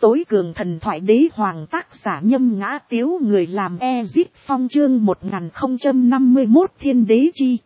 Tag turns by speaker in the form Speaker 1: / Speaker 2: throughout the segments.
Speaker 1: tối cường thần thoại đế hoàng tác giả Nhâm Ngã Tiếu, người làm Ezip Phong, chương 1051 thiên đế chi.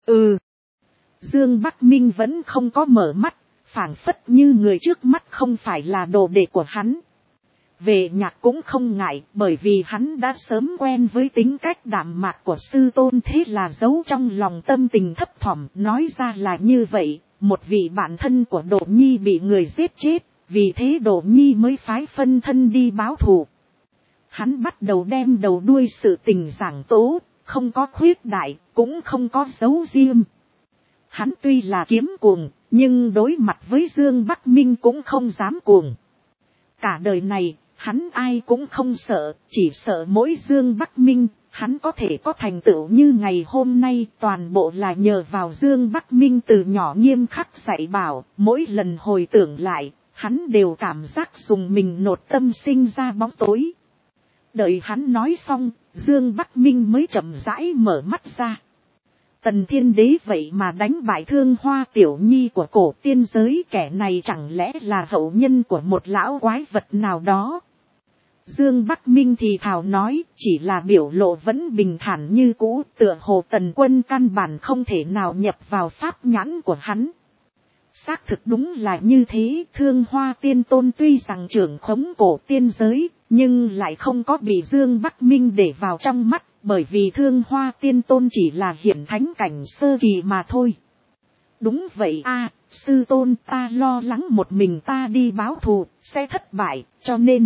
Speaker 1: Dương Bắc Minh vẫn không có mở mắt, phảng phất như người trước mắt không phải là đồ đệ của hắn. Về Nhạc cũng không ngại, bởi vì hắn đã sớm quen với tính cách đạm mạc của sư tôn, thế là giấu trong lòng tâm tình thấp thỏm, nói ra là như vậy. Một vị bạn thân của Đỗ Nhi bị người giết chết, vì thế Đỗ Nhi mới phái phân thân đi báo thù. Hắn bắt đầu đem đầu đuôi sự tình giảng tố, không có khuyết đại, cũng không có giấu riêng. Hắn tuy là kiếm cuồng, nhưng đối mặt với Dương Bắc Minh cũng không dám cuồng. Cả đời này, hắn ai cũng không sợ, chỉ sợ mỗi Dương Bắc Minh. Hắn có thể có thành tựu như ngày hôm nay, toàn bộ là nhờ vào Dương Bắc Minh từ nhỏ nghiêm khắc dạy bảo. Mỗi lần hồi tưởng lại, hắn đều cảm giác dùng mình nột tâm, sinh ra bóng tối. Đợi hắn nói xong, Dương Bắc Minh mới chậm rãi mở mắt ra. Tần Thiên Đế vậy mà đánh bại Thương Hoa Tiểu Nhi của cổ tiên giới, kẻ này chẳng lẽ là hậu nhân của một lão quái vật nào đó? Dương Bắc Minh thì thào nói, chỉ là biểu lộ vẫn bình thản như cũ, tựa hồ Tần Quân căn bản không thể nào nhập vào pháp nhãn của hắn. Xác thực đúng là như thế, Thương Hoa Tiên Tôn tuy rằng trưởng khống cổ tiên giới, nhưng lại không có bị Dương Bắc Minh để vào trong mắt, bởi vì Thương Hoa Tiên Tôn chỉ là hiển thánh cảnh sơ kỳ mà thôi. Đúng vậy a, sư tôn, ta lo lắng một mình ta đi báo thù, sẽ thất bại, cho nên...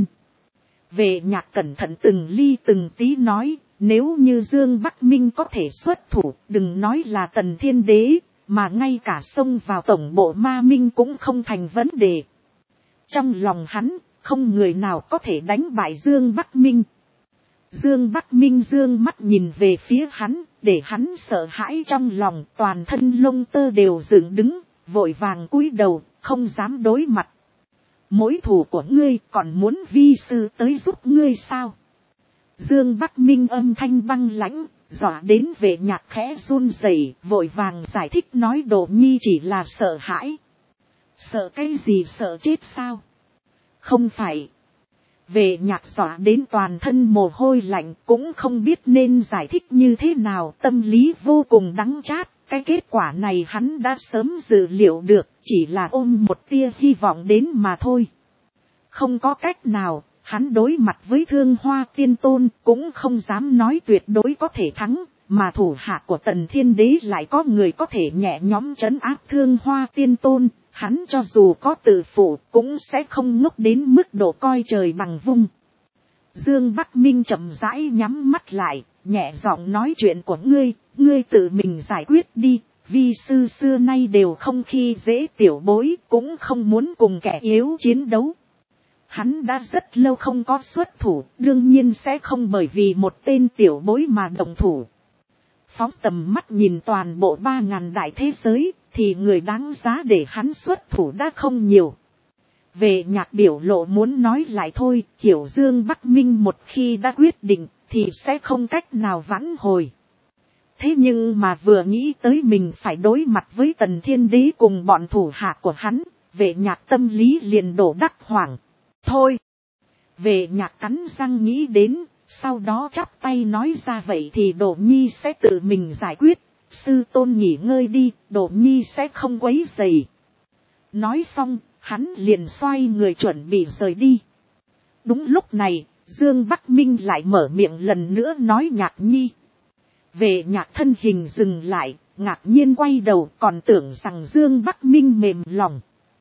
Speaker 1: Về Nhạc cẩn thận từng ly từng tí nói, nếu như Dương Bắc Minh có thể xuất thủ, đừng nói là Tần Thiên Đế, mà ngay cả xông vào tổng bộ Ma Minh cũng không thành vấn đề. Trong lòng hắn, không người nào có thể đánh bại Dương Bắc Minh. Dương Bắc Minh dương mắt nhìn về phía hắn, để hắn sợ hãi trong lòng, toàn thân lông tơ đều dựng đứng, vội vàng cúi đầu, không dám đối mặt. Mối thù của ngươi còn muốn vi sư tới giúp ngươi sao? Dương Bắc Minh âm thanh băng lãnh, dọa đến Vệ Nhạc khẽ run rẩy, vội vàng giải thích nói Đỗ Nhi chỉ là sợ hãi. Sợ cái gì, sợ chết sao? Không phải. Vệ Nhạc dọa đến toàn thân mồ hôi lạnh, cũng không biết nên giải thích như thế nào, tâm lý vô cùng đắng chát. Cái kết quả này hắn đã sớm dự liệu được, chỉ là ôm một tia hy vọng đến mà thôi. Không có cách nào, hắn đối mặt với Thương Hoa Tiên Tôn cũng không dám nói tuyệt đối có thể thắng, mà thủ hạ của Tần Thiên Đế lại có người có thể nhẹ nhõm trấn áp Thương Hoa Tiên Tôn, hắn cho dù có tự phụ cũng sẽ không ngốc đến mức độ coi trời bằng vung. Dương Bắc Minh chậm rãi nhắm mắt lại, nhẹ giọng nói chuyện của ngươi tự mình giải quyết đi, vi sư xưa nay đều không khi dễ tiểu bối, cũng không muốn cùng kẻ yếu chiến đấu. Hắn đã rất lâu không có xuất thủ, đương nhiên sẽ không bởi vì một tên tiểu bối mà động thủ. Phóng tầm mắt nhìn toàn bộ 3.000 đại thế giới, thì người đáng giá để hắn xuất thủ đã không nhiều. Về Nhạc biểu lộ muốn nói lại thôi, hiểu Dương Bắc Minh một khi đã quyết định, thì sẽ không cách nào vãn hồi. Thế nhưng mà vừa nghĩ tới mình phải đối mặt với Tần Thiên Đế cùng bọn thủ hạ của hắn, Vệ Nhạc tâm lý liền đổ đắc hoảng. Thôi! Vệ Nhạc cắn răng nghĩ đến, sau đó chắp tay nói ra vậy thì Đỗ Nhi sẽ tự mình giải quyết, sư tôn nghỉ ngơi đi, Đỗ Nhi sẽ không quấy rầy. Nói xong, hắn liền xoay người chuẩn bị rời đi. Đúng lúc này, Dương Bắc Minh lại mở miệng lần nữa nói Nhạc Nhi. Vệ Nhạc thân hình dừng lại, ngạc nhiên quay đầu, còn tưởng rằng Dương Bắc Minh mềm lòng.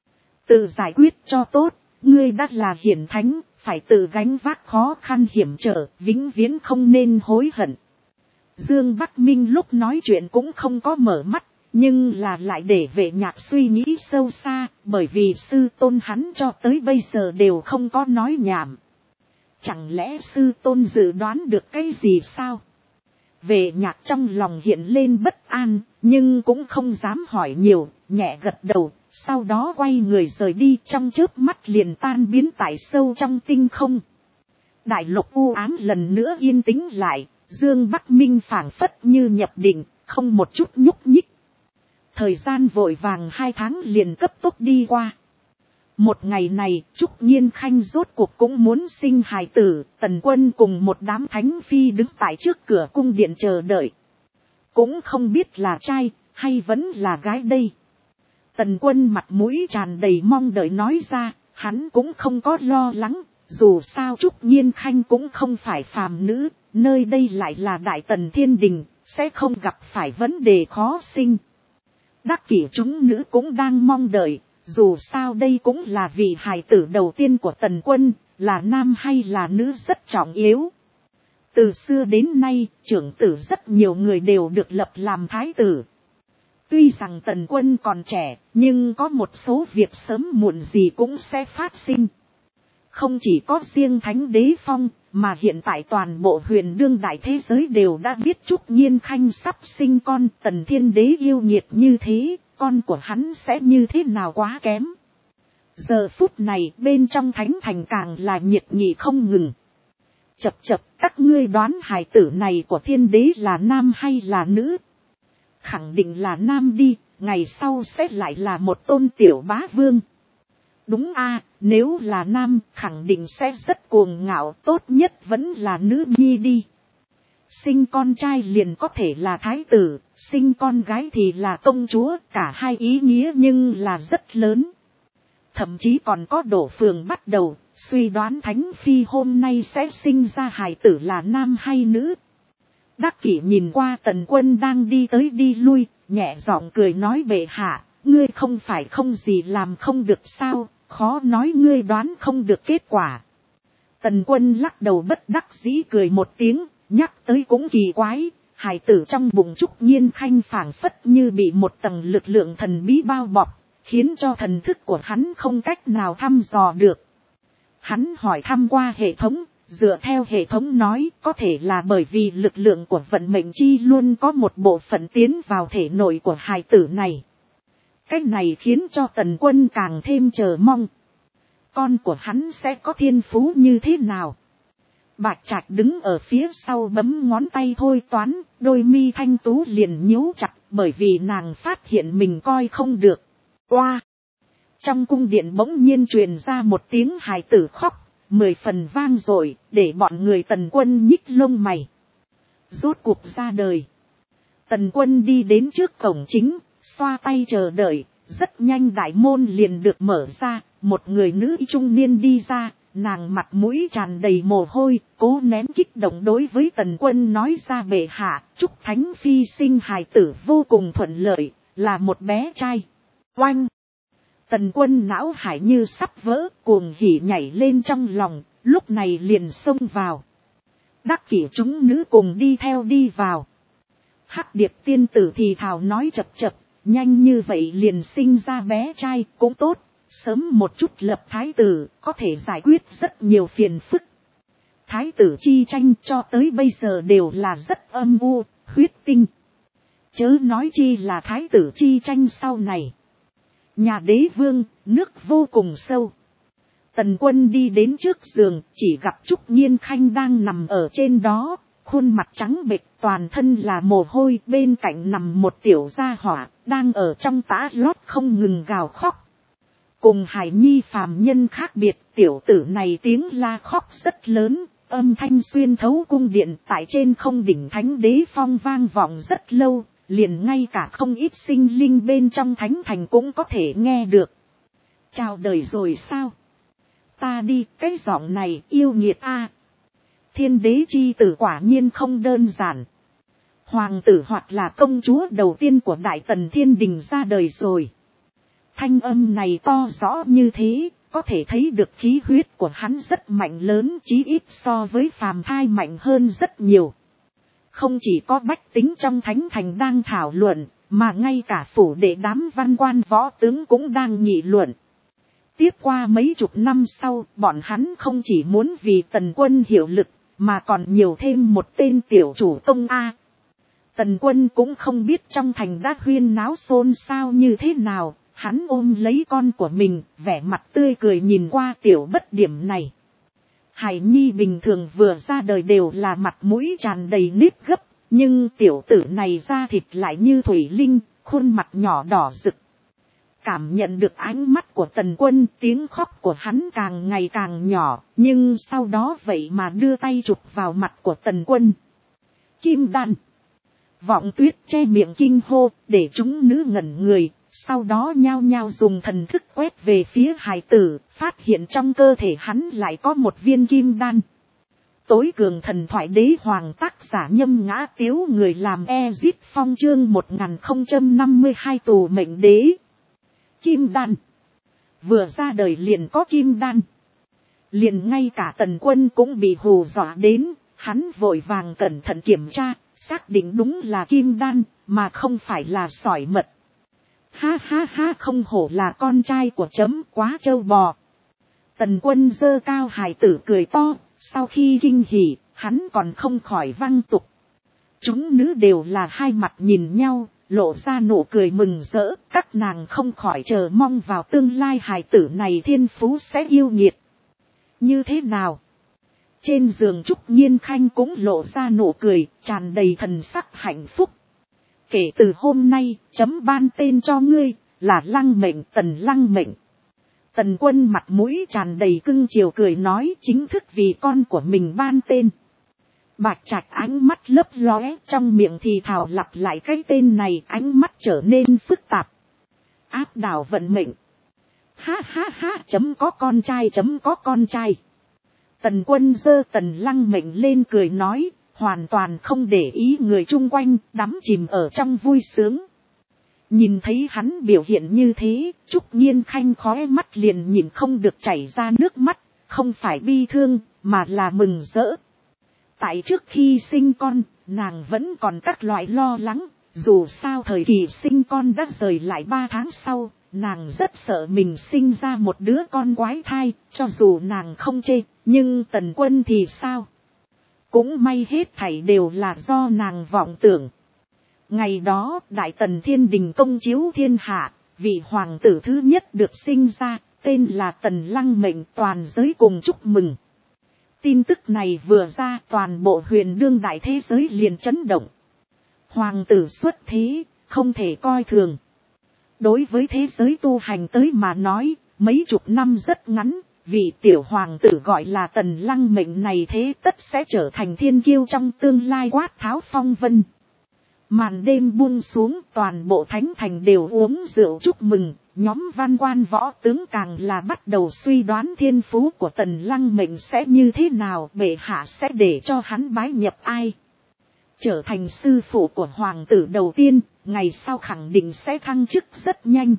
Speaker 1: Tự giải quyết cho tốt, ngươi đã là hiển thánh, phải tự gánh vác khó khăn hiểm trở, vĩnh viễn không nên hối hận. Dương Bắc Minh lúc nói chuyện cũng không có mở mắt, nhưng là lại để Vệ Nhạc suy nghĩ sâu xa, bởi vì sư tôn hắn cho tới bây giờ đều không có nói nhảm. Chẳng lẽ sư tôn dự đoán được cái gì sao? Vệ Nhạc trong lòng hiện lên bất an, nhưng cũng không dám hỏi nhiều, nhẹ gật đầu, sau đó quay người rời đi, trong chớp mắt liền tan biến tại sâu trong tinh không. Đại lục u ám lần nữa yên tĩnh lại, Dương Bắc Minh phảng phất như nhập định, không một chút nhúc nhích. Thời gian vội vàng 2 tháng liền cấp tốc đi qua. Một ngày này, Trúc Nhiên Khanh rốt cuộc cũng muốn sinh hài tử, Tần Quân cùng một đám thánh phi đứng tại trước cửa cung điện chờ đợi. Cũng không biết là trai, hay vẫn là gái đây. Tần Quân mặt mũi tràn đầy mong đợi nói ra, hắn cũng không có lo lắng, dù sao Trúc Nhiên Khanh cũng không phải phàm nữ, nơi đây lại là Đại Tần Thiên Đình, sẽ không gặp phải vấn đề khó sinh. Đắc kỷ chúng nữ cũng đang mong đợi, dù sao đây cũng là vị hài tử đầu tiên của Tần Quân, là nam hay là nữ rất trọng yếu. Từ xưa đến nay, trưởng tử rất nhiều người đều được lập làm thái tử. Tuy rằng Tần Quân còn trẻ, nhưng có một số việc sớm muộn gì cũng sẽ phát sinh. Không chỉ có riêng Thánh Đế Phong, mà hiện tại toàn bộ huyền đương đại thế giới đều đã biết Trúc Nhiên Khanh sắp sinh con. Tần Thiên Đế yêu nghiệt như thế, con của hắn sẽ như thế nào quá kém. Giờ phút này bên trong thánh thành càng là nhiệt nghị không ngừng. Chập chập, các ngươi đoán hài tử này của Thiên Đế là nam hay là nữ? Khẳng định là nam đi, ngày sau sẽ lại là một tôn tiểu bá vương. Đúng a, nếu là nam, khẳng định sẽ rất cuồng ngạo, tốt nhất vẫn là nữ nhi đi. Sinh con trai liền có thể là thái tử, sinh con gái thì là công chúa, cả hai ý nghĩa nhưng là rất lớn. Thậm chí còn có đổ phường bắt đầu, suy đoán Thánh Phi hôm nay sẽ sinh ra hài tử là nam hay nữ. Đắc Kỷ nhìn qua Tần Quân đang đi tới đi lui, nhẹ giọng cười nói bệ hạ, ngươi không phải không gì làm không được sao, khó nói ngươi đoán không được kết quả. Tần Quân lắc đầu bất đắc dĩ cười một tiếng, nhắc tới cũng kỳ quái, hài tử trong bụng Trúc Nhiên Khanh phảng phất như bị một tầng lực lượng thần bí bao bọc, khiến cho thần thức của hắn không cách nào thăm dò được. Hắn hỏi thăm qua hệ thống, dựa theo hệ thống nói có thể là bởi vì lực lượng của vận mệnh chi luôn có một bộ phận tiến vào thể nội của hài tử này. Cái này khiến cho Tần Quân càng thêm chờ mong. Con của hắn sẽ có thiên phú như thế nào? Bạch Trạch đứng ở phía sau bấm ngón tay thôi toán, đôi mi thanh tú liền nhíu chặt bởi vì nàng phát hiện mình coi không được. Oa! Trong cung điện bỗng nhiên truyền ra một tiếng hài tử khóc, 10 phần vang dội, để bọn người Tần Quân nhích lông mày. Rốt cuộc ra đời. Tần Quân đi đến trước cổng chính, xoa tay chờ đợi, rất nhanh đại môn liền được mở ra, một người nữ trung niên đi ra, nàng mặt mũi tràn đầy mồ hôi, cố nén kích động đối với Tần Quân nói ra bệ hạ, chúc Thánh Phi sinh hài tử vô cùng thuận lợi, là một bé trai. Oanh! Tần Quân não hải như sắp vỡ, cuồng hỉ nhảy lên trong lòng, lúc này liền xông vào. Đắc Kỷ chúng nữ cùng đi theo đi vào. Hắc Điệp tiên tử thì thào nói chập chập, nhanh như vậy liền sinh ra bé trai cũng tốt, sớm một chút lập thái tử, có thể giải quyết rất nhiều phiền phức. Thái tử chi tranh cho tới bây giờ đều là rất âm u, huyết tinh. Chớ nói chi là thái tử chi tranh sau này. Nhà đế vương, nước vô cùng sâu. Tần Quân đi đến trước giường, chỉ gặp Trúc Nhiên Khanh đang nằm ở trên đó, khuôn mặt trắng bệch, toàn thân là mồ hôi, bên cạnh nằm một tiểu gia hỏa, đang ở trong tã lót không ngừng gào khóc. Cùng Hải Nhi phàm nhân khác biệt, tiểu tử này tiếng la khóc rất lớn, âm thanh xuyên thấu cung điện tại trên không đỉnh Thánh Đế Phong vang vọng rất lâu, liền ngay cả không ít sinh linh bên trong thánh thành cũng có thể nghe được. Chào đời rồi sao? Ta đi, cái giọng này yêu nghiệt a. Thiên đế chi tử quả nhiên không đơn giản. Hoàng tử hoặc là công chúa đầu tiên của Đại Tần Thiên Đình ra đời rồi. Thanh âm này to rõ như thế, có thể thấy được khí huyết của hắn rất mạnh lớn, chí ít so với phàm thai mạnh hơn rất nhiều. Không chỉ có bách tính trong thánh thành đang thảo luận, mà ngay cả phủ đệ đám văn quan võ tướng cũng đang nghị luận. Tiếp qua mấy chục năm sau, bọn hắn không chỉ muốn vì Tần Quân hiệu lực, mà còn nhiều thêm một tên tiểu chủ công A. Tần Quân cũng không biết trong thành đã huyên náo xôn xao như thế nào, hắn ôm lấy con của mình, vẻ mặt tươi cười nhìn qua tiểu bất điểm này. Hải Nhi bình thường vừa ra đời đều là mặt mũi tràn đầy nếp gấp, nhưng tiểu tử này da thịt lại như thủy linh, khuôn mặt nhỏ đỏ rực. cảm nhận được ánh mắt của Tần Quân, tiếng khóc của hắn càng ngày càng nhỏ, nhưng sau đó vậy mà đưa tay chụp vào mặt của Tần Quân. Kim đan. Vọng Tuyết che miệng kinh hô, để chúng nữ ngẩn người, sau đó nhao nhao dùng thần thức quét về phía hài tử, phát hiện trong cơ thể hắn lại có một viên kim đan. Tối cường thần thoại đế hoàng tác giả Nhâm Ngã Tiếu, người làm Ezip Phong, chương 1052 tù mệnh đế. Kim đan. Vừa ra đời liền có kim đan. Liền ngay cả Tần Quân cũng bị hù dọa đến, hắn vội vàng cẩn thận kiểm tra, xác định đúng là kim đan, mà không phải là sỏi mật. Ha ha ha, không hổ là con trai của chấm, quá trâu bò. Tần Quân giơ cao hài tử cười to, sau khi kinh hỉ, hắn còn không khỏi văng tục. Chúng nữ đều là hai mặt nhìn nhau, lộ ra nụ cười mừng rỡ, các nàng không khỏi chờ mong vào tương lai hài tử này thiên phú sẽ yêu nghiệt. Như thế nào? Trên giường Trúc Nhiên Khanh cũng lộ ra nụ cười, tràn đầy thần sắc hạnh phúc. Kể từ hôm nay, chấm ban tên cho ngươi, là Lăng Mệnh, Tần Lăng Mệnh. Tần Quân mặt mũi tràn đầy cưng chiều cười nói, chính thức vì con của mình ban tên. Bạch Trạch ánh mắt lấp lóe, trong miệng thì thào lặp lại cái tên này, ánh mắt trở nên phức tạp. Áp đảo vận mệnh. Ha ha ha, chấm có con trai, chấm có con trai. Tần Quân giơ Tần Lăng Mệnh lên cười nói, hoàn toàn không để ý người chung quanh, đắm chìm ở trong vui sướng. Nhìn thấy hắn biểu hiện như thế, Trúc Nhiên Khanh khóe mắt liền nhìn không được chảy ra nước mắt, không phải bi thương, mà là mừng rỡ. Tại trước khi sinh con, nàng vẫn còn các loại lo lắng, dù sao thời kỳ sinh con đã rời lại 3 tháng sau, nàng rất sợ mình sinh ra một đứa con quái thai, cho dù nàng không chê, nhưng Tần Quân thì sao? Cũng may hết thảy đều là do nàng vọng tưởng. Ngày đó, Đại Tần Thiên Đình công chiếu thiên hạ, vị hoàng tử thứ nhất được sinh ra, tên là Tần Lăng Mệnh, toàn giới cùng chúc mừng. Tin tức này vừa ra, toàn bộ huyền đương đại thế giới liền chấn động. Hoàng tử xuất thế, không thể coi thường. Đối với thế giới tu hành tới mà nói, mấy chục năm rất ngắn, vị tiểu hoàng tử gọi là Tần Lăng Mệnh này thế tất sẽ trở thành thiên kiêu trong tương lai, quát tháo phong vân. Màn đêm buông xuống, toàn bộ thánh thành đều uống rượu chúc mừng, nhóm văn quan võ tướng càng là bắt đầu suy đoán thiên phú của Tần Lăng Mệnh sẽ như thế nào, bệ hạ sẽ để cho hắn bái nhập ai. Trở thành sư phụ của hoàng tử đầu tiên, ngày sau khẳng định sẽ thăng chức rất nhanh.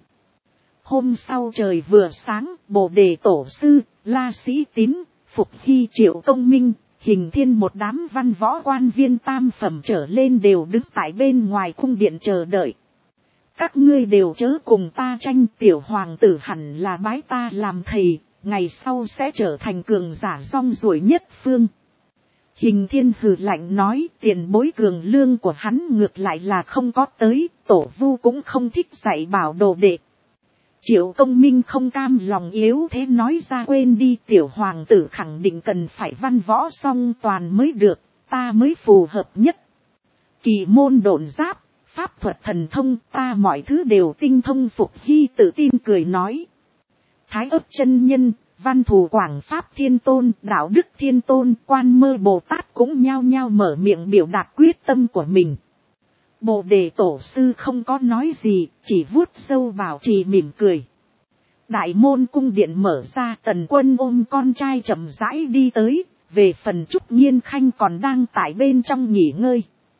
Speaker 1: Hôm sau trời vừa sáng, Bồ Đề Tổ Sư, La Sĩ Tín, Phục Hy, Triệu Công Minh, Hình Thiên, một đám văn võ quan viên tam phẩm trở lên đều đứng tại bên ngoài cung điện chờ đợi. Các ngươi đều chớ cùng ta tranh, tiểu hoàng tử hẳn là bái ta làm thầy, ngày sau sẽ trở thành cường giả rong ruổi nhất phương. Hình Thiên hừ lạnh nói, tiền bối cường lương của hắn ngược lại là không có tới, tổ vu cũng không thích dạy bảo đồ đệ. Triệu Công Minh không cam lòng yếu thế nói ra, quên đi, tiểu hoàng tử khẳng định cần phải văn võ song toàn mới được, ta mới phù hợp nhất. Kỳ môn độn giáp, pháp thuật thần thông, ta mọi thứ đều tinh thông. Phục Hy tự tin cười nói. Thái Ấp chân nhân, Văn Thù Quảng Pháp Thiên Tôn, Đạo Đức Thiên Tôn, Quan Mơ Bồ Tát cũng nhao nhao mở miệng biểu đạt quyết tâm của mình. Bồ Đề Tổ Sư không có nói gì, chỉ vuốt râu bảo trì mỉm cười. Đại môn cung điện mở ra, Tần Quân ôm con trai chậm rãi đi tới, về phần Trúc Nhiên Khanh còn đang tại bên trong nghỉ ngơi.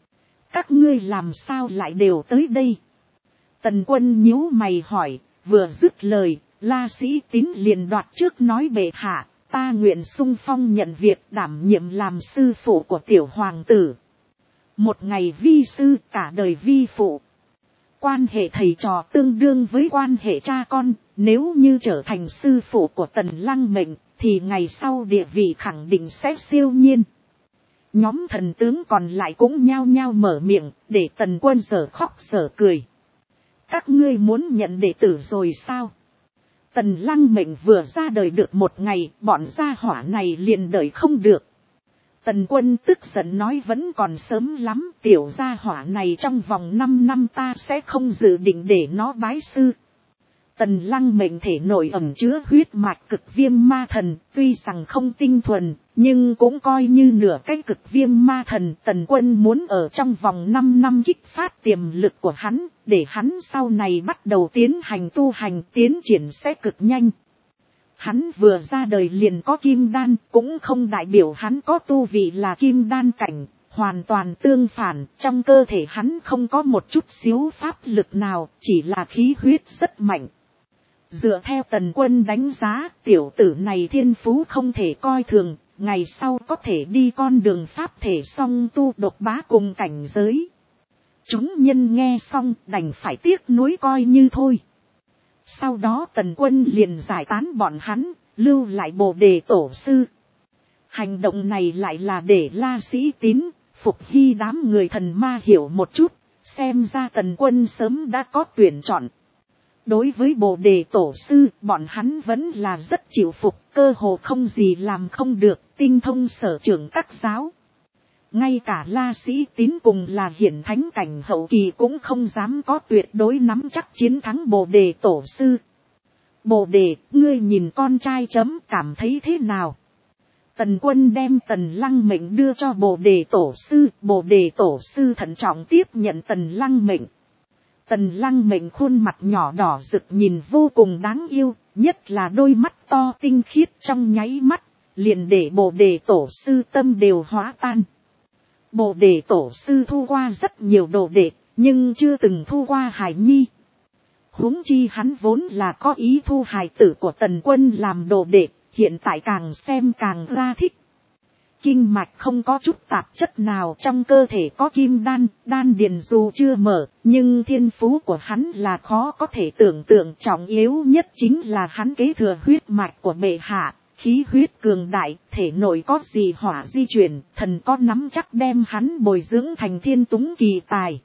Speaker 1: Các ngươi làm sao lại đều tới đây? Tần Quân nhíu mày hỏi, vừa dứt lời, La Sĩ Tín liền đoạt trước nói, bệ hạ, ta nguyện sung phong nhận việc đảm nhiệm làm sư phụ của tiểu hoàng tử. Một ngày vi sư, cả đời vi phụ. Quan hệ thầy trò tương đương với quan hệ cha con, nếu như trở thành sư phụ của Tần Lăng Mệnh, thì ngày sau địa vị khẳng định sẽ siêu nhiên. Nhóm thần tướng còn lại cũng nhao nhao mở miệng, để Tần Quân dở khóc dở cười. Các ngươi muốn nhận đệ tử rồi sao? Tần Lăng Mệnh vừa ra đời được một ngày, bọn gia hỏa này liền đợi không được. Tần Quân tức giận nói, vẫn còn sớm lắm, tiểu gia hỏa này trong vòng 5 năm ta sẽ không dự định để nó bái sư. Tần Lăng mệnh thể nội ẩn chứa huyết mạch cực viêm ma thần, tuy rằng không tinh thuần, nhưng cũng coi như nửa cái cực viêm ma thần. Tần Quân muốn ở trong vòng 5 năm kích phát tiềm lực của hắn, để hắn sau này bắt đầu tiến hành tu hành, tiến triển sẽ cực nhanh. Hắn vừa ra đời liền có kim đan, cũng không đại biểu hắn có tu vị là kim đan cảnh. Hoàn toàn tương phản, trong cơ thể hắn không có một chút xíu pháp lực nào, chỉ là khí huyết rất mạnh. Dựa theo Tần Quân đánh giá, tiểu tử này thiên phú không thể coi thường, ngày sau có thể đi con đường pháp thể song tu độc bá cùng cảnh giới. Chúng nhân nghe xong đành phải tiếc nuối coi như thôi. Sau đó Tần Quân liền giải tán bọn hắn, lưu lại Bồ Đề tổ sư. Hành động này lại là để La Sĩ Tín, Phục Hy đám người thần ma hiểu một chút, xem ra Tần Quân sớm đã có tuyển chọn. Đối với Bồ Đề tổ sư, bọn hắn vẫn là rất chịu phục, cơ hồ không gì làm không được, tinh thông sở trường các giáo. Ngay cả La Sĩ Tín cùng là hiển thánh cảnh hậu kỳ cũng không dám có tuyệt đối nắm chắc chiến thắng Bồ Đề tổ sư. Bồ Đề, ngươi nhìn con trai chấm cảm thấy thế nào? Tần Quân đem Tần Lăng mệnh đưa cho Bồ Đề tổ sư, Bồ Đề tổ sư thận trọng tiếp nhận Tần Lăng mệnh. Tần Lăng mệnh khuôn mặt nhỏ đỏ rực nhìn vô cùng đáng yêu, nhất là đôi mắt to tinh khiết trong nháy mắt, liền để Bồ Đề tổ sư tâm đều hóa tan. Bồ Đề tổ sư thu qua rất nhiều đồ đệ, nhưng chưa từng thu qua hài nhi. Huống chi hắn vốn là có ý thu hài tử của Tần Quân làm đồ đệ, hiện tại càng xem càng ra thích. Kinh mạch không có chút tạp chất nào, trong cơ thể có kim đan, đan điền dù chưa mở, nhưng thiên phú của hắn là khó có thể tưởng tượng. Trọng yếu nhất chính là hắn kế thừa huyết mạch của bệ hạ, khí huyết cường đại, thể nội có gì hỏa di chuyển, thần có nắm chắc đem hắn bồi dưỡng thành thiên túng kỳ tài.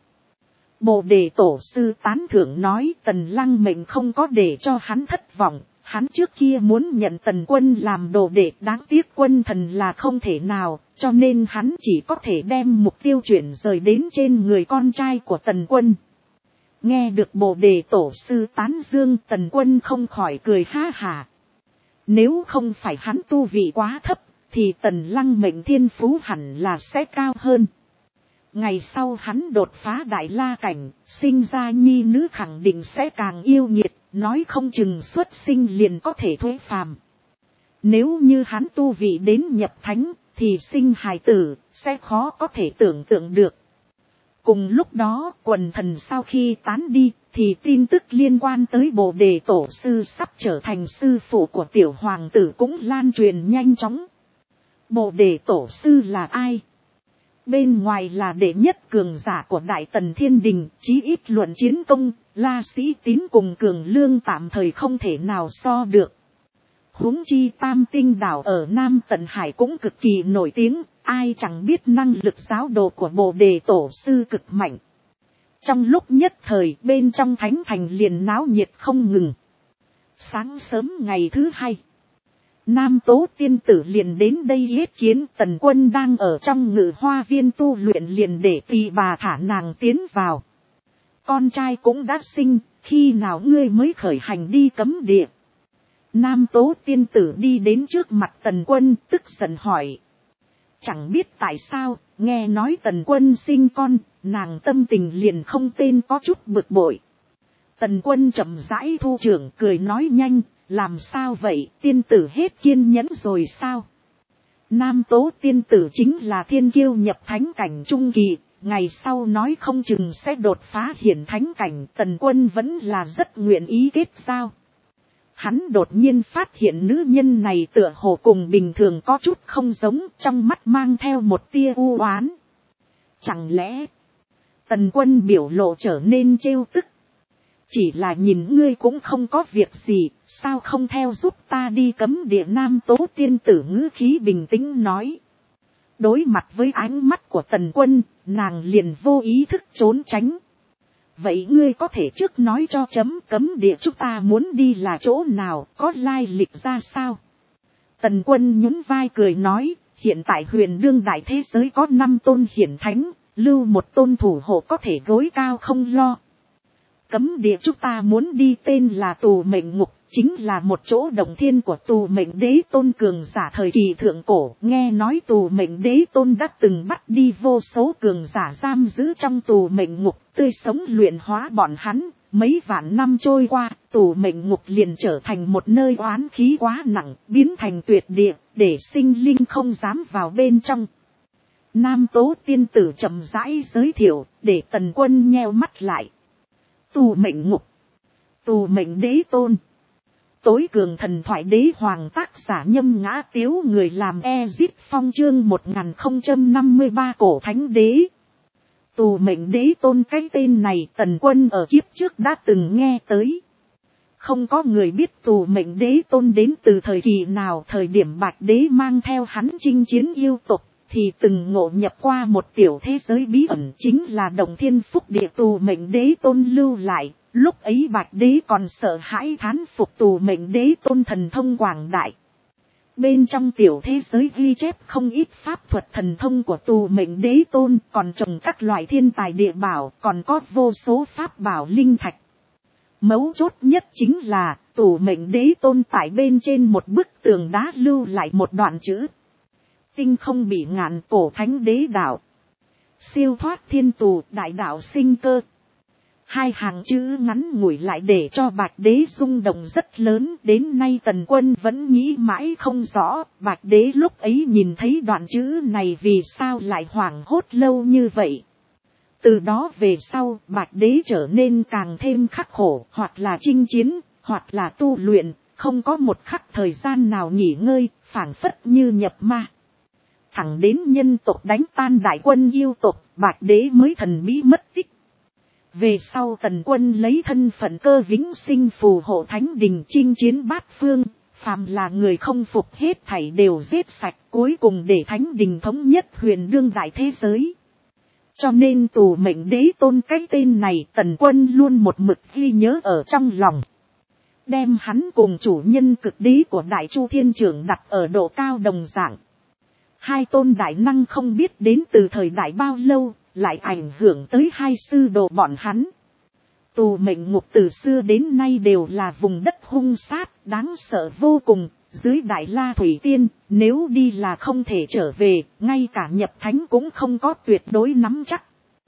Speaker 1: Bồ Đề tổ sư tán thưởng nói, Tần Lăng mệnh không có để cho hắn thất vọng. Hắn trước kia muốn nhận Tần Quân làm đồ đệ, đáng tiếc quân thần là không thể nào, cho nên hắn chỉ có thể đem mục tiêu chuyển rời đến trên người con trai của Tần Quân. Nghe được Bồ Đề tổ sư tán dương, Tần Quân không khỏi cười ha hả. Nếu không phải hắn tu vị quá thấp, thì Tần Lăng mệnh thiên phú hẳn là sẽ cao hơn. Ngày sau hắn đột phá đại la cảnh, sinh ra nhi nữ khẳng định sẽ càng yêu nghiệt, nói không chừng xuất sinh liền có thể thuế phàm. Nếu như hắn tu vị đến nhập thánh, thì sinh hài tử, sẽ khó có thể tưởng tượng được. Cùng lúc đó, quần thần sau khi tán đi, thì tin tức liên quan tới Bồ Đề tổ sư sắp trở thành sư phụ của tiểu hoàng tử cũng lan truyền nhanh chóng. Bồ Đề tổ sư là ai? Bên ngoài là đệ nhất cường giả của Đại Tần Thiên Đình, chí ít luận chiến công, La Sĩ Tín cùng Cường Lương tạm thời không thể nào so được. Huống chi Tam Tinh Đảo ở Nam Tần Hải cũng cực kỳ nổi tiếng, ai chẳng biết năng lực giáo đồ của Bồ Đề tổ sư cực mạnh. Trong lúc nhất thời bên trong thánh thành liền náo nhiệt không ngừng. Sáng sớm ngày thứ hai, Nam Tố tiên tử liền đến đây yết kiến. Tần Quân đang ở trong Ngự Hoa viên tu luyện, liền để tỳ bà thả nàng tiến vào. Con trai cũng đã sinh, khi nào ngươi mới khởi hành đi cấm địa? Nam Tố tiên tử đi đến trước mặt Tần Quân tức giận hỏi. Chẳng biết tại sao, nghe nói Tần Quân sinh con, nàng tâm tình liền không tên có chút bực bội. Tần Quân chậm rãi thu trưởng cười nói, nhanh, làm sao vậy, tiên tử hết kiên nhẫn rồi sao? Nam Tố tiên tử chính là thiên kiêu nhập thánh cảnh trung kỳ, ngày sau nói không chừng sẽ đột phá hiển thánh cảnh. Tần Quân vẫn là rất nguyện ý kết giao. Hắn đột nhiên phát hiện nữ nhân này tựa hồ cùng bình thường có chút không giống, trong mắt mang theo một tia u oán. Chẳng lẽ Tần Quân biểu lộ trở nên trêu tức. Chỉ là nhìn ngươi cũng không có việc gì, sao không theo giúp ta đi cấm địa? Nam Tố tiên tử ngữ khí bình tĩnh nói. Đối mặt với ánh mắt của Tần Quân, nàng liền vô ý thức trốn tránh. Vậy ngươi có thể trước nói cho chấm cấm địa chúng ta muốn đi là chỗ nào, có lai lịch ra sao? Tần Quân nhún vai cười nói, hiện tại huyền đương đại thế giới có 5 tôn hiển thánh, lưu một tôn thủ hộ có thể gối cao không lo. cấm địa chúng ta muốn đi tên là tù mệnh ngục, chính là một chỗ động thiên của tù mệnh đế tôn cường giả thời kỳ thượng cổ. Nghe nói tù mệnh đế tôn đã từng bắt đi vô số cường giả giam giữ trong tù mệnh ngục, tươi sống luyện hóa bọn hắn. Mấy vạn năm trôi qua, tù mệnh ngục liền trở thành một nơi oán khí quá nặng, biến thành tuyệt địa, để sinh linh không dám vào bên trong. Nam Tố tiên tử chậm rãi giới thiệu, để Tần Quân nheo mắt lại. Tù mệnh ngục, tù mệnh đế tôn, tối cường thần thoại đế hoàng, tác giả Nhâm Ngã Tiếu, người làm Ezip Phong, chương 1053 cổ thánh đế. Tù mệnh đế tôn, cái tên này Tần Quân ở kiếp trước đã từng nghe tới. Không có người biết tù mệnh đế tôn đến từ thời kỳ nào. Thời điểm Bạch Đế mang theo hắn chinh chiến yêu tộc, thì từng ngộ nhập qua một tiểu thế giới bí ẩn, chính là Động Thiên Phúc Địa tù mệnh đế tôn lưu lại. Lúc ấy Bạch Đế còn sợ hãi thán phục tù mệnh đế tôn thần thông quảng đại. Bên trong tiểu thế giới ghi chép không ít pháp thuật thần thông của tù mệnh đế tôn, còn trồng các loại thiên tài địa bảo, còn có vô số pháp bảo linh thạch. Mấu chốt nhất chính là tù mệnh đế tôn tại bên trên một bức tường đá lưu lại một đoạn chữ: tinh không bị ngạn, cổ thánh đế đạo, siêu thoát thiên tù, đại đạo sinh cơ. Hai hàng chữ ngắn ngủi lại để cho Bạch Đế rung động rất lớn. Đến nay Tần Quân vẫn nghĩ mãi không rõ, Bạch Đế lúc ấy nhìn thấy đoạn chữ này vì sao lại hoảng hốt lâu như vậy. Từ đó về sau, Bạch Đế trở nên càng thêm khắc khổ, hoặc là chinh chiến, hoặc là tu luyện, không có một khắc thời gian nào nghỉ ngơi, phảng phất như nhập ma. Thẳng đến nhân tộc đánh tan đại quân yêu tộc, Bạch Đế mới thần bí mất tích. Về sau Tần Quân lấy thân phận Cơ Vĩnh Sinh phù hộ thánh đình chinh chiến bát phương, phàm là người không phục hết thảy đều giết sạch, cuối cùng để thánh đình thống nhất huyền đương đại thế giới. Cho nên tù mệnh đế tôn cái tên này Tần Quân luôn một mực ghi nhớ ở trong lòng. Đem hắn cùng chủ nhân cực đế của Đại Chu Thiên Trưởng đặt ở độ cao đồng dạng. Hai tôn đại năng không biết đến từ thời đại bao lâu, lại ảnh hưởng tới hai sư đồ bọn hắn. Tù mệnh ngục từ xưa đến nay đều là vùng đất hung sát, đáng sợ vô cùng. Dưới Đại La Thủy Tiên, nếu đi là không thể trở về, ngay cả nhập thánh cũng không có tuyệt đối nắm chắc.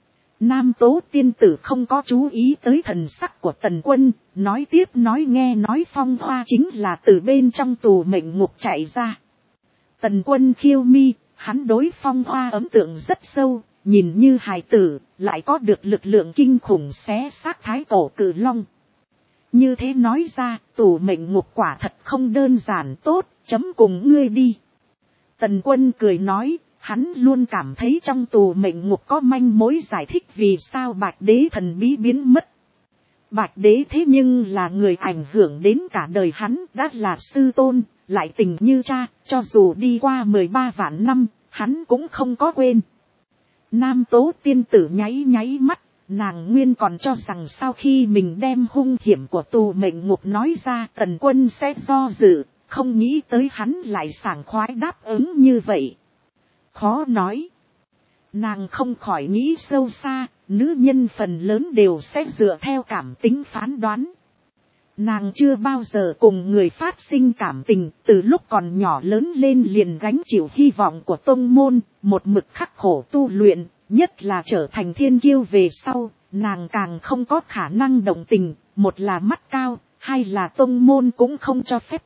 Speaker 1: Nam Tố tiên tử không có chú ý tới thần sắc của Tần Quân, nói tiếp nói nghe nói Phong Hoa chính là từ bên trong tù mệnh ngục chạy ra. Tần Quân khiêu mi, hắn đối Phong Hoa ấn tượng rất sâu, nhìn như hài tử, lại có được lực lượng kinh khủng xé xác thái cổ cự long. Như thế nói ra, tù mệnh ngục quả thật không đơn giản, tốt, chấm cùng ngươi đi. Tần Quân cười nói, hắn luôn cảm thấy trong tù mệnh ngục có manh mối giải thích vì sao Bạch Đế thần bí biến mất. Bạch Đế thế nhưng là người ảnh hưởng đến cả đời hắn, đã là sư tôn, lại tình như cha, cho dù đi qua 13 vạn năm, hắn cũng không có quên. Nam Tố tiên tử nháy nháy mắt, nàng nguyên còn cho rằng sau khi mình đem hung hiểm của tù mệnh ngục nói ra Tần Quân sẽ do dự, không nghĩ tới hắn lại sảng khoái đáp ứng như vậy. Khó nói. Nàng không khỏi nghĩ sâu xa, nữ nhân phần lớn đều sẽ dựa theo cảm tính phán đoán. Nàng chưa bao giờ cùng người phát sinh cảm tình, từ lúc còn nhỏ lớn lên liền gánh chịu hy vọng của tông môn, một mực khắc khổ tu luyện, nhất là trở thành thiên kiêu về sau, nàng càng không có khả năng đồng tình, một là mắt cao, hai là tông môn cũng không cho phép.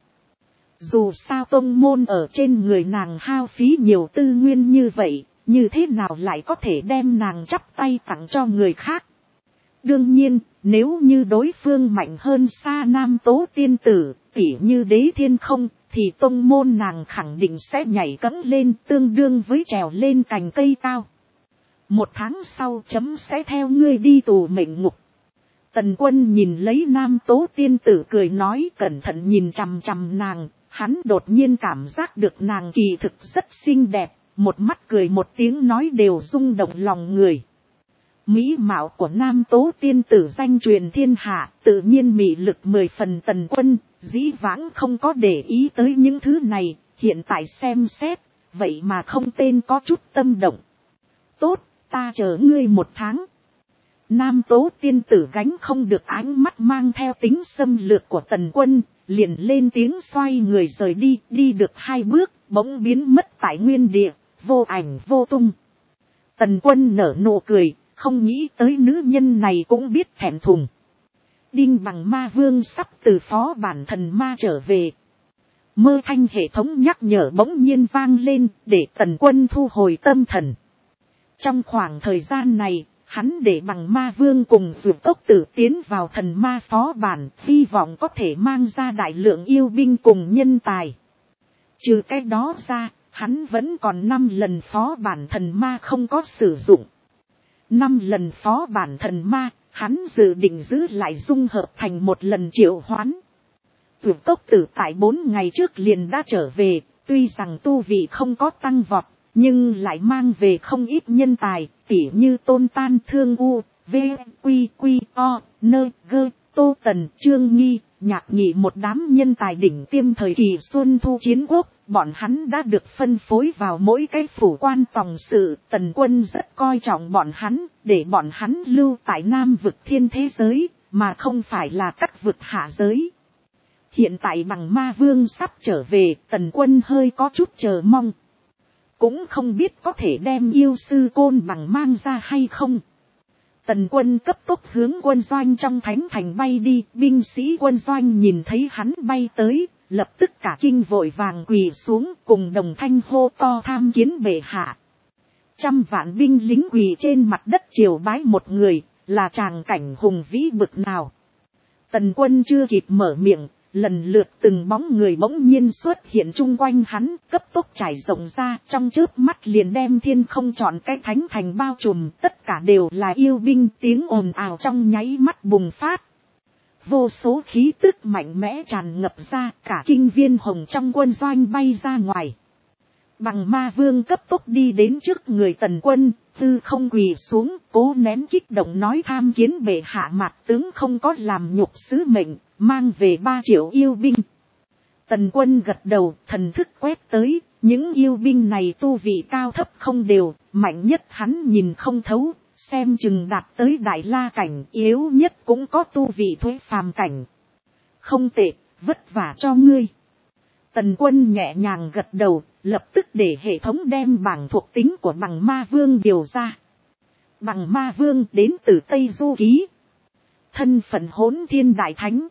Speaker 1: Dù sao tông môn ở trên người nàng hao phí nhiều tư nguyên như vậy, như thế nào lại có thể đem nàng chắp tay tặng cho người khác. Đương nhiên, nếu như đối phương mạnh hơn xa Nam Tố tiên tử, tỉ như Đế Thiên Không, thì tông môn nàng khẳng định sẽ nhảy cẫng lên tương đương với trèo lên cành cây cao. 1 tháng sau chấm sẽ theo ngươi đi tù mệnh ngục. Tần Quân nhìn lấy Nam Tố tiên tử cười nói, cẩn thận nhìn chằm chằm nàng, hắn đột nhiên cảm giác được nàng kỳ thực rất xinh đẹp, một mắt cười một tiếng nói đều rung động lòng người. Mỹ mạo của Nam Tố tiên tử danh truyền thiên hạ, tự nhiên mị lực 10 phần. Tần Quân dĩ vãng không có để ý tới những thứ này, hiện tại xem xét, vậy mà không tên có chút tâm động. Tốt, ta chờ ngươi 1 tháng. Nam Tố tiên tử gánh không được ánh mắt mang theo tính xâm lược của Tần Quân, liền lên tiếng xoay người rời đi, đi được 2 bước, bỗng biến mất tại nguyên địa, vô ảnh vô tung. Tần Quân nở nụ cười, không nghĩ tới nữ nhân này cũng biết thẹn thùng. Đinh Bằng Ma Vương sắp từ phó bản thần ma trở về. Mơ thanh hệ thống nhắc nhở bỗng nhiên vang lên, để Tần Quân thu hồi tâm thần. Trong khoảng thời gian này, hắn để Bằng Ma Vương cùng Dược Tốc Tử tiến vào thần ma phó bản, hy vọng có thể mang ra đại lượng yêu binh cùng nhân tài. Trừ cái đó ra, hắn vẫn còn 5 lần phó bản thần ma không có sử dụng. 5 lần phó bản thần ma, hắn dự định giữ lại dung hợp thành 1 lần triệu hoán. Dược Tốc Tử tại 4 ngày trước liền đã trở về, tuy rằng tu vị không có tăng vọt, nhưng lại mang về không ít nhân tài, tỉ như Tôn Tan, Thương U, V, Quy, Quy, O, Nơ, Gơ, Tô Tần, Trương Nghi, Nhạc Nhị, một đám nhân tài đỉnh tiêm thời kỳ xuân thu chiến quốc. Bọn hắn đã được phân phối vào mỗi cái phủ quan phòng sự. Tần Quân rất coi trọng bọn hắn, để bọn hắn lưu tại Nam vực thiên thế giới, mà không phải là các vực hạ giới. Hiện tại Bằng Ma Vương sắp trở về, Tần Quân hơi có chút chờ mong. Cũng không biết có thể đem yêu sư Côn Bằng mang ra hay không. Tần Quân cấp tốc hướng quân doanh trong thánh thành bay đi, binh sĩ quân doanh nhìn thấy hắn bay tới, lập tức cả kinh vội vàng quỳ xuống cùng đồng thanh hô to tham kiến bệ hạ. 100 vạn binh lính quỳ trên mặt đất triều bái một người, là tràng cảnh hùng vĩ bực nào. Tần Quân chưa kịp mở miệng, lần lượt từng bóng người bỗng nhiên xuất hiện chung quanh hắn, cấp tốc trải rộng ra, trong chớp mắt liền đem thiên không trọn cái thánh thành bao trùm, tất cả đều là yêu binh, tiếng ồn ào trong nháy mắt bùng phát. Vô số khí tức mạnh mẽ tràn ngập ra, cả kinh viên hồng trong quân doanh bay ra ngoài. Bằng Ma Vương cấp tốc đi đến trước người Tần Quân, tư không quỳ xuống, cố nén kích động nói tham kiến bệ hạ, Mạt tướng không có làm nhục sứ mệnh, mang về 3 triệu yêu binh. Tần Quân gật đầu, thần thức quét tới, những yêu binh này tu vị cao thấp không đều, mạnh nhất hắn nhìn không thấu, xem chừng đạt tới đại la cảnh, yếu nhất cũng có tu vị thuế phàm cảnh. Không tệ, vất vả cho ngươi. Tần Quân nhẹ nhàng gật đầu, lập tức để hệ thống đem bảng thuộc tính của Bằng Ma Vương điều ra. Bằng Ma Vương đến từ Tây Du Ký. Thân phận Hỗn Thiên Đại Thánh.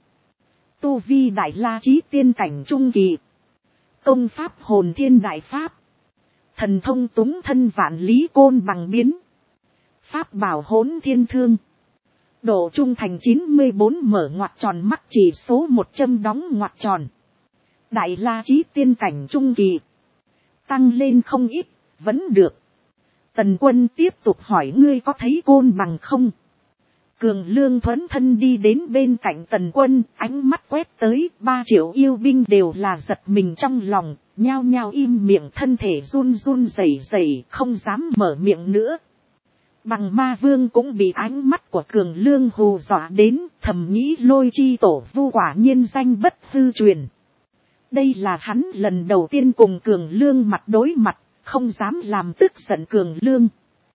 Speaker 1: Tu vi Đại La Chí Tiên Cảnh Trung Kỳ. Công pháp Hồn Thiên Đại Pháp. Thần thông túng thân vạn lý côn bằng biến. Pháp bảo Hỗn Thiên Thương. Độ trung thành 94, mở ngoặc tròn, mắc chỉ số 100 đóng ngoặc tròn. Đại La Chí Tiên Cảnh Trung Kỳ. Tăng lên không ít, vẫn được. Tần Quân tiếp tục hỏi ngươi có thấy Côn Bằng không? Cường Lương thuấn thân đi đến bên cạnh Tần Quân, ánh mắt quét tới, 3 triệu yêu binh đều là giật mình trong lòng, nhao nhao im miệng, thân thể run run rẩy rẩy, không dám mở miệng nữa. Bằng Ma Vương cũng bị ánh mắt của Cường Lương hù dọa đến, thầm nghĩ Lôi Chi Tổ Vu quả nhiên danh bất hư truyền. Đây là hắn lần đầu tiên cùng Cường Lương mặt đối mặt, không dám làm tức giận Cường Lương.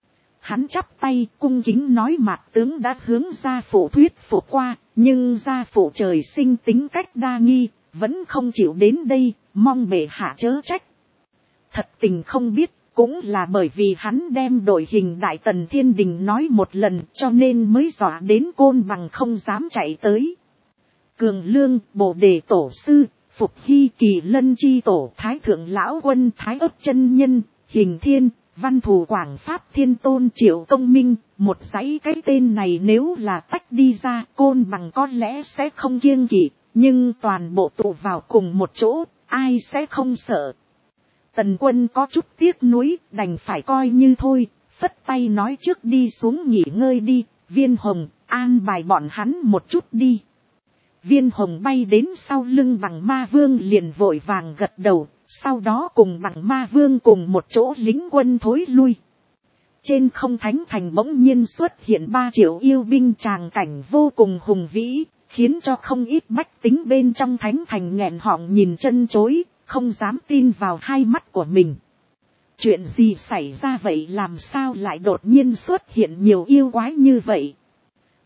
Speaker 1: Hắn chắp tay cung kính nói Mạt tướng đã hướng gia phụ thuyết phục qua, nhưng gia phụ trời sinh tính cách đa nghi, vẫn không chịu đến đây, mong bệ hạ chớ trách. Thật tình không biết, cũng là bởi vì hắn đem đội hình Đại Tần Thiên Đình nói một lần, cho nên mới dọa đến Côn Bằng không dám chạy tới. Cường Lương, Bồ Đề Tổ Sư, Phục Hy Kỳ Lân Chi Tổ, Thái Thượng Lão Quân, Thái Ấp Chân Nhân, Hình Thiên, Văn Thù Quảng Pháp Thiên Tôn, Triệu Công Minh, một dãy cái tên này nếu là tách đi ra, Côn Bằng có lẽ sẽ không kiêng kỵ, nhưng toàn bộ tụ vào cùng một chỗ, ai sẽ không sợ. Tần Quân có chút tiếc nuối, đành phải coi như thôi, phất tay nói trước đi xuống nghỉ ngơi đi, Viên Hồng, an bài bọn hắn một chút đi. Viên Hồng bay đến sau lưng Bằng Ma Vương liền vội vàng gật đầu, sau đó cùng Bằng Ma Vương cùng một chỗ lính quân thối lui. Trên không thánh thành bỗng nhiên xuất hiện 3 triệu yêu binh, tràng cảnh vô cùng hùng vĩ, khiến cho không ít bách tính bên trong thánh thành nghẹn họng nhìn chân chối, không dám tin vào hai mắt của mình. Chuyện gì xảy ra vậy, làm sao lại đột nhiên xuất hiện nhiều yêu quái như vậy?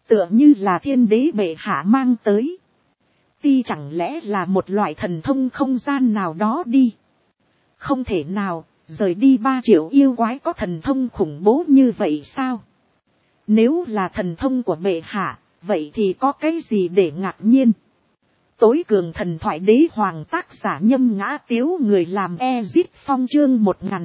Speaker 1: tựa như là thiên đế bệ hạ mang tới. Ti chẳng lẽ là một loại thần thông không gian nào đó đi. Không thể nào, rời đi 3 triệu yêu quái có thần thông khủng bố như vậy sao? Nếu là thần thông của bệ hạ, vậy thì có cái gì để ngạc nhiên? Tối cường thần thoại đế hoàng tác giả Nhâm Ngã Tiếu, người làm Ezit Phong, chương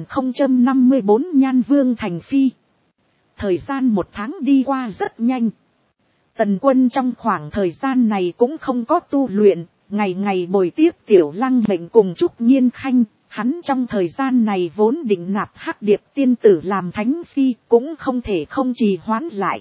Speaker 1: 1054 Nhan Vương thành phi. Thời gian 1 tháng đi qua rất nhanh. Tần Quân trong khoảng thời gian này cũng không có tu luyện, ngày ngày bồi tiếp Tiểu Lăng Mệnh cùng Trúc Nhiên Khanh. Hắn trong thời gian này vốn định nạp Hắc Điệp tiên tử làm thánh phi, cũng không thể không trì hoãn lại.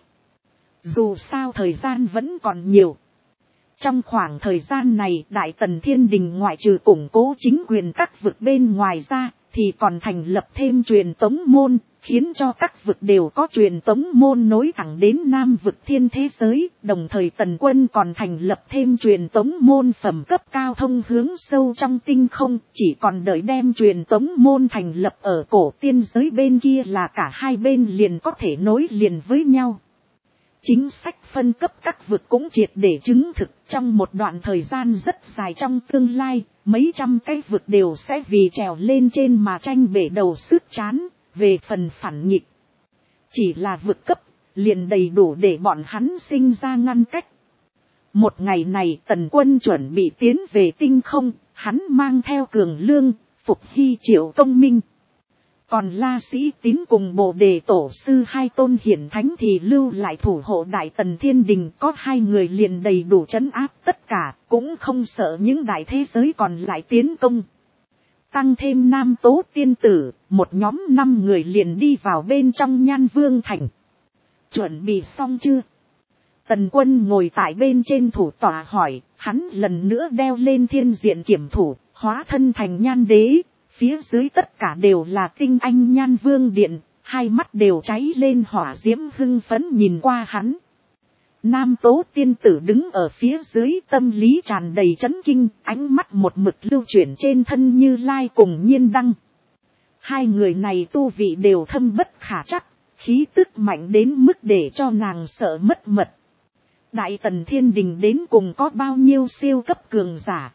Speaker 1: Dù sao thời gian vẫn còn nhiều. Trong khoảng thời gian này, Đại Tần Thiên Đình ngoại trừ củng cố chính quyền các vực bên ngoài ra, thì còn thành lập thêm truyền tống môn, khiến cho các vực đều có truyền tống môn nối thẳng đến Nam vực thiên thế giới. Đồng thời Tần Quân còn thành lập thêm truyền tống môn phẩm cấp cao thông hướng sâu trong tinh không, chỉ còn đợi đem truyền tống môn thành lập ở cổ tiên giới bên kia là cả hai bên liền có thể nối liền với nhau. Chính sách phân cấp các vực cũng triệt để chứng thực, trong một đoạn thời gian rất dài trong tương lai, mấy trăm cái vực đều sẽ vì trèo lên trên mà tranh bể đầu sứt trán. Về phần phản nghịch, chỉ là vực cấp, liền đầy đủ để bọn hắn sinh ra ngăn cách. Một ngày này Tần Quân chuẩn bị tiến về tinh không, hắn mang theo Cường Lương, Phục Hy, Triệu Công Minh. Còn La Sĩ Tín cùng Bồ Đề Tổ sư hai tôn hiển thánh thì lưu lại thủ hộ Đại Tần Thiên Đình, có hai người liền đầy đủ trấn áp tất cả, cũng không sợ những đại thế giới còn lại tiến công. Tăng thêm Nam Tố tiên tử, một nhóm 5 người liền đi vào bên trong Nhan Vương thành. Chuẩn bị xong chưa? Tần Quân ngồi tại bên trên thủ tọa hỏi, hắn lần nữa đeo lên thiên diện kiểm thủ, hóa thân thành Nhan Đế. Phía dưới tất cả đều là tinh anh Nhan Vương điện, hai mắt đều cháy lên hỏa diễm hưng phấn nhìn qua hắn. Nam Tố tiên tử đứng ở phía dưới, tâm lý tràn đầy chấn kinh, ánh mắt một mực lưu chuyển trên thân Như Lai cùng Nhiên Đăng. Hai người này tu vị đều thâm bất khả trắc, khí tức mạnh đến mức để cho nàng sợ mất mật. Đại Tần Thiên Đình đến cùng có bao nhiêu siêu cấp cường giả?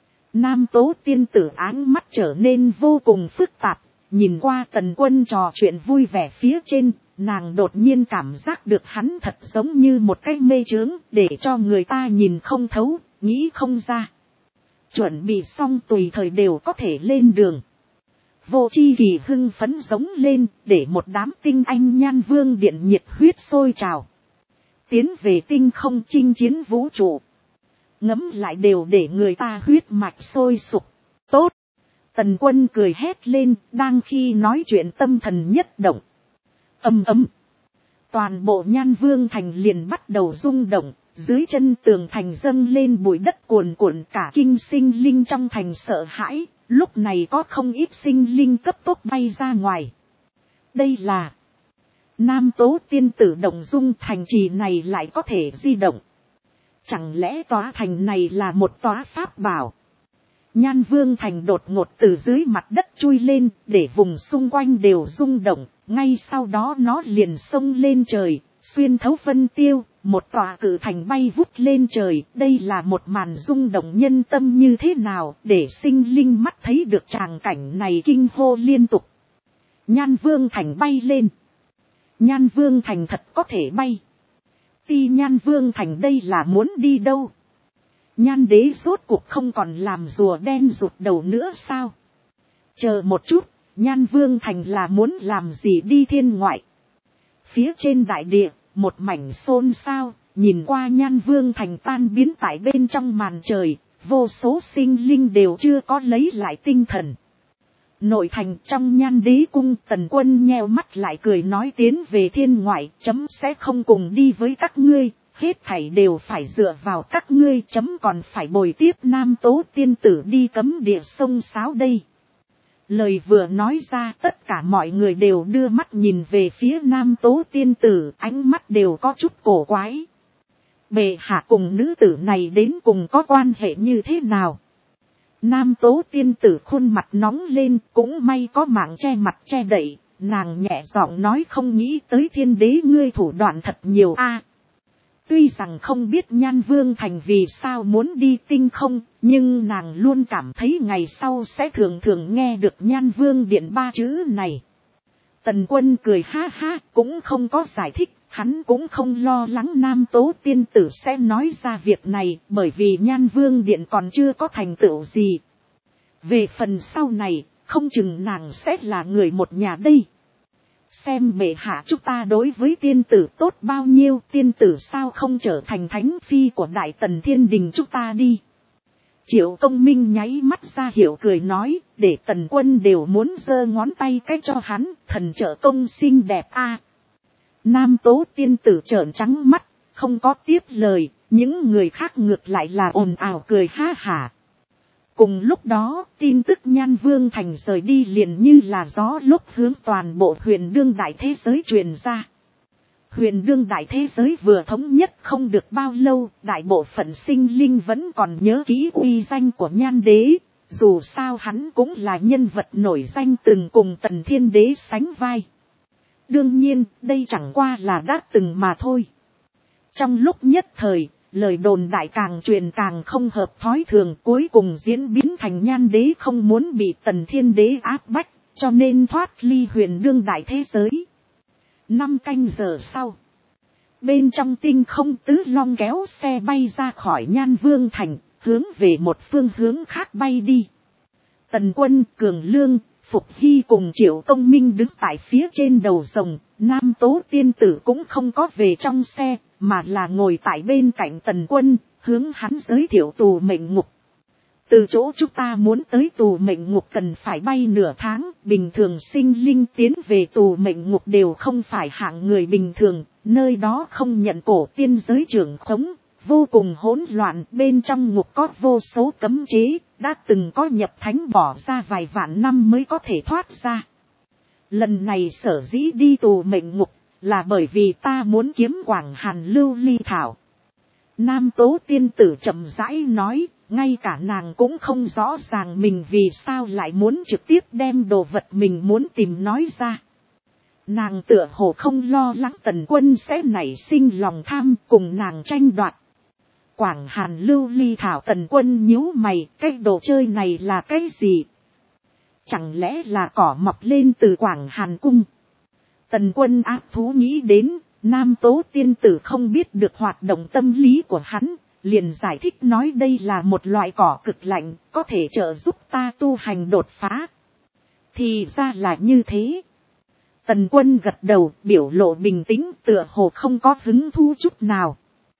Speaker 1: Nam Tố tiên tử áng mắt trở nên vô cùng phức tạp, nhìn qua Tần Quân trò chuyện vui vẻ phía trên, nàng đột nhiên cảm giác được hắn thật giống như một cái mê chướng, để cho người ta nhìn không thấu, nghĩ không ra. Chuẩn bị xong tùy thời đều có thể lên đường. Vô chi kỳ hưng phấn giống lên, để một đám tinh anh Nhan Vương điện nhiệt huyết sôi trào. Tiến về tinh không chinh chiến vũ trụ. Ngấm lại đều để người ta huyết mạch sôi sục. Tốt! Tần Quân cười hét lên, đang khi nói chuyện tâm thần nhất động. Ầm ầm. Toàn bộ Nhan Vương thành liền bắt đầu rung động, dưới chân tường thành dâng lên bụi đất cuồn cuộn, cả kinh sinh linh trong thành sợ hãi, lúc này có không ít sinh linh cấp tốc bay ra ngoài. Đây là Nam Tố tiên tử động dung, thành trì này lại có thể di động. Chẳng lẽ tòa thành này là một tòa pháp bảo? Nhan Vương thành đột ngột từ dưới mặt đất chui lên, để vùng xung quanh đều rung động, ngay sau đó nó liền xông lên trời, xuyên thấu vân tiêu, một tòa cự thành bay vút lên trời. Đây là một màn rung động nhân tâm như thế nào, để sinh linh mắt thấy được tràng cảnh này kinh hô liên tục. Nhan Vương thành bay lên. Nhan Vương thành thật có thể bay. Ti Nhan Vương thành đây là muốn đi đâu? Nhan Đế rốt cuộc không còn làm rùa đen rụt đầu nữa sao? Chờ một chút, Nhan Vương thành là muốn làm gì đi thiên ngoại? Phía trên đại địa, một mảnh xôn xao, nhìn qua Nhan Vương thành tan biến tại bên trong màn trời, vô số sinh linh đều chưa có lấy lại tinh thần. Nội thành trong Nhan Đế cung, Tần Quân nheo mắt lại cười nói, tiến về thiên ngoại, chấm sẽ không cùng đi với các ngươi, hết thảy đều phải dựa vào các ngươi, chấm còn phải bồi tiếp Nam Tố tiên tử đi cấm địa sông sáo đây. Lời vừa nói ra, tất cả mọi người đều đưa mắt nhìn về phía Nam Tố tiên tử, ánh mắt đều có chút cổ quái. Bệ hạ cùng nữ tử này đến cùng có quan hệ như thế nào? Nam Tố tiên tử khuôn mặt nóng lên, cũng may có mạng che mặt che đậy, nàng nhẹ giọng nói, không nghĩ tới thiên đế ngươi thủ đoạn thật nhiều a. Tuy rằng không biết Nhan Vương Thành vì sao muốn đi tinh không, nhưng nàng luôn cảm thấy ngày sau sẽ thường thường nghe được Nhan Vương Điện ba chữ này. Tần Quân cười ha ha, cũng không có giải thích, hắn cũng không lo lắng Nam Tố tiên tử sẽ nói ra việc này, bởi vì Nhan Vương Điện còn chưa có thành tựu gì. Về phần sau này, không chừng nàng sẽ là người một nhà đây. Xem bệ hạ chúng ta đối với tiên tử tốt bao nhiêu, tiên tử sao không trở thành thánh phi của Đại Tần Thiên Đình chúng ta đi. Triệu Công Minh nháy mắt ra hiệu cười nói, để Tần Quân đều muốn giơ ngón tay cái cho hắn, thần trợ công xinh đẹp a. Nam Tố tiên tử trợn trắng mắt, không có tiếp lời, những người khác ngược lại là ồn ào cười ha hả. Cùng lúc đó, tin tức Nhan Vương Thành rời đi liền như là gió lúc hướng toàn bộ huyền đương đại thế giới truyền ra. Huyền đương đại thế giới vừa thống nhất không được bao lâu, đại bộ phận sinh linh vẫn còn nhớ kỹ uy danh của Nhan Đế. Dù sao hắn cũng là nhân vật nổi danh từng cùng Tần Thiên Đế sánh vai. Đương nhiên, đây chẳng qua là đã từng mà thôi. Trong lúc nhất thời, lời đồn đại càng truyền càng không hợp thói thường, cuối cùng diễn biến thành Nhan Đế không muốn bị Tần Thiên Đế áp bách, cho nên thoát ly huyền đương đại thế giới. 5 canh giờ sau, bên trong tinh không Tứ Long kéo xe bay ra khỏi Nhan Vương Thành, hướng về một phương hướng khác bay đi. Tần Quân, Cường Lương, Phục Hy cùng Triệu Công Minh đứng tại phía trên đầu rồng, Nam Tố tiên tử cũng không có về trong xe, mà là ngồi tại bên cạnh Tần Quân, hướng hắn giới thiệu tù mệnh ngục. Từ chỗ chúng ta muốn tới tù mệnh ngục cần phải bay nửa tháng, bình thường sinh linh tiến về tù mệnh ngục đều không phải hạng người bình thường, nơi đó không nhận cổ tiên giới trưởng khống, vô cùng hỗn loạn, bên trong ngục có vô số cấm chế, đã từng có nhập thánh bỏ ra vài vạn năm mới có thể thoát ra. Lần này sở dĩ đi tù mệnh ngục, là bởi vì ta muốn kiếm Quảng Hàn lưu ly thảo. Nam Tố tiên tử chậm rãi nói, ngay cả nàng cũng không rõ ràng mình vì sao lại muốn trực tiếp đem đồ vật mình muốn tìm nói ra. Nàng tựa hồ không lo lắng Tần Quân sẽ nảy sinh lòng tham cùng nàng tranh đoạt. Quảng Hàn lưu ly thảo. Tần Quân nhíu mày, cái đồ chơi này là cái gì? Chẳng lẽ là cỏ mọc lên từ Quảng Hàn cung? Tần Quân ác thú nghĩ đến, Nam Tố tiên tử không biết được hoạt động tâm lý của hắn, liền giải thích nói đây là một loại cỏ cực lạnh, có thể trợ giúp ta tu hành đột phá. Thì ra là như thế. Tần Quân gật đầu, biểu lộ bình tĩnh, tựa hồ không có hứng thú chút nào.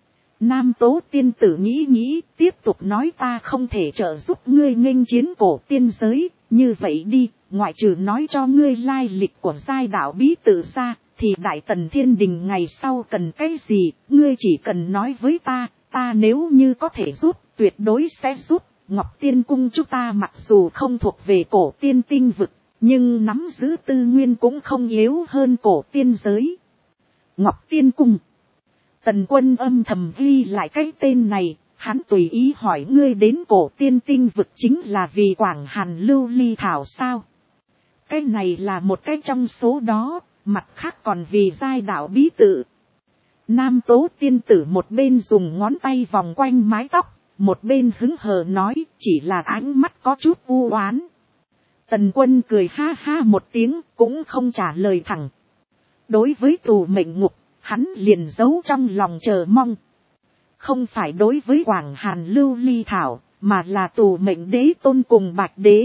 Speaker 1: Nam Tố tiên tử nghĩ nghĩ, tiếp tục nói ta không thể trợ giúp ngươi nghênh chiến cổ tiên giới, như vậy đi, ngoại trừ nói cho ngươi lai lịch của giai đạo bí tự ra, thì Đại Tần Thiên Đình ngày sau cần cái gì, ngươi chỉ cần nói với ta, ta nếu như có thể giúp, tuyệt đối sẽ giúp. Ngọc Tiên Cung chúng ta mặc dù không thuộc về cổ tiên tinh vực, nhưng nắm giữ tư nguyên cũng không yếu hơn cổ tiên giới. Ngọc Tiên Cung. Tần Quân âm thầm ghi lại cái tên này, hắn tùy ý hỏi ngươi đến cổ tiên tinh vực chính là vì Quảng Hàn lưu ly thảo sao? Cái này là một cái trong số đó, mặt khác còn vì giai đạo bí tự. Nam Tố tiên tử một bên dùng ngón tay vòng quanh mái tóc, một bên hứng hờ nói, chỉ là ánh mắt có chút u oán. Tần Quân cười ha ha một tiếng, cũng không trả lời thẳng. Đối với tù mệnh ngục, hắn liền giấu trong lòng chờ mong. Không phải đối với Quảng Hàn lưu ly thảo, mà là tù mệnh đế tôn cùng Bạch Đế.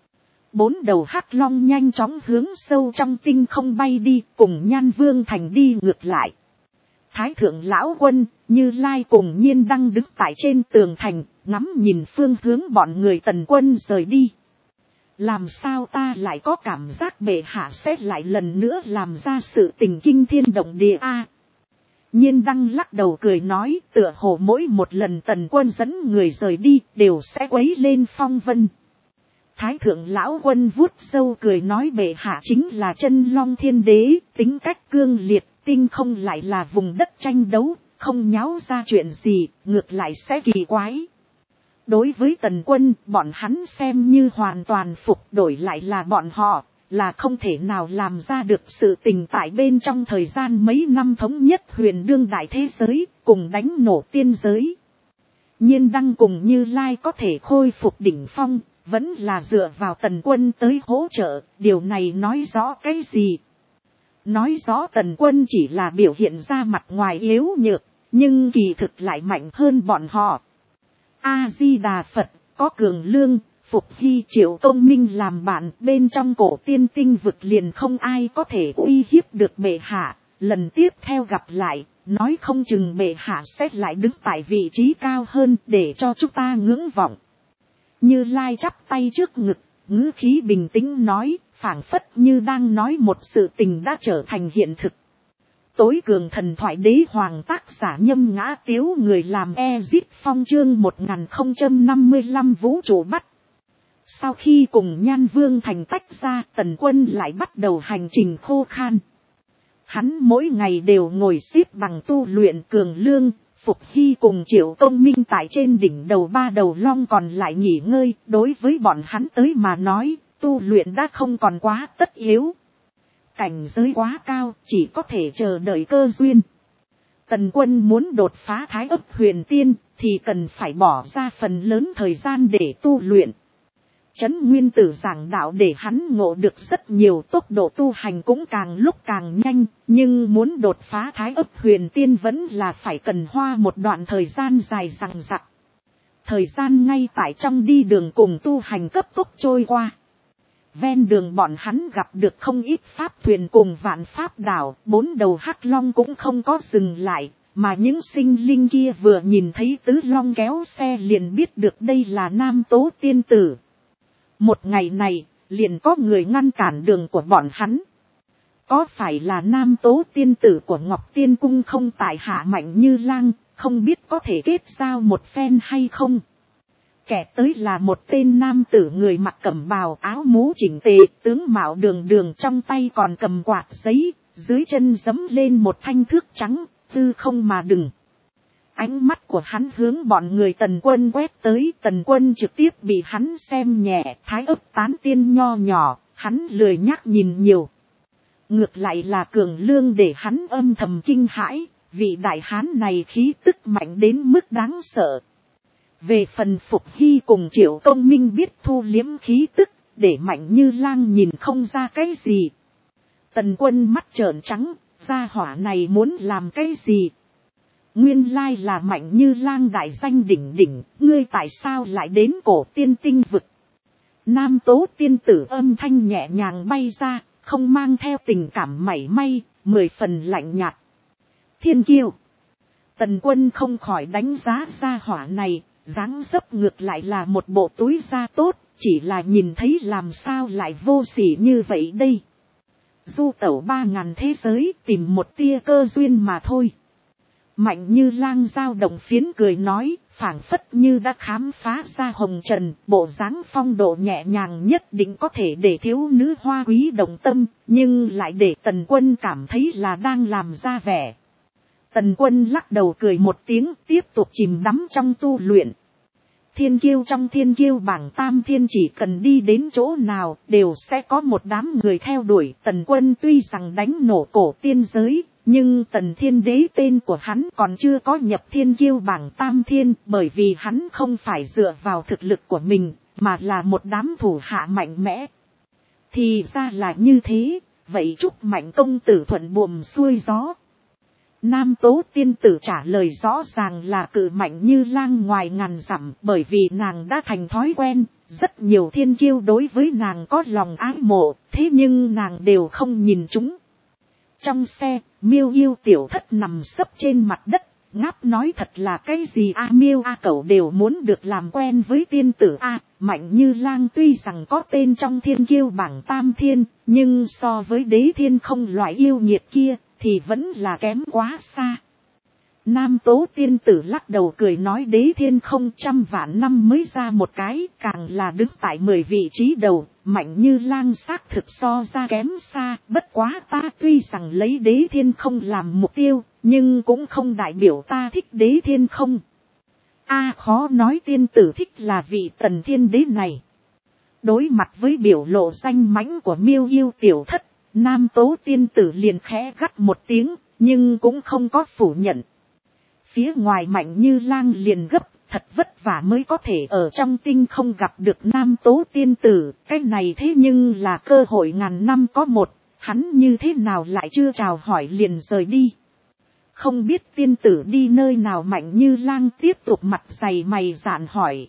Speaker 1: 4 đầu hắc long nhanh chóng hướng sâu trong tinh không bay đi, cùng Nhan Vương Thành đi ngược lại. Thái thượng lão quân, Như Lai cùng Nhiên Đăng đứng tại trên tường thành, ngắm nhìn phương hướng bọn người Tần Quân rời đi. Làm sao ta lại có cảm giác bệ hạ sẽ lại lần nữa làm ra sự tình kinh thiên động địa a? Nhiên Đăng lắc đầu cười nói, tựa hồ mỗi một lần Tần Quân dẫn người rời đi, đều sẽ quấy lên phong vân. Thái thượng lão quân vuốt râu cười nói bệ hạ chính là chân long thiên đế, tính cách cương liệt, tinh không lại là vùng đất tranh đấu, không nháo ra chuyện gì, ngược lại sẽ kỳ quái. Đối với Tần Quân, bọn hắn xem như hoàn toàn phục, đổi lại là bọn họ, là không thể nào làm ra được sự tình tại bên trong thời gian mấy năm thống nhất huyền đương đại thế giới, cùng đánh nổ tiên giới. Nhiên đăng cùng Như Lai có thể khôi phục đỉnh phong, vẫn là dựa vào Tần Quân tới hỗ trợ, điều này nói rõ cái gì? Nói rõ Tần Quân chỉ là biểu hiện ra mặt ngoài yếu nhược, nhưng kỳ thực lại mạnh hơn bọn họ. A-di-đà Phật, có Cường Lương, Phục Hy, Triệu Công Minh làm bạn, bên trong cổ tiên tinh vực liền không ai có thể uy hiếp được bệ hạ. Lần tiếp theo gặp lại, nói không chừng bệ hạ sẽ lại đứng tại vị trí cao hơn để cho chúng ta ngưỡng vọng. Như Lai chắp tay trước ngực, ngữ khí bình tĩnh nói, phảng phất như đang nói một sự tình đã trở thành hiện thực. Tối cường thần thoại đế hoàng tác giả Nhâm Ngã Tiếu, người làm Ezit Phong, chương 1055 vũ trụ bắt. Sau khi cùng Nhan Vương thành tách ra, Tần Quân lại bắt đầu hành trình khô khan. Hắn mỗi ngày đều ngồi xếp bằng tu luyện. Cường Lương, Phục Hy cùng Triệu Công Minh tại trên đỉnh đầu ba đầu long còn lại nghỉ ngơi. Đối với bọn hắn tới mà nói, tu luyện đã không còn quá tất yếu. Cảnh giới quá cao, chỉ có thể chờ đợi cơ duyên. Tần Quân muốn đột phá Thái Ấp Huyền Tiên, thì cần phải bỏ ra phần lớn thời gian để tu luyện. Trấn Nguyên Tử giảng đạo để hắn ngộ được rất nhiều, tốc độ tu hành cũng càng lúc càng nhanh, nhưng muốn đột phá Thái Ấp Huyền Tiên vẫn là phải cần hoa một đoạn thời gian dài dằng dặc. Thời gian ngay tại trong đi đường cùng tu hành cấp tốc trôi qua. Ven đường bọn hắn gặp được không ít pháp thuyền cùng vạn pháp đảo, bốn đầu hắc long cũng không có dừng lại, mà những sinh linh kia vừa nhìn thấy tứ long kéo xe liền biết được đây là Nam Tố tiên tử. Một ngày này, liền có người ngăn cản đường của bọn hắn. Có phải là Nam Tố tiên tử của Ngọc Tiên Cung không tại hạ Mạnh Như Lang, không biết có thể kết giao một phen hay không? Kẻ tới là một tên nam tử người mặc cẩm bào, áo mũ chỉnh tề, tướng mạo đường đường, trong tay còn cầm quạt giấy, dưới chân giẫm lên một thanh thước trắng, tư không mà đừng. Ánh mắt của hắn hướng bọn người Tần Quân quét tới, Tần Quân trực tiếp bị hắn xem nhẹ, Thái Ấp tán tiên nho nhỏ, hắn lười nhác nhìn nhiều. Ngược lại là Cường Lương để hắn âm thầm kinh hãi, vị đại hán này khí tức mạnh đến mức đáng sợ. Về phần Phục Hy cùng Triệu Công Minh biết thu liếm khí tức, để Mạnh Như Lang nhìn không ra cái gì. Tần Quân mắt trợn trắng, gia hỏa này muốn làm cái gì? Nguyên lai là Mạnh Như Lang đại danh đỉnh đỉnh, ngươi tại sao lại đến cổ tiên tinh vực? Nam Tố tiên tử âm thanh nhẹ nhàng bay ra, không mang theo tình cảm mảy may, 10 phần lạnh nhạt. Thiên kiêu. Tần Quân không khỏi đánh giá gia hỏa này, dáng dấp ngược lại là một bộ túi da tốt, chỉ là nhìn thấy làm sao lại vô sỉ như vậy đây. Du tẩu 3000 thế giới, tìm một tia cơ duyên mà thôi. Mạnh Như Lang dao động phiến cười nói, phảng phất như đã khám phá ra hồng trần, bộ dáng phong độ nhẹ nhàng nhất định có thể để thiếu nữ hoa quý động tâm, nhưng lại để Tần Quân cảm thấy là đang làm ra vẻ. Tần Quân lắc đầu cười một tiếng, tiếp tục chìm đắm trong tu luyện. Thiên kiêu trong thiên kiêu bảng tam thiên, chỉ cần đi đến chỗ nào đều sẽ có một đám người theo đuổi. Tần Quân tuy rằng đánh nổ cổ tiên giới, nhưng Tần Thiên Đế tên của hắn còn chưa có nhập thiên kiêu bảng tam thiên, bởi vì hắn không phải dựa vào thực lực của mình, mà là một đám thủ hạ mạnh mẽ. Thì ra là như thế, vậy chúc Mạnh công tử thuận buồm xuôi gió. Nam Tố tiên tử trả lời rõ ràng là cự Mạnh Như Lang ngoài ngàn dặm, bởi vì nàng đã thành thói quen, rất nhiều thiên kiêu đối với nàng có lòng ái mộ, thế nhưng nàng đều không nhìn chúng. Trong xe, Miêu Yêu tiểu thất nằm sấp trên mặt đất, ngáp nói thật là cái gì a Miêu a cậu đều muốn được làm quen với tiên tử a. Mạnh Như Lang tuy rằng có tên trong thiên kiêu bảng tam thiên, nhưng so với đế thiên không loại yêu nghiệt kia, thì vẫn là kém quá xa. Nam Tố tiên tử lắc đầu cười nói đế thiên không trăm vạn năm mới ra một cái, càng là đứng tại 10 vị trí đầu, Mạnh Như Lang xác thực so ra kém xa, bất quá ta tuy rằng lấy đế thiên không làm mục tiêu, nhưng cũng không đại biểu ta thích đế thiên không. Khó nói tiên tử thích là vị Tần Thiên Đế này. Đối mặt với biểu lộ danh mãnh của Miêu Yêu tiểu thất, Nam Tố tiên tử liền khẽ gắt một tiếng, nhưng cũng không có phủ nhận. Phía ngoài Mạnh Như Lang liền gấp, thật vất vả mới có thể ở trong tinh không gặp được Nam Tố tiên tử, cái này thế nhưng là cơ hội ngàn năm có một, hắn như thế nào lại chưa chào hỏi liền rời đi. Không biết tiên tử đi nơi nào. Mạnh Như Lang tiếp tục mặt dày mày dạn hỏi.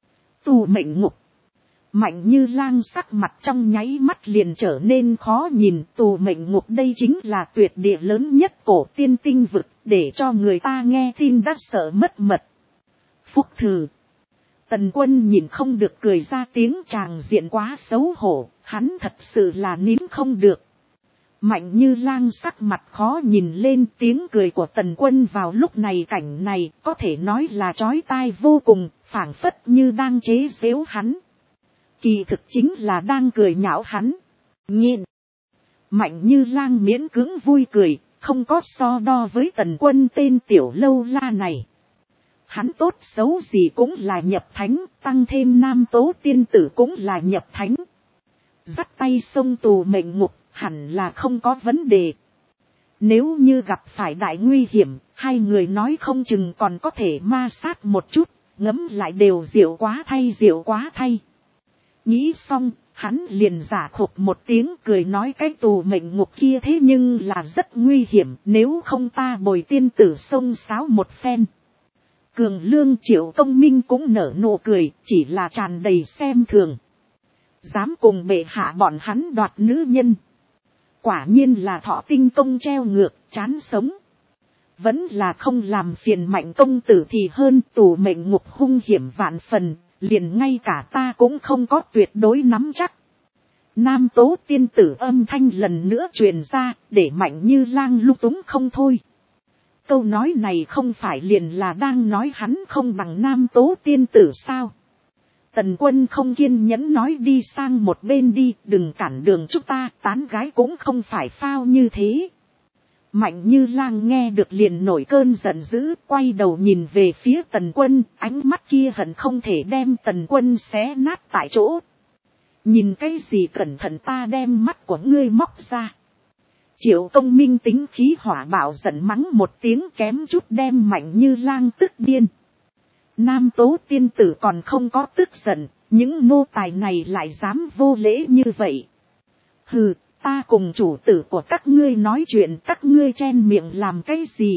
Speaker 1: Tù mệnh ngục. Mạnh Như Lang sắc mặt trong nháy mắt liền trở nên khó nhìn. Tù mệnh ngục đây chính là tuyệt địa lớn nhất cổ tiên tinh vực, để cho người ta nghe tin đã sợ mất mật. Phúc thử. Tần Quân nhìn không được cười ra tiếng, tràng diện quá xấu hổ, hắn thật sự là nín không được. Mạnh Như Lang sắc mặt khó nhìn lên, tiếng cười của Tần Quân vào lúc này cảnh này có thể nói là chói tai vô cùng, phảng phất như đang chế giễu hắn. Kỳ thực chính là đang cười nhạo hắn. Nhìn. Mạnh Như Lang miễn cưỡng vui cười, không có so đo với Tần Quân tên tiểu lâu la này. Hắn tốt xấu gì cũng là nhập thánh, tăng thêm Nam Tố tiên tử cũng là nhập thánh. Dắt tay xông tù mệnh ngục, hẳn là không có vấn đề. Nếu như gặp phải đại nguy hiểm, hai người nói không chừng còn có thể ma sát một chút, ngấm lại đều diệu quá thay. Nghĩ xong, hắn liền giả khục một tiếng cười nói cái tù mệnh ngục kia thế nhưng là rất nguy hiểm, nếu không ta bồi tiên tử xông xáo một phen. Cường Lương Triệu Công Minh cũng nở nụ cười, chỉ là tràn đầy xem thường. Dám cùng bệ hạ bọn hắn đoạt nữ nhân. Quả nhiên là thọ tinh công treo ngược, chán sống. Vẫn là không làm phiền Mạnh công tử thì hơn. Tù mệnh ngục hung hiểm vạn phần, liền ngay cả ta cũng không có tuyệt đối nắm chắc. Nam Tố tiên tử âm thanh lần nữa truyền ra, để Mạnh Như Lang lung túng không thôi. Câu nói này không phải liền là đang nói hắn không bằng Nam Tố tiên tử sao? Tần Quân không kiên nhẫn nói đi sang một bên đi, đừng cản đường chúng ta, tán gái cũng không phải phao như thế. Mạnh Như Lang nghe được liền nổi cơn giận dữ, quay đầu nhìn về phía Tần Quân, ánh mắt kia hận không thể đem Tần Quân xé nát tại chỗ. Nhìn cái gì, cẩn thận ta đem mắt của ngươi móc ra. Triệu Công Minh tính khí hỏa bạo giận mắng một tiếng, kém chút đem Mạnh Như Lang tức điên. Nam Tố tiên tử còn không có tức giận, những nô tài này lại dám vô lễ như vậy. Hừ, ta cùng chủ tử của các ngươi nói chuyện, các ngươi chen miệng làm cái gì?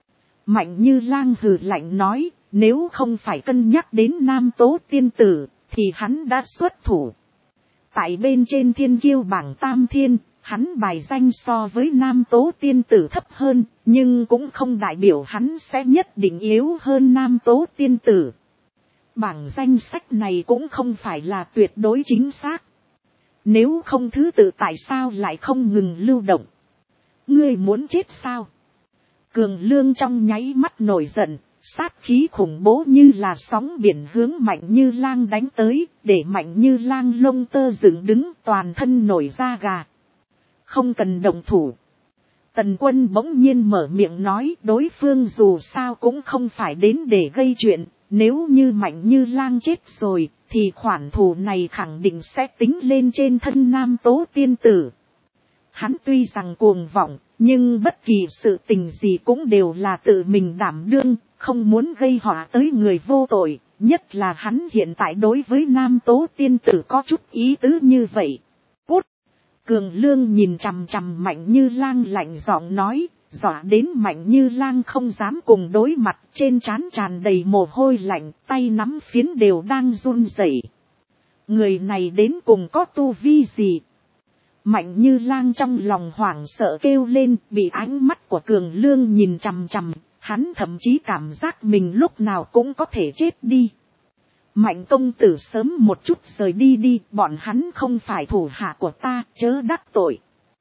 Speaker 1: Mạnh Như Lang hừ lạnh nói, nếu không phải cân nhắc đến Nam Tố tiên tử, thì hắn đã xuất thủ. Tại bên trên thiên kiêu bảng tam thiên, hắn bài danh so với Nam Tố tiên tử thấp hơn, nhưng cũng không đại biểu hắn sẽ nhất định yếu hơn Nam Tố tiên tử. Bảng danh sách này cũng không phải là tuyệt đối chính xác. Nếu không thứ tự tại sao lại không ngừng lưu động? Ngươi muốn chết sao? Cường Lương trong nháy mắt nổi giận, sát khí khủng bố như là sóng biển hướng Mạnh Như Lang đánh tới, để Mạnh Như Lang lông tơ dựng đứng, toàn thân nổi da gà. Không cần động thủ. Tần Quân bỗng nhiên mở miệng nói, đối phương dù sao cũng không phải đến để gây chuyện, nếu như Mạnh Như Lang chết rồi, thì khoản thù này khẳng định sẽ tính lên trên thân Nam Tố tiên tử. Hắn tuy rằng cuồng vọng, nhưng bất kỳ sự tình gì cũng đều là tự mình đảm đương, không muốn gây họa tới người vô tội, nhất là hắn hiện tại đối với Nam Tố tiên tử có chút ý tứ như vậy. Cút! Cường Lương nhìn chằm chằm Mạnh Như Lang lạnh giọng nói, dọa đến Mạnh Như Lang không dám cùng đối mặt, trên trán tràn đầy mồ hôi lạnh, tay nắm phiến đều đang run rẩy. Người này đến cùng có tu vi gì? Mạnh Như Lang trong lòng hoảng sợ kêu lên, bị ánh mắt của Cường Lương nhìn chằm chằm, hắn thậm chí cảm giác mình lúc nào cũng có thể chết đi. Mạnh công tử sớm một chút rời đi đi, bọn hắn không phải thủ hạ của ta, chớ đắc tội.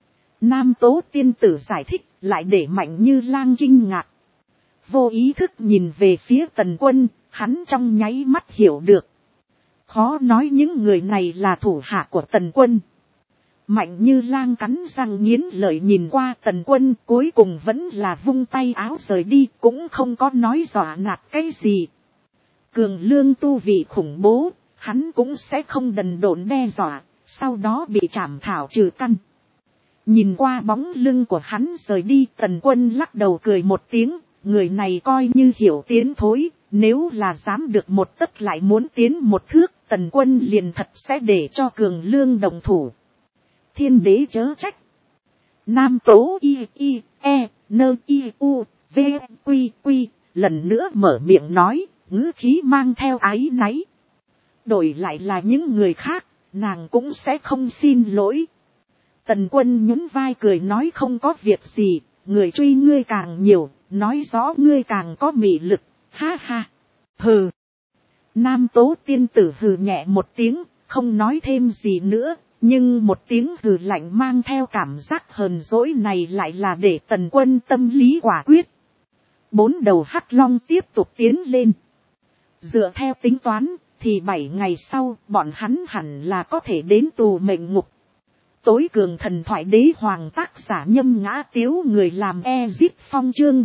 Speaker 1: Nam Tố tiên tử giải thích, lại để Mạnh Như Lang kinh ngạc. Vô ý thức nhìn về phía Tần Quân, hắn trong nháy mắt hiểu được. Khó nói những người này là thủ hạ của Tần Quân. Mạnh Như Lang cắn răng nghiến lợi nhìn qua Tần Quân, cuối cùng vẫn là vung tay áo rời đi, cũng không có nói dọa nạt cái gì. Cường Lương tu vị khủng bố, hắn cũng sẽ không đần độn đe dọa, sau đó bị trảm thảo trừ căn. Nhìn qua bóng lưng của hắn rời đi, Tần Quân lắc đầu cười một tiếng, người này coi như hiểu tiến thối, nếu là dám được một tấc lại muốn tiến một thước, Tần Quân liền thật sẽ để cho Cường Lương đồng thủ. Thiên đế chớ trách. Nam tố nơ u v quy quy, lần nữa mở miệng nói, ngữ khí mang theo áy náy. Đổi lại là những người khác, nàng cũng sẽ không xin lỗi. Tần Quân nhún vai cười nói không có việc gì, người truy ngươi càng nhiều, nói rõ ngươi càng có mị lực, ha ha. Hừ. Nam tố tiên tử hừ nhẹ một tiếng, không nói thêm gì nữa, nhưng một tiếng hừ lạnh mang theo cảm giác hờn dỗi này lại là để Tần Quân tâm lý quả quyết. 4 đầu hắc long tiếp tục tiến lên. Dựa theo tính toán, thì 7 ngày sau, bọn hắn hẳn là có thể đến tù mệnh ngục. Tối cường thần thoại đế hoàng tác giả Nhâm Ngã Tiếu, người làm Ezip Phong, chương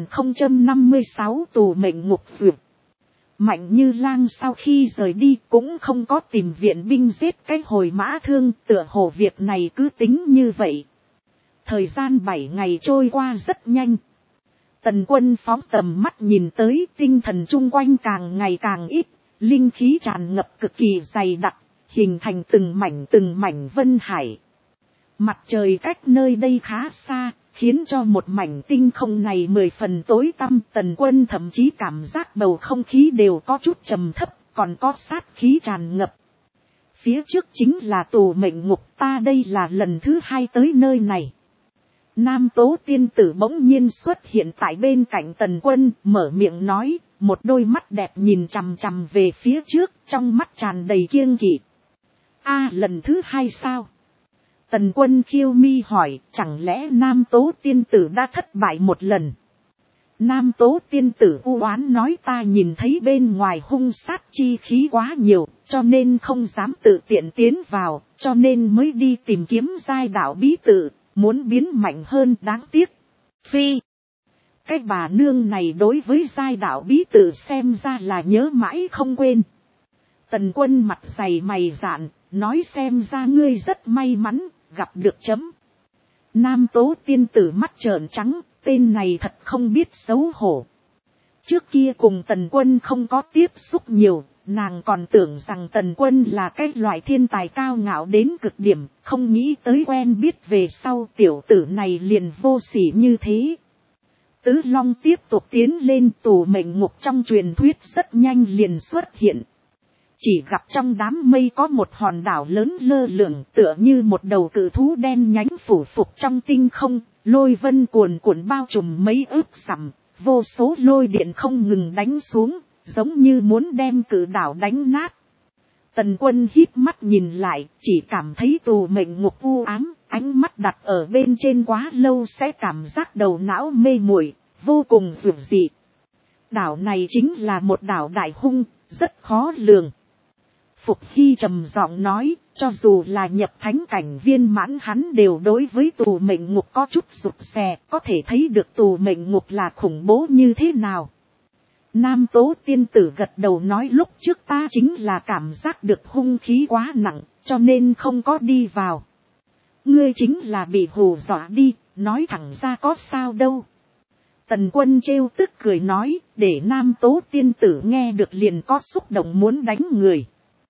Speaker 1: 1056 tù mệnh ngục duyệt. Mạnh Như Lang sau khi rời đi cũng không có tìm viện binh giết cái hồi mã thương, tựa hồ việc này cứ tính như vậy. Thời gian 7 ngày trôi qua rất nhanh. Tần Quân phóng tầm mắt nhìn tới, tinh thần chung quanh càng ngày càng ít, linh khí tràn ngập cực kỳ dày đặc, hình thành từng mảnh vân hải. Mặt trời cách nơi đây khá xa, khiến cho một mảnh tinh không này 10 phần tối tăm. Tần Quân thậm chí cảm giác bầu không khí đều có chút trầm thấp, còn có sát khí tràn ngập. Phía trước chính là tù mệnh ngục, ta đây là lần thứ 2 tới nơi này. Nam tố tiên tử bỗng nhiên xuất hiện tại bên cạnh Tần Quân, mở miệng nói, một đôi mắt đẹp nhìn chằm chằm về phía trước, trong mắt tràn đầy kiêng kỵ. Lần thứ 2 sao? Tần Quân khiêu mi hỏi, chẳng lẽ Nam tố tiên tử đã thất bại một lần? Nam tố tiên tử u oán nói, ta nhìn thấy bên ngoài hung sát chi khí quá nhiều, cho nên không dám tự tiện tiến vào, cho nên mới đi tìm kiếm giai đạo bí tự, muốn biến mạnh hơn, đáng tiếc. Phi, cái bà nương này đối với giai đạo bí tự xem ra là nhớ mãi không quên. Tần Quân mặt dày mày dạn, nói xem ra ngươi rất may mắn, gặp được chấm. Nam tố tiên tử mắt trợn trắng, tên này thật không biết xấu hổ. Trước kia cùng Tần Quân không có tiếp xúc nhiều, nàng còn tưởng rằng Tần Quân là cái loại thiên tài cao ngạo đến cực điểm, không nghĩ tới quen biết về sau tiểu tử này liền vô sỉ như thế. Tứ Long tiếp tục tiến lên, tù mệnh ngục trong truyền thuyết rất nhanh liền xuất hiện. Chỉ gặp trong đám mây có một hòn đảo lớn lơ lửng, tựa như một đầu cự thú đen nhánh phủ phục trong tinh không, lôi vân cuồn cuộn bao trùm mấy ức dặm, vô số lôi điện không ngừng đánh xuống, giống như muốn đem cự đảo đánh nát. Tần Quân híp mắt nhìn lại, chỉ cảm thấy tù mệnh ngục u ám, ánh mắt đặt ở bên trên quá lâu sẽ cảm giác đầu não mê muội, vô cùng dữ dị. Đảo này chính là một đảo đại hung, rất khó lường. Phục Hy trầm giọng nói, cho dù là nhập thánh cảnh viên mãn hắn đều đối với tù mệnh ngục có chút rụt rè, có thể thấy được tù mệnh ngục là khủng bố như thế nào. Nam tố tiên tử gật đầu nói, lúc trước ta chính là cảm giác được hung khí quá nặng, cho nên không có đi vào. Ngươi chính là bị hù dọa đi, nói thẳng ra có sao đâu. Tần Quân trêu tức cười nói, để Nam tố tiên tử nghe được liền có xúc động muốn đánh người.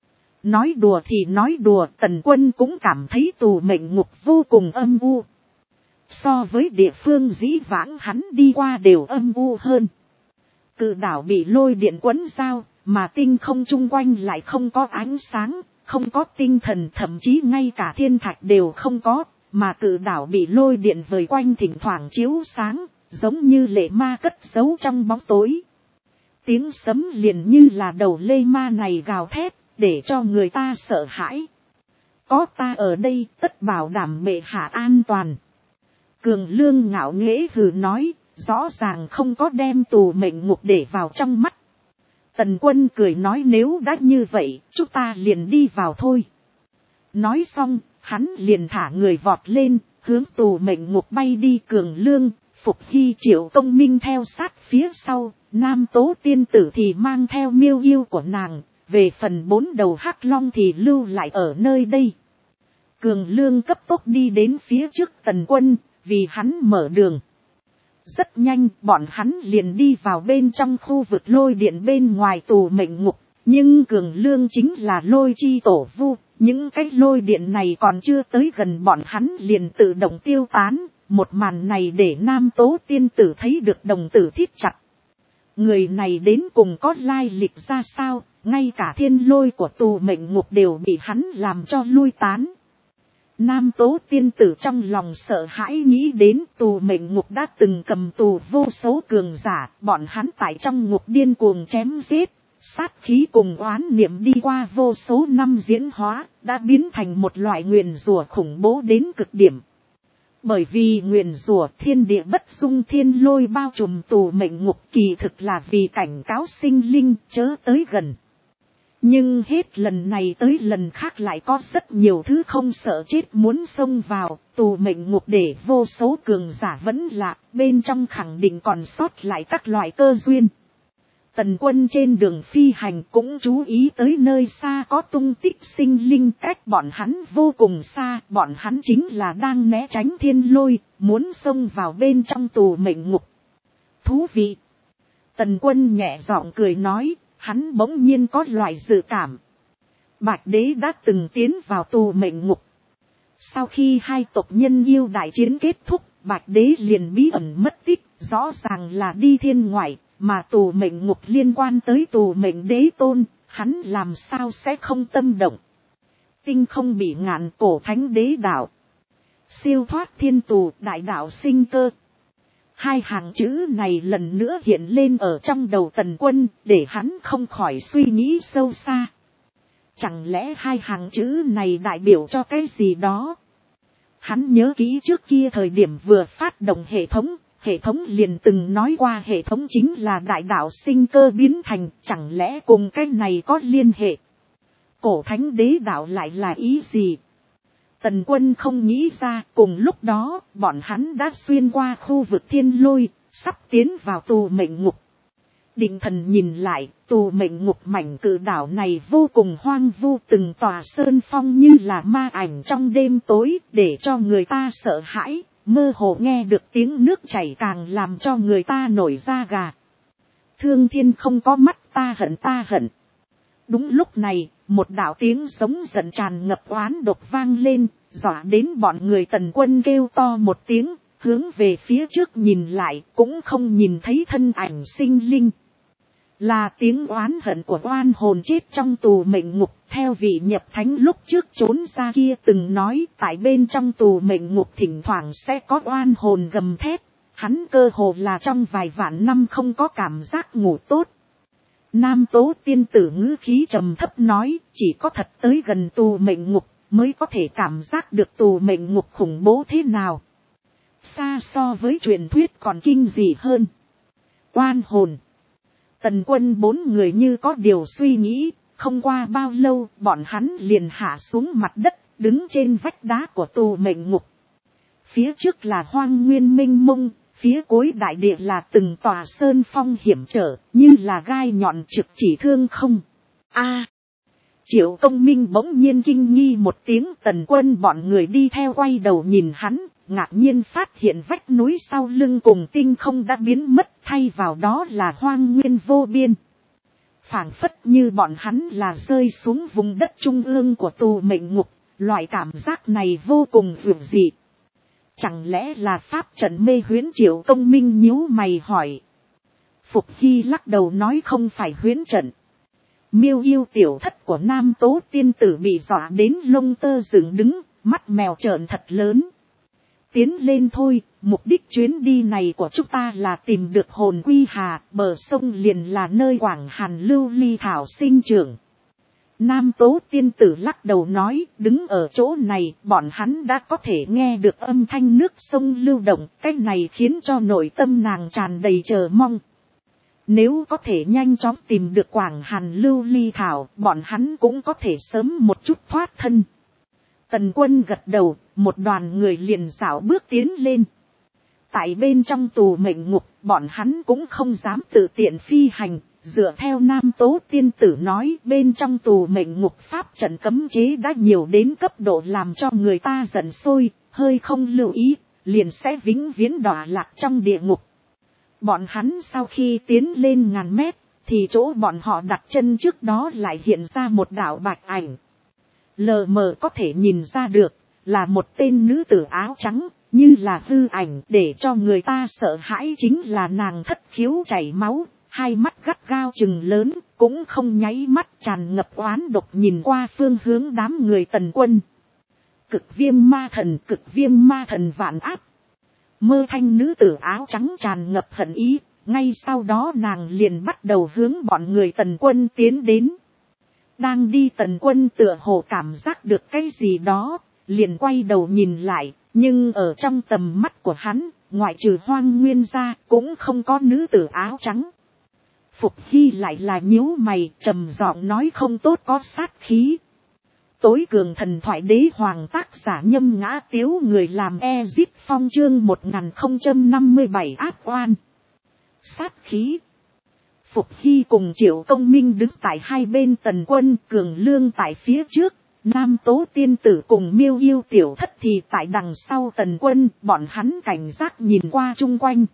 Speaker 1: Nói đùa thì nói đùa, Tần Quân cũng cảm thấy tù mệnh ngục vô cùng âm u. So với địa phương dĩ vãng hắn đi qua đều âm u hơn. Cự đảo bị lôi điện quấn giao, mà tinh không chung quanh lại không có ánh sáng, không có tinh thần, thậm chí ngay cả thiên thạch đều không có, mà cự đảo bị lôi điện vời quanh thỉnh thoảng chiếu sáng, giống như lệ ma cất giấu trong bóng tối. Tiếng sấm liền như là đầu lê ma này gào thét, để cho người ta sợ hãi. Có ta ở đây, tất bảo đảm bệ hạ an toàn. Cường Lương ngạo nghễ hừ nói, rõ ràng không có đem tù mệnh ngục để vào trong mắt. Tần Quân cười nói, nếu đã như vậy, chúng ta liền đi vào thôi. Nói xong, hắn liền thả người vọt lên, hướng tù mệnh ngục bay đi. Cường Lương, Phục Hy, Triệu Công Minh theo sát phía sau, Nam tố tiên tử thì mang theo miêu yêu của nàng, về phần 4 đầu hắc long thì lưu lại ở nơi đây. Cường Lương cấp tốc đi đến phía trước Tần Quân, vì hắn mở đường. Rất nhanh bọn hắn liền đi vào bên trong khu vực lôi điện bên ngoài tù mệnh ngục, nhưng Cường Lương chính là lôi chi tổ vu, những cái lôi điện này còn chưa tới gần bọn hắn liền tự động tiêu tán, một màn này để Nam Tố tiên tử thấy được đồng tử thít chặt. Người này đến cùng có lai lịch ra sao, ngay cả thiên lôi của tù mệnh ngục đều bị hắn làm cho lui tán. Nam Tố tiên tử trong lòng sợ hãi nghĩ đến tù mệnh ngục đã từng cầm tù vô số cường giả, bọn hắn tại trong ngục điên cuồng chém giết, sát khí cùng oán niệm đi qua vô số năm diễn hóa, đã biến thành một loại nguyền rủa khủng bố đến cực điểm. Bởi vì nguyền rủa thiên địa bất dung thiên lôi bao trùm tù mệnh ngục kỳ thực là vì cảnh cáo sinh linh chớ tới gần. Nhưng hết lần này tới lần khác lại có rất nhiều thứ không sợ chết muốn xông vào, tù mệnh ngục để vô số cường giả vẫn lạc, bên trong khẳng định còn sót lại các loại cơ duyên. Tần Quân trên đường phi hành cũng chú ý tới nơi xa có tung tích sinh linh cách bọn hắn vô cùng xa, bọn hắn chính là đang né tránh thiên lôi, muốn xông vào bên trong tù mệnh ngục. Thú vị! Tần Quân nhẹ giọng cười nói. Hắn bỗng nhiên có loại dự cảm. Bạch đế đã từng tiến vào tù mệnh ngục. Sau khi hai tộc nhân yêu đại chiến kết thúc, Bạch đế liền bí ẩn mất tích, rõ ràng là đi thiên ngoại, mà tù mệnh ngục liên quan tới tù mệnh đế tôn, hắn làm sao sẽ không tâm động. Tinh không bị ngạn cổ thánh đế đạo. Siêu thoát thiên tù đại đạo sinh cơ. Hai hàng chữ này lần nữa hiện lên ở trong đầu Tần Quân, để hắn không khỏi suy nghĩ sâu xa. Chẳng lẽ hai hàng chữ này đại biểu cho cái gì đó? Hắn nhớ kỹ trước kia thời điểm vừa phát động hệ thống liền từng nói qua hệ thống chính là đại đạo sinh cơ biến thành, chẳng lẽ cùng cái này có liên hệ? Cổ thánh đế đạo lại là ý gì? Tần Quân không nghĩ ra, cùng lúc đó, bọn hắn đã xuyên qua khu vực thiên lôi, sắp tiến vào tù mệnh ngục. Định Thần nhìn lại, tù mệnh ngục mảnh cự đảo này vô cùng hoang vu, từng tòa sơn phong như là ma ảnh trong đêm tối, để cho người ta sợ hãi, mơ hồ nghe được tiếng nước chảy càng làm cho người ta nổi da gà. Thương thiên không có mắt, ta hận ta hận. Đúng lúc này, một đạo tiếng sống giận tràn ngập oán độc vang lên, dọa đến bọn người Tần Quân kêu to một tiếng, hướng về phía trước nhìn lại, cũng không nhìn thấy thân ảnh sinh linh. Là tiếng oán hận của oan hồn chết trong tù mệnh ngục, theo vị nhập thánh lúc trước trốn ra kia từng nói, tại bên trong tù mệnh ngục thỉnh thoảng sẽ có oan hồn gầm thét, hắn cơ hồ là trong vài vạn năm không có cảm giác ngủ tốt. Nam Tố tiên tử ngữ khí trầm thấp nói, chỉ có thật tới gần tù mệnh ngục, mới có thể cảm giác được tù mệnh ngục khủng bố thế nào. Xa so với truyền thuyết còn kinh dị hơn. Oan hồn. Tần Quân bốn người như có điều suy nghĩ, không qua bao lâu bọn hắn liền hạ xuống mặt đất, đứng trên vách đá của tù mệnh ngục. Phía trước là hoang nguyên mênh mông. Phía cuối đại địa là từng tòa sơn phong hiểm trở, như là gai nhọn trực chỉ thương không. Triệu Công Minh bỗng nhiên kinh nghi một tiếng, Tần Quân bọn người đi theo quay đầu nhìn hắn, ngạc nhiên phát hiện vách núi sau lưng cùng tinh không đã biến mất, thay vào đó là hoang nguyên vô biên. Phảng phất như bọn hắn là rơi xuống vùng đất trung ương của tù mệnh ngục, loại cảm giác này vô cùng dữ dị. Chẳng lẽ là pháp trận mê huyễn? Triệu Công Minh nhíu mày hỏi. Phục Hy lắc đầu nói không phải huyễn trận. Miêu yêu tiểu thất của Nam Tố tiên tử bị dọa đến lông tơ dựng đứng, mắt mèo trợn thật lớn. Tiến lên thôi, mục đích chuyến đi này của chúng ta là tìm được hồn quy hà, bờ sông liền là nơi Quảng Hàn lưu ly thảo sinh trưởng. Nam Tố tiên tử lắc đầu nói, đứng ở chỗ này, bọn hắn đã có thể nghe được âm thanh nước sông lưu động, cái này khiến cho nội tâm nàng tràn đầy chờ mong. Nếu có thể nhanh chóng tìm được Quảng Hàn lưu ly thảo, bọn hắn cũng có thể sớm một chút thoát thân. Tần Quân gật đầu, một đoàn người liền dạo bước tiến lên. Tại bên trong tù mệnh ngục, bọn hắn cũng không dám tự tiện phi hành, dựa theo Nam Tố tiên tử nói, bên trong tù mệnh ngục pháp trận cấm chế đã nhiều đến cấp độ làm cho người ta giận sôi, hơi không lưu ý, liền sẽ vĩnh viễn đọa lạc trong địa ngục. Bọn hắn sau khi tiến lên ngàn mét, thì chỗ bọn họ đặt chân trước đó lại hiện ra một đạo bạch ảnh. Lờ mờ có thể nhìn ra được, là một tên nữ tử áo trắng, như là hư ảnh, để cho người ta sợ hãi chính là nàng thất khiếu chảy máu, hai mắt gắt gao chừng lớn, cũng không nháy mắt, tràn ngập oán độc nhìn qua phương hướng đám người Tần Quân. Cực viêm ma thần vạn áp. Mơ thanh nữ tử áo trắng tràn ngập hận ý, ngay sau đó nàng liền bắt đầu hướng bọn người Tần Quân tiến đến. Đang đi Tần Quân tựa hồ cảm giác được cái gì đó, liền quay đầu nhìn lại, nhưng ở trong tầm mắt của hắn, ngoại trừ Hoang Nguyên ra, cũng không có nữ tử áo trắng. Phục Hy lại là nhíu mày, trầm giọng nói không tốt, có sát khí. Tối cường thần thoại đế hoàng tác giả Nhâm Ngã Tiếu, người làm Ezip Phong, chương 1057 áp oan. Sát khí. Phục Hy cùng Triệu Công Minh đứng tại hai bên Tần Quân, Cường Lương tại phía trước, Nam Tố tiên tử cùng Miêu Yêu tiểu thất thì tại đằng sau Tần Quân, bọn hắn cảnh giác nhìn qua chung quanh.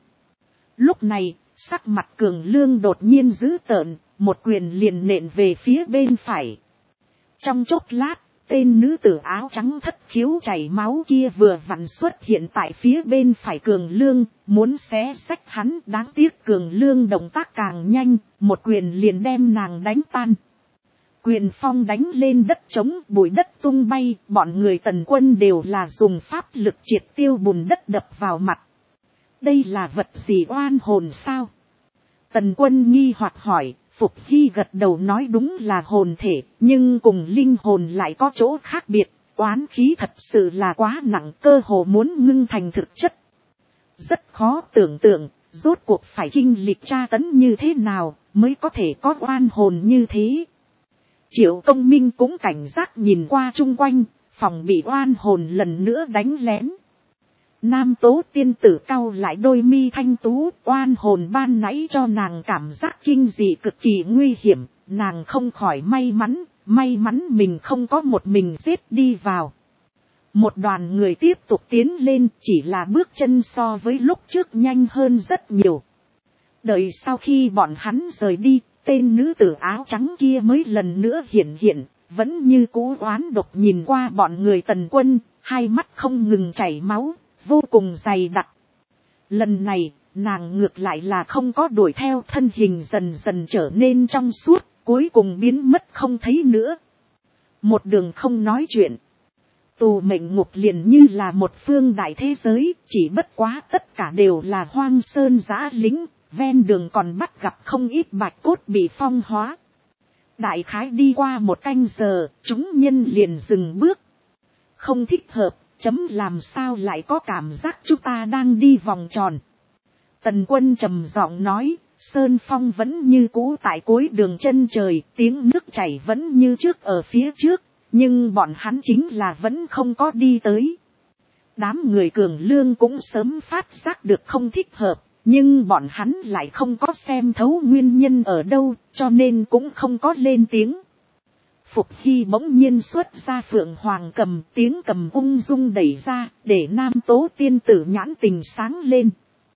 Speaker 1: Lúc này, sắc mặt Cường Lương đột nhiên dữ tợn, một quyền liền nện về phía bên phải. Trong chốc lát, tên nữ tử áo trắng thất khiếu chảy máu kia vừa vặn xuất hiện tại phía bên phải Cường Lương, muốn xé xách hắn, đáng tiếc Cường Lương động tác càng nhanh, một quyền liền đem nàng đánh tan. Quyền phong đánh lên đất trống, bụi đất tung bay, bọn người Tần Quân đều là dùng pháp lực triệt tiêu bùn đất đập vào mặt. Đây là vật gì, oan hồn sao? Tần Quân nghi hoặc hỏi. Phục Hy gật đầu nói đúng là hồn thể, nhưng cùng linh hồn lại có chỗ khác biệt, oán khí thật sự là quá nặng, cơ hồ muốn ngưng thành thực chất. Rất khó tưởng tượng, rốt cuộc phải kinh lịch tra tấn như thế nào, mới có thể có oan hồn như thế. Triệu Công Minh cũng cảnh giác nhìn qua chung quanh, phòng bị oan hồn lần nữa đánh lén. Nam Tố tiên tử cau lại đôi mi thanh tú, oan hồn ban nãy cho nàng cảm giác kinh dị cực kỳ nguy hiểm, nàng không khỏi may mắn mình không có một mình giết đi vào. Một đoàn người tiếp tục tiến lên, chỉ là bước chân so với lúc trước nhanh hơn rất nhiều. Đợi sau khi bọn hắn rời đi, tên nữ tử áo trắng kia mới lần nữa hiện, vẫn như cũ oán độc nhìn qua bọn người Tần Quân, hai mắt không ngừng chảy máu, vô cùng dày đặc. Lần này, nàng ngược lại là không có đuổi theo, thân hình dần dần trở nên trong suốt, cuối cùng biến mất không thấy nữa. Một đường không nói chuyện. Tù mệnh ngục liền như là một phương đại thế giới, chỉ bất quá tất cả đều là hoang sơn dã lính, ven đường còn bắt gặp không ít bạch cốt bị phong hóa. Đại khái đi qua một canh giờ, chúng nhân liền dừng bước. Không thích hợp. Làm sao lại có cảm giác chúng ta đang đi vòng tròn. Tần Quân trầm giọng nói, sơn phong vẫn như cũ tại cuối đường chân trời, tiếng nước chảy vẫn như trước ở phía trước, nhưng bọn hắn chính là vẫn không có đi tới. Đám người Cường Lương cũng sớm phát giác được không thích hợp, nhưng bọn hắn lại không có xem thấu nguyên nhân ở đâu, cho nên cũng không có lên tiếng. Phục Hy bỗng nhiên xuất ra Phượng Hoàng cầm, tiếng cầm ung dung đẩy ra, để Nam Tố tiên tử nhãn tình sáng lên.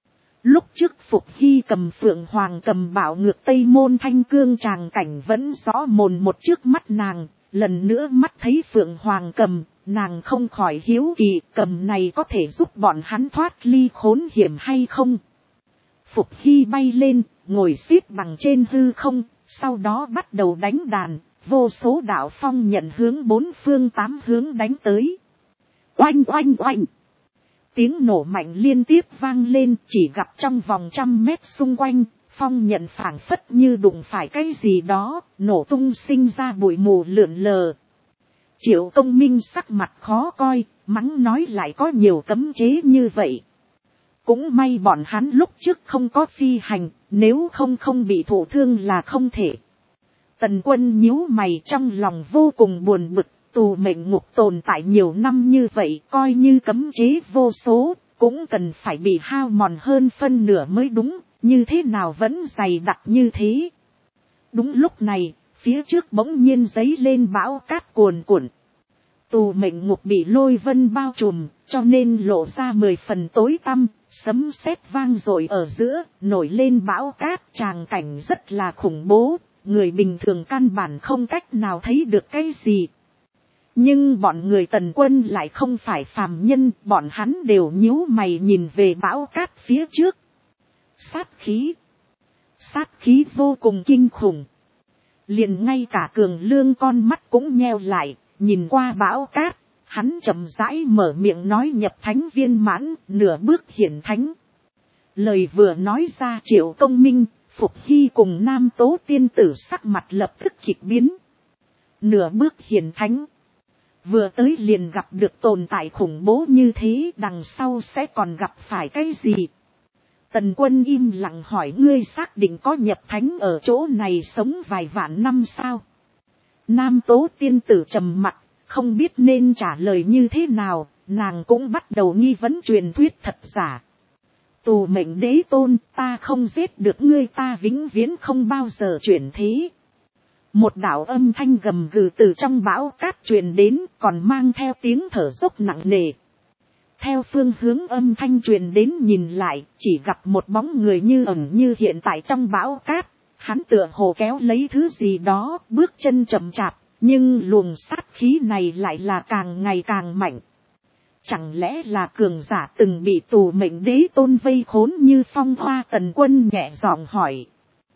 Speaker 1: Lúc trước Phục Hy cầm Phượng Hoàng cầm bạo ngược Tây Môn Thanh Cương tràng cảnh vẫn rõ mồn một trước mắt nàng, lần nữa mắt thấy Phượng Hoàng cầm, nàng không khỏi hiếu kỳ, cầm này có thể giúp bọn hắn thoát ly khốn hiểm hay không. Phục Hy bay lên, ngồi xếp bằng trên hư không, sau đó bắt đầu đánh đàn. Vô số đạo phong nhận hướng bốn phương tám hướng đánh tới. Oanh oanh oanh. Tiếng nổ mạnh liên tiếp vang lên, chỉ gặp trong vòng 100 mét xung quanh, phong nhận phảng phất như đụng phải cái gì đó, nổ tung sinh ra bụi mù lượn lờ. Triệu Công Minh sắc mặt khó coi, mắng nói lại có nhiều cấm chế như vậy. Cũng may bọn hắn lúc trước không có phi hành, nếu không bị thụ thương là không thể. Tần Quân nhíu mày, trong lòng vô cùng buồn bực, tù mệnh ngục tồn tại nhiều năm như vậy, coi như cấm chế vô số, cũng cần phải bị hao mòn hơn phân nửa mới đúng, như thế nào vẫn dày đặc như thế. Đúng lúc này, phía trước bỗng nhiên giấy lên bão cát cuồn cuộn. Tù mệnh ngục bị lôi vân bao trùm, cho nên lộ ra 10 phần tối tăm, sấm sét vang dội ở giữa, nổi lên bão cát, tràng cảnh rất là khủng bố, người bình thường căn bản không cách nào thấy được cái gì. Nhưng bọn người Tần Quân lại không phải phàm nhân, bọn hắn đều nhíu mày nhìn về bão cát phía trước. Sát khí vô cùng kinh khủng. Liền ngay cả Cường Lương con mắt cũng nheo lại, nhìn qua bão cát, hắn chậm rãi mở miệng nói nhập thánh viên mãn, nửa bước hiển thánh. Lời vừa nói ra Triệu Công Minh, Phục Hy cùng Nam Tố tiên tử sắc mặt lập tức kịch biến. Nửa bước hiển thánh. Vừa tới liền gặp được tồn tại khủng bố như thế, đằng sau sẽ còn gặp phải cái gì? Tần Quân im lặng hỏi, ngươi xác định có nhập thánh ở chỗ này sống vài vạn năm sao? Nam Tố tiên tử trầm mặc, không biết nên trả lời như thế nào, nàng cũng bắt đầu nghi vấn truyền thuyết thật giả. Tù mệnh đế tôn, ta không giết được ngươi, ta vĩnh viễn không bao giờ chuyển thế. Một đạo âm thanh gầm gừ từ trong bão cát truyền đến, còn mang theo tiếng thở dốc nặng nề. Theo phương hướng âm thanh truyền đến nhìn lại, chỉ gặp một bóng người như ẩn như hiện tại trong bão cát. Hắn tựa hồ kéo lấy thứ gì đó, bước chân chậm chạp, nhưng luồng sát khí này lại là càng ngày càng mạnh. Chẳng lẽ là cường giả từng bị tù mệnh đế tôn vây khốn như phong hoa? Tần Quân nhẹ giọng hỏi.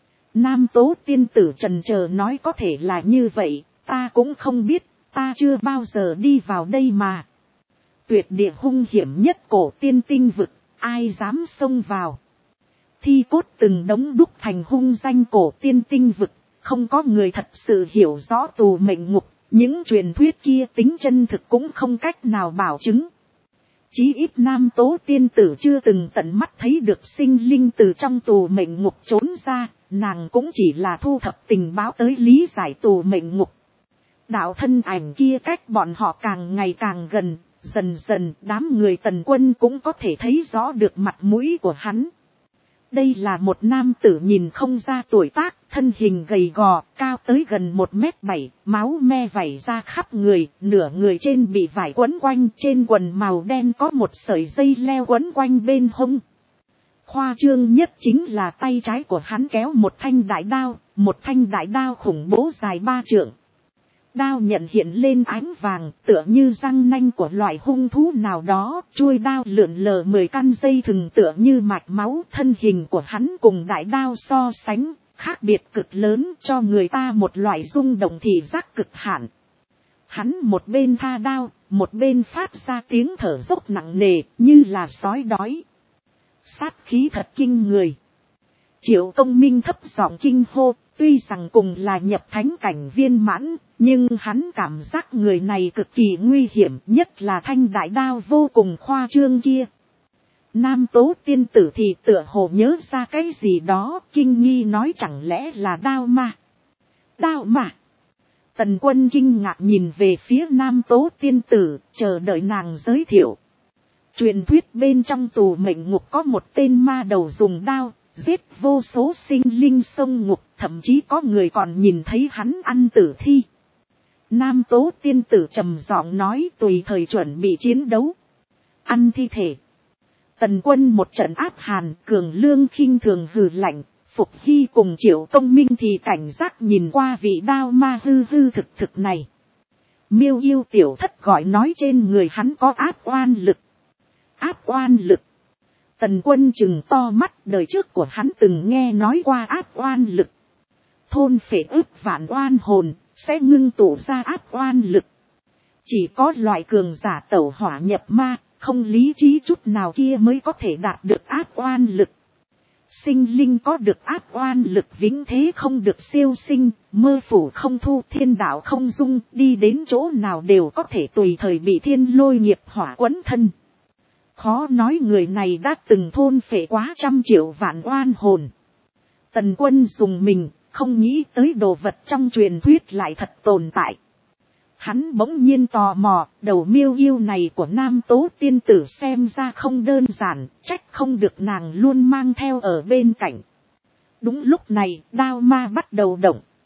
Speaker 1: Nam Tố tiên tử trần chờ nói, có thể là như vậy, ta cũng không biết, ta chưa bao giờ đi vào đây mà. Tuyệt địa hung hiểm nhất cổ tiên tinh vực, ai dám xông vào. Thi cốt từng đống đúc thành hung danh cổ tiên tinh vực, không có người thật sự hiểu rõ tù mệnh ngục, những truyền thuyết kia tính chân thực cũng không cách nào bảo chứng. Chí ít Nam Tố tiên tử chưa từng tận mắt thấy được sinh linh từ trong tù mệnh ngục trốn ra, nàng cũng chỉ là thu thập tình báo tới lý giải tù mệnh ngục. Đạo thân ảnh kia cách bọn họ càng ngày càng gần, dần dần đám người Tần Quân cũng có thể thấy rõ được mặt mũi của hắn. Đây là một nam tử nhìn không ra tuổi tác, thân hình gầy gò, cao tới gần 1m7, máu me vẩy ra khắp người, nửa người trên bị vải quấn quanh, trên quần màu đen có một sợi dây leo quấn quanh bên hông. Khoa trương nhất chính là tay trái của hắn kéo một thanh đại đao khủng bố dài 3 trượng. Đao nhận hiện lên ánh vàng, tựa như răng nanh của loại hung thú nào đó, chuôi đao lượn lờ 10 căn dây thừng tựa như mạch máu. Thân hình của hắn cùng đại đao so sánh, khác biệt cực lớn, cho người ta một loại rung động thị giác cực hạn. Hắn một bên tha đao, một bên phát ra tiếng thở dốc nặng nề, như là sói đói. Sát khí thật kinh người. Triệu Công Minh thấp giọng kinh hô, tuy rằng cùng là nhập thánh cảnh viên mãn, nhưng hắn cảm giác người này cực kỳ nguy hiểm, nhất là thanh đại đao vô cùng khoa trương kia. Nam Tố tiên tử thì tựa hồ nhớ ra cái gì đó, kinh nghi nói, chẳng lẽ là đao ma? Đao ma? Tần Quân kinh ngạc nhìn về phía Nam Tố tiên tử, chờ đợi nàng giới thiệu. Truyền thuyết bên trong tù mệnh ngục có một tên ma đầu dùng đao giết vô số sinh linh sông ngục, thậm chí có người còn nhìn thấy hắn ăn tử thi. Nam Tố tiên tử trầm giọng nói, tùy thời chuẩn bị chiến đấu. Ăn thi thể. Tần Quân một trận áp hàn, Cường Lương khinh thường hừ lạnh, Phục Hy cùng Triệu Công Minh thì cảnh giác nhìn qua vị đao ma hư hư thực thực này. Miêu Yêu tiểu thất gọi nói trên người hắn có áp oan lực. Áp oan lực. Tần Quân chừng to mắt, đời trước của hắn từng nghe nói qua áp oan lực. Thôn phệ ức vạn oan hồn, sẽ ngưng tụ ra áp oan lực. Chỉ có loại cường giả tẩu hỏa nhập ma, không lý trí chút nào kia mới có thể đạt được áp oan lực. Sinh linh có được áp oan lực vĩnh thế không được siêu sinh, mơ phủ không thu, thiên đạo không dung, đi đến chỗ nào đều có thể tùy thời bị thiên lôi nghiệp hỏa quấn thân. Khó nói người này đã từng thôn phệ quá trăm triệu vạn oan hồn. Tần Quân dùng mình, không nghĩ tới đồ vật trong truyền thuyết lại thật tồn tại. Hắn bỗng nhiên tò mò, đầu Miêu Yêu này của Nam Tố tiên tử xem ra không đơn giản, trách không được nàng luôn mang theo ở bên cạnh. Đúng lúc này, đao ma bắt đầu động.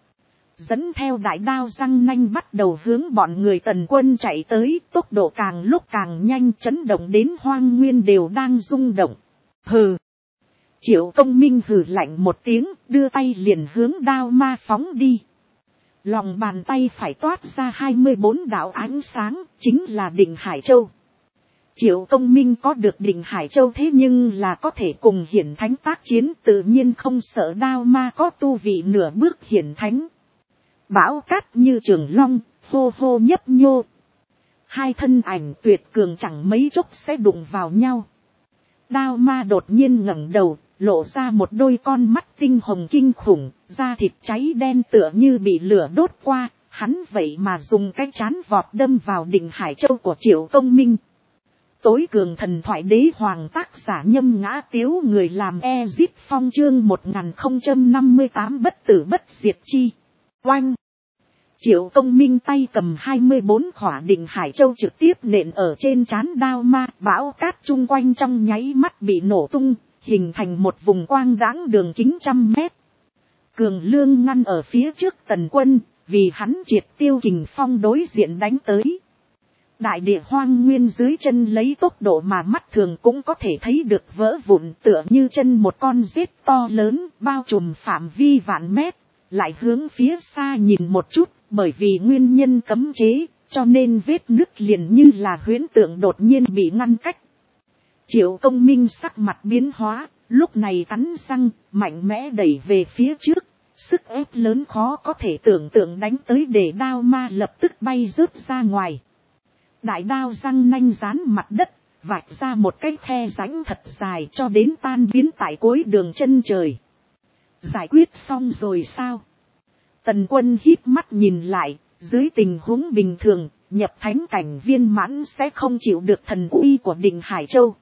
Speaker 1: dẫn theo đại đao răng nanh bắt đầu hướng bọn người Tần Quân chạy tới, tốc độ càng lúc càng nhanh, chấn động đến hoang nguyên đều đang rung động. Hừ. Triệu Công Minh hừ lạnh một tiếng, đưa tay liền hướng đao ma phóng đi. Lòng bàn tay phải toát ra 24 đạo ánh sáng, chính là Định Hải Châu. Triệu Công Minh có được Định Hải Châu thế nhưng là có thể cùng hiển thánh tác chiến, tự nhiên không sợ đao ma có tu vị nửa bước hiển thánh. Bão cát như trường long, hô hô nhấp nhô. Hai thân ảnh tuyệt cường chẳng mấy chốc sẽ đụng vào nhau. Đao ma đột nhiên ngẩng đầu, lộ ra một đôi con mắt tinh hồng kinh khủng, da thịt cháy đen tựa như bị lửa đốt qua, hắn vậy mà dùng cái chán vọt đâm vào Định Hải Châu của Triệu Công Minh. Tối cường thần thoại đế hoàng tác giả Nhâm Ngã Tiếu, người làm Ezip Phong, chương 1058 bất tử bất diệt chi. Oanh! Triệu Công Minh tay cầm 24 khỏa Định Hải Châu trực tiếp nện ở trên trán đao ma, bão cát chung quanh trong nháy mắt bị nổ tung, hình thành một vùng quang đãng đường kính 100 mét. Cường Lương ngăn ở phía trước Tần Quân, vì hắn triệt tiêu kình phong đối diện đánh tới. Đại địa hoang nguyên dưới chân lấy tốc độ mà mắt thường cũng có thể thấy được vỡ vụn, tựa như chân một con rết to lớn, bao trùm phạm vi vạn mét. Lại hướng phía xa nhìn một chút, bởi vì nguyên nhân cấm chế, cho nên vết nứt liền như là huyễn tượng đột nhiên bị ngăn cách. Triệu Công Minh sắc mặt biến hóa, lúc này cắn răng, mạnh mẽ đẩy về phía trước, sức ép lớn khó có thể tưởng tượng đánh tới, để đao ma lập tức bay rớt ra ngoài. Đại đao răng nanh dán mặt đất, vạch ra một cái khe rãnh thật dài cho đến tan biến tại cuối đường chân trời. Giải quyết xong rồi sao? Tần Quân híp mắt nhìn lại, dưới tình huống bình thường, nhập thánh cảnh viên mãn sẽ không chịu được thần uy của Định Hải Châu.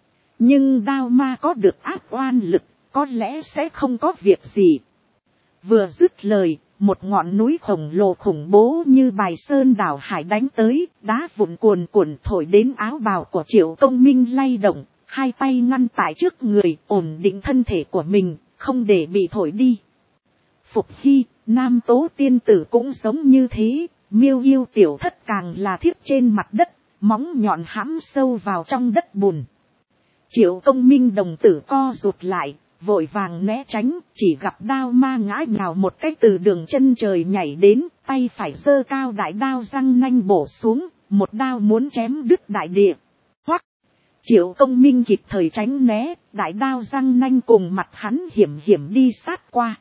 Speaker 1: Nhưng đao ma có được áp oan lực, có lẽ sẽ không có việc gì. Vừa dứt lời, một ngọn núi khổng lồ khủng bố như Bài Sơn đảo hải đánh tới, đá vụn cuồn cuộn thổi đến áo bào của Triệu Công Minh lay động, hai tay ngăn tại trước người, ổn định thân thể của mình, không để bị thổi đi. Phục Hy, Nam Tố tiên tử cũng giống như thế, Miêu Yêu tiểu thất càng là thiếp trên mặt đất, móng nhọn hãm sâu vào trong đất bùn. Triệu Công Minh đồng tử co rụt lại, vội vàng né tránh, chỉ gặp đao ma ngã nhào một cách từ đường chân trời nhảy đến, tay phải giơ cao đại đao răng nanh bổ xuống, một đao muốn chém đứt đại địa. Hoắc! Triệu Công Minh kịp thời tránh né, đại đao răng nanh cùng mặt hắn hiểm hiểm đi sát qua.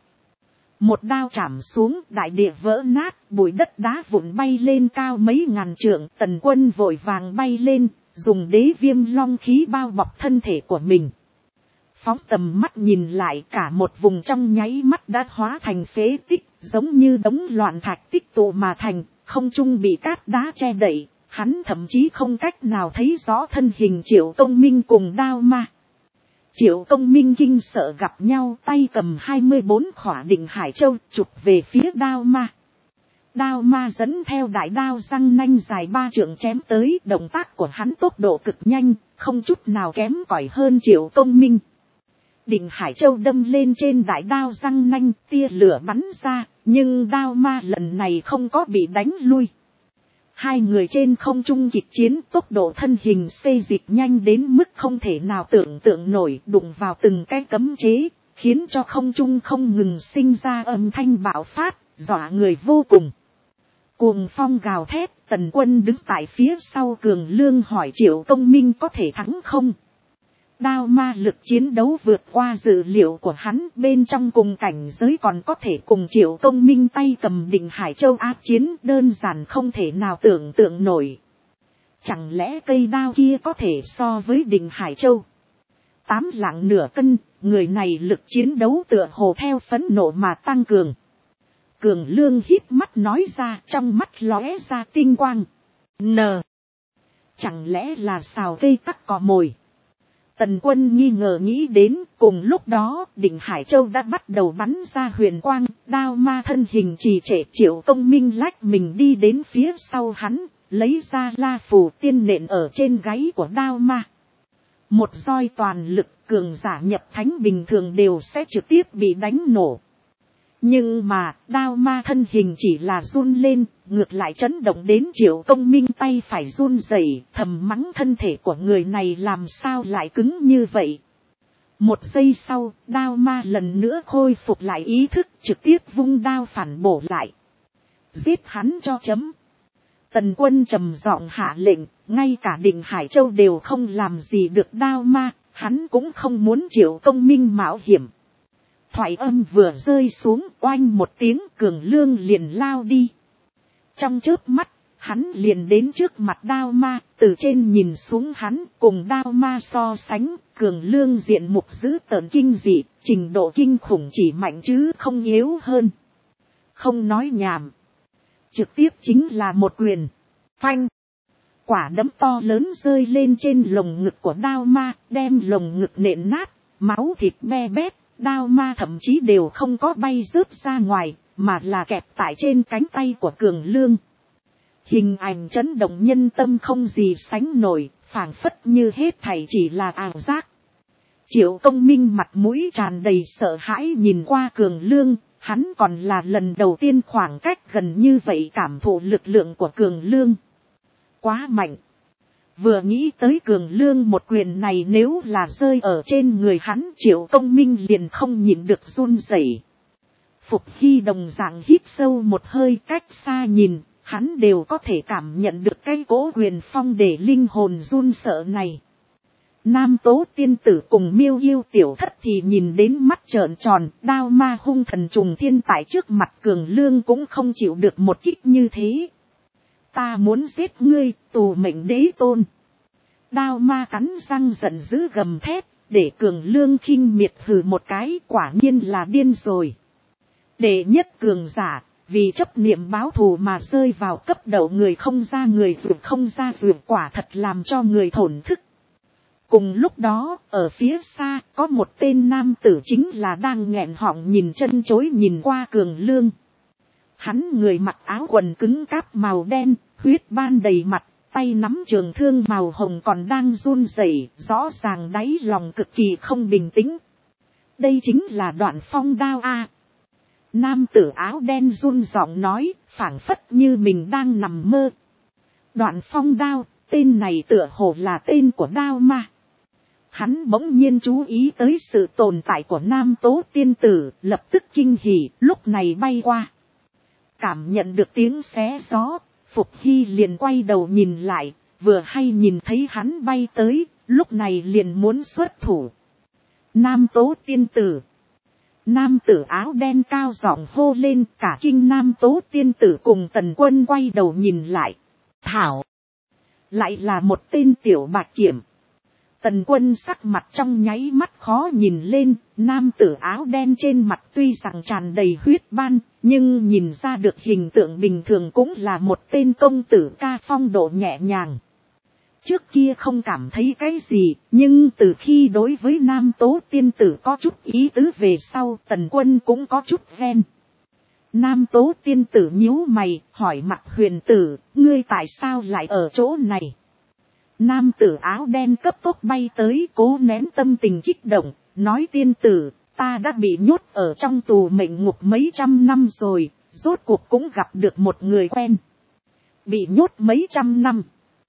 Speaker 1: Một đao chạm xuống, đại địa vỡ nát, bụi đất đá vụn bay lên cao mấy ngàn trượng. Tần Quân vội vàng bay lên, dùng đế viêm long khí bao bọc thân thể của mình. Phóng tầm mắt nhìn lại, cả một vùng trong nháy mắt đã hóa thành phế tích, giống như đống loạn thạch tích tụ mà thành, không trung bị cát đá che đậy, hắn thậm chí không cách nào thấy rõ thân hình Triệu Công Minh cùng đao ma. Triệu Công Minh kinh sợ gặp nhau, tay cầm 24 khỏa Định Hải Châu chụp về phía đao ma. Đao ma dẫn theo đại đao răng nanh dài 3 trượng chém tới, động tác của hắn tốc độ cực nhanh, không chút nào kém cỏi hơn Triệu Công Minh. Định Hải Châu đâm lên trên đại đao răng nanh, tia lửa bắn ra, nhưng đao ma lần này không có bị đánh lui. Hai người trên không trung kịch chiến, tốc độ thân hình xê dịch nhanh đến mức không thể nào tưởng tượng nổi, đụng vào từng cái cấm chế, khiến cho không trung không ngừng sinh ra âm thanh bạo phát, dọa người vô cùng. Cuồng phong gào thét, Tần Quân đứng tại phía sau Cường Lương hỏi Triệu Công Minh có thể thắng không? Đao ma lực chiến đấu vượt qua dự liệu của hắn, bên trong cùng cảnh giới còn có thể cùng Triệu Công Minh tay cầm Định Hải Châu áp chiến, đơn giản không thể nào tưởng tượng nổi. Chẳng lẽ cây đao kia có thể so với Định Hải Châu? 8 lạng nửa cân, người này lực chiến đấu tựa hồ theo phẫn nộ mà tăng cường. Cường Lương híp mắt nói ra, trong mắt lóe ra tinh quang. Chẳng lẽ là xào cây tắc cỏ mồi? Tần Quân nghi ngờ nghĩ đến, cùng lúc đó, Định Hải Châu đã bắt đầu bắn ra huyền quang, đao ma thân hình trì trệ. Triệu Công Minh lách mình đi đến phía sau hắn, lấy ra la phù tiên nện ở trên gáy của đao ma. Một roi toàn lực, cường giả nhập thánh bình thường đều sẽ trực tiếp bị đánh nổ. Nhưng mà đao ma thân hình chỉ là run lên, ngược lại chấn động đến Triệu Công Minh tay phải run rẩy, thầm mắng thân thể của người này làm sao lại cứng như vậy. Một giây sau, đao ma lần nữa khôi phục lại ý thức, trực tiếp vung đao phản bổ lại. Giết hắn cho chấm. Tần Quân trầm giọng hạ lệnh, ngay cả Định Hải Châu đều không làm gì được đao ma, hắn cũng không muốn Triệu Công Minh mạo hiểm. Thoại âm vừa rơi xuống, oanh một tiếng, Cường Lương liền lao đi. Trong chớp mắt, hắn liền đến trước mặt đao ma, từ trên nhìn xuống hắn, cùng đao ma so sánh, Cường Lương diện mục dữ tợn kinh dị, trình độ kinh khủng chỉ mạnh chứ không yếu hơn. Không nói nhảm, trực tiếp chính là một quyền, phanh. Quả đấm to lớn rơi lên trên lồng ngực của đao ma, đem lồng ngực nện nát, máu thịt be bét, đao ma thậm chí đều không có bay rớt ra ngoài, mà là kẹp tại trên cánh tay của Cường Lương. Hình ảnh chấn động nhân tâm không gì sánh nổi, phảng phất như hết thảy chỉ là ảo giác. Triệu Công Minh mặt mũi tràn đầy sợ hãi nhìn qua Cường Lương, hắn còn là lần đầu tiên khoảng cách gần như vậy cảm thụ lực lượng của Cường Lương. Quá mạnh. Vừa nghĩ tới Cường Lương một quyền này nếu là rơi ở trên người hắn, Triệu Công Minh liền không nhịn được run rẩy. Phục Hy đồng dạng hít sâu một hơi, cách xa nhìn, hắn đều có thể cảm nhận được cái cỗ quyền phong để linh hồn run sợ này. Nam Tố tiên tử cùng Miêu Yêu tiểu thất thì nhìn đến mắt trợn tròn, đao ma hung thần trùng thiên tại trước mặt Cường Lương cũng không chịu được một kích như thế. Ta muốn giết ngươi, tù mệnh đế tôn. Đao ma cắn răng giận dữ gầm thét, để Cường Lương khinh miệt hừ một cái, quả nhiên là điên rồi. Đệ nhất cường giả, vì chấp niệm báo thù mà rơi vào cấp đầu người không ra người ruột không ra ruột, quả thật làm cho người thổn thức. Cùng lúc đó, ở phía xa, có một tên nam tử chính là đang nghẹn họng nhìn chân chối nhìn qua Cường Lương. Hắn người mặc áo quần cứng cáp màu đen, huyết ban đầy mặt, tay nắm trường thương màu hồng còn đang run rẩy, rõ ràng đáy lòng cực kỳ không bình tĩnh. Đây chính là Đoạn Phong đao a. Nam tử áo đen run giọng nói, phảng phất như mình đang nằm mơ. Đoạn Phong đao, tên này tựa hồ là tên của đao ma. Hắn bỗng nhiên chú ý tới sự tồn tại của Nam Tố tiên tử, lập tức kinh hỉ, lúc này bay qua. Cảm nhận được tiếng xé gió, Phục Hy liền quay đầu nhìn lại, vừa hay nhìn thấy hắn bay tới, lúc này liền muốn xuất thủ. Nam Tố tiên tử. Nam tử áo đen cao giọng hô lên, cả kinh Nam Tố tiên tử cùng Tần Quân quay đầu nhìn lại. Thảo. Lại là một tên tiểu bạch kiểm. Tần Quân sắc mặt trong nháy mắt khó nhìn lên, nam tử áo đen trên mặt tuy rằng tràn đầy huyết ban, nhưng nhìn ra được hình tượng bình thường cũng là một tên công tử ca phong độ nhẹ nhàng. Trước kia không cảm thấy cái gì, nhưng từ khi đối với Nam Tố tiên tử có chút ý tứ về sau, Tần Quân cũng có chút ghen. Nam Tố tiên tử nhíu mày, hỏi Mặc Huyền tử, ngươi tại sao lại ở chỗ này? Nam tử áo đen cấp tốc bay tới, cố nén tâm tình kích động, nói tiên tử, ta đã bị nhốt ở trong tù mệnh ngục mấy trăm năm rồi, rốt cuộc cũng gặp được một người quen. Bị nhốt mấy trăm năm.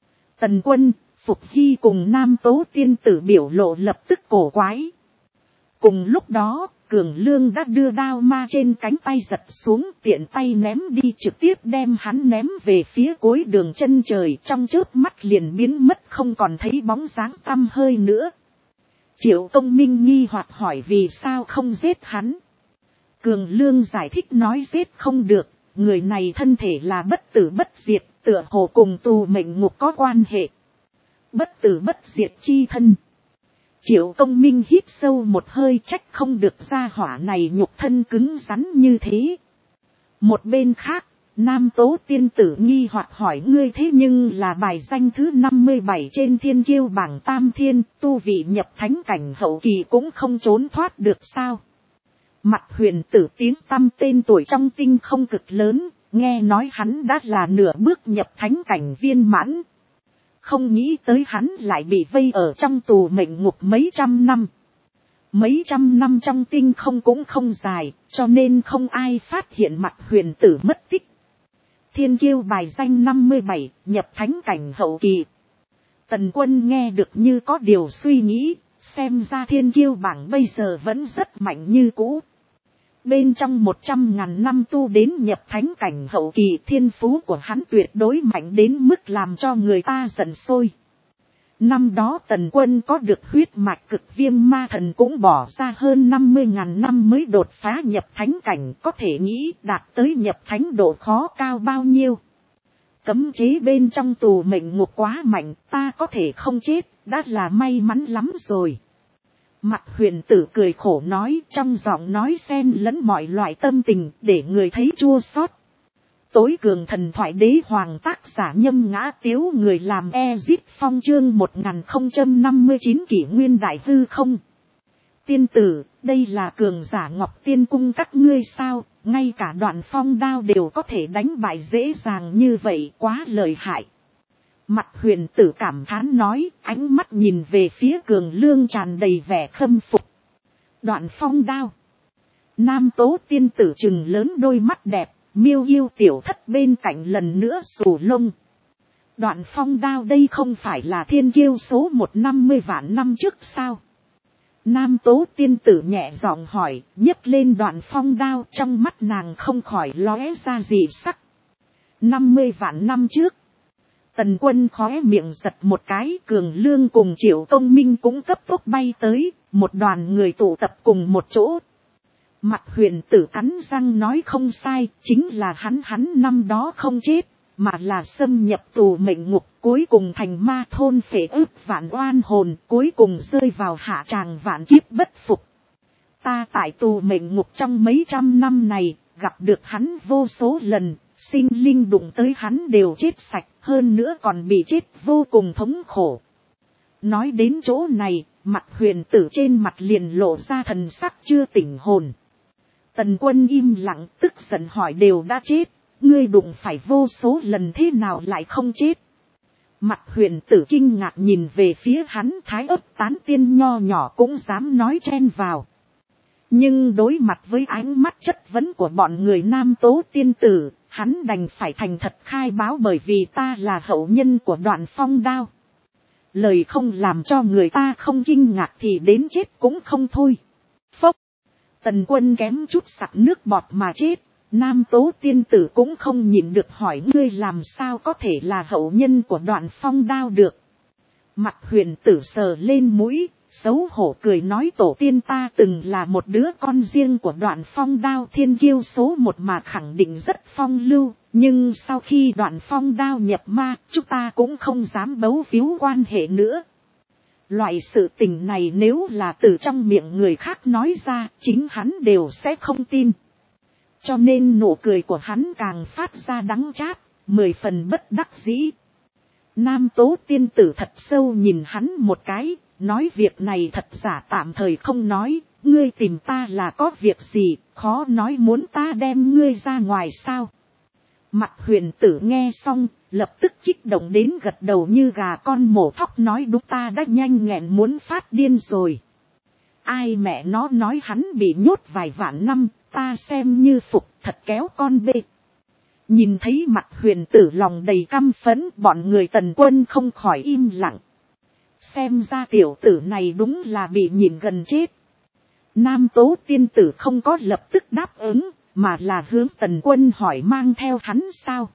Speaker 1: Tần Quân, Phục Hy cùng Nam Tố tiên tử biểu lộ lập tức cổ quái. Cùng lúc đó, Cường Lương đã đưa đao ma trên cánh tay giật xuống, tiện tay ném đi, trực tiếp đem hắn ném về phía cuối đường chân trời, trong chớp mắt liền biến mất không còn thấy bóng dáng tăm hơi nữa. Triệu Công Minh nghi hoặc hỏi vì sao không giết hắn. Cường Lương giải thích nói giết không được, người này thân thể là bất tử bất diệt, tựa hồ cùng tù mệnh ngục có quan hệ. Bất tử bất diệt chi thân. Triệu Công Minh hít sâu một hơi, trách không được gia hỏa này nhục thân cứng rắn như thế. Một bên khác, Nam Tố tiên tử nghi hoặc hỏi ngươi thế nhưng là bài danh thứ 57 trên thiên kiêu bảng tam thiên, tu vị nhập thánh cảnh hậu kỳ cũng không trốn thoát được sao? Mặc Huyền tử tiếng tăm tên tuổi trong tinh không cực lớn, nghe nói hắn đã là nửa bước nhập thánh cảnh viên mãn. Không nghĩ tới hắn lại bị vây ở trong tù mệnh ngục mấy trăm năm. Mấy trăm năm trong tinh không cũng không dài, cho nên không ai phát hiện mặt huyền tử mất tích. Thiên kiêu bài danh 57, nhập thánh cảnh hậu kỳ. Tần Quân nghe được như có điều suy nghĩ, xem ra thiên kiêu bảng bây giờ vẫn rất mạnh như cũ. Bên trong 100.000 năm tu đến nhập thánh cảnh hậu kỳ, thiên phú của hắn tuyệt đối mạnh đến mức làm cho người ta giận sôi. Năm đó Tần Quân có được huyết mạch cực viêm ma thần cũng bỏ ra hơn 50.000 năm mới đột phá nhập thánh cảnh, có thể nghĩ đạt tới nhập thánh độ khó cao bao nhiêu. Cấm chế bên trong tù mệnh ngục quá mạnh, ta có thể không chết, đã là may mắn lắm rồi. Mặt huyền tử cười khổ nói, trong giọng nói xen lẫn mọi loại tâm tình, để người thấy chua xót. Tối cường thần thoại đế hoàng tác giả Nhâm Ngã Tiếu, người làm Ezit Phong, chương 1059 kỷ nguyên đại hư không. Tiên tử, đây là cường giả Ngọc Tiên Cung các ngươi sao, ngay cả Đoạn Phong đao đều có thể đánh bại dễ dàng như vậy, quá lợi hại. Mặt huyền tử cảm thán nói, ánh mắt nhìn về phía Cường Lương tràn đầy vẻ khâm phục. Đoạn Phong đao. Nam Tố tiên tử trừng lớn đôi mắt đẹp, miêu yêu tiểu thất bên cạnh lần nữa xù lông. Đoạn Phong đao đây không phải là thiên kiêu số 150 vạn năm trước sao? Nam Tố tiên tử nhẹ giọng hỏi, nhấc lên Đoạn Phong đao, trong mắt nàng không khỏi lóe ra dị sắc. 50 vạn năm trước. Tần Quân khóe miệng giật một cái, Cường Lương cùng Triệu Công Minh cũng cấp tốc bay tới, một đoàn người tụ tập cùng một chỗ. Mặt huyền tử cắn răng nói không sai, chính là hắn năm đó không chết, mà là xâm nhập tù mệnh ngục, cuối cùng thành ma thôn phệ ức vạn oan hồn, cuối cùng rơi vào hạ tràng vạn kiếp bất phục. Ta tại tù mệnh ngục trong mấy trăm năm này, gặp được hắn vô số lần, sinh linh đụng tới hắn đều chết sạch, hơn nữa còn bị chết vô cùng thống khổ. Nói đến chỗ này, mặt huyền tử trên mặt liền lộ ra thần sắc chưa tỉnh hồn. Tần Quân im lặng, tức giận hỏi, đều đã chết, ngươi đụng phải vô số lần thế nào lại không chết? Mặt huyền tử kinh ngạc nhìn về phía hắn, Thái Ấp tán tiên nho nhỏ cũng dám nói chen vào. Nhưng đối mặt với ánh mắt chất vấn của bọn người Nam Tố tiên tử, hắn đành phải thành thật khai báo, bởi vì ta là hậu nhân của Đoạn Phong đao. Lời không làm cho người ta không kinh ngạc thì đến chết cũng không thôi. Phốc. Tần Quân kém chút sặc nước bọt mà chết. Nam Tố tiên tử cũng không nhịn được hỏi, ngươi làm sao có thể là hậu nhân của Đoạn Phong đao được? Mặt huyền tử sờ lên mũi, xấu hổ cười nói, tổ tiên ta từng là một đứa con riêng của Đoạn Phong đao, thiên kiêu số 1 mà khẳng định rất phong lưu, nhưng sau khi Đoạn Phong đao nhập ma, chúng ta cũng không dám bấu víu quan hệ nữa. Loại sự tình này nếu là từ trong miệng người khác nói ra, chính hắn đều sẽ không tin. Cho nên nụ cười của hắn càng phát ra đắng chát, 10 phần bất đắc dĩ. Nam Tố tiên tử thật sâu nhìn hắn một cái, nói, việc này thật giả tạm thời không nói, ngươi tìm ta là có việc gì, khó nói muốn ta đem ngươi ra ngoài sao? Mặt huyền tử nghe xong, lập tức kích động đến gật đầu như gà con mổ thóc, nói, đúng, ta đã nhanh nghẹn muốn phát điên rồi. Ai mẹ nó nói hắn bị nhốt vài vạn năm, ta xem như phục, thật kéo con bê. Nhìn thấy mặt huyền tử lòng đầy căm phẫn, bọn người Tần Quân không khỏi im lặng. Xem ra tiểu tử này đúng là bị nhìn gần chết. Nam Tố tiên tử không có lập tức đáp ứng, mà là hướng Tần Quân hỏi, mang theo hắn sao?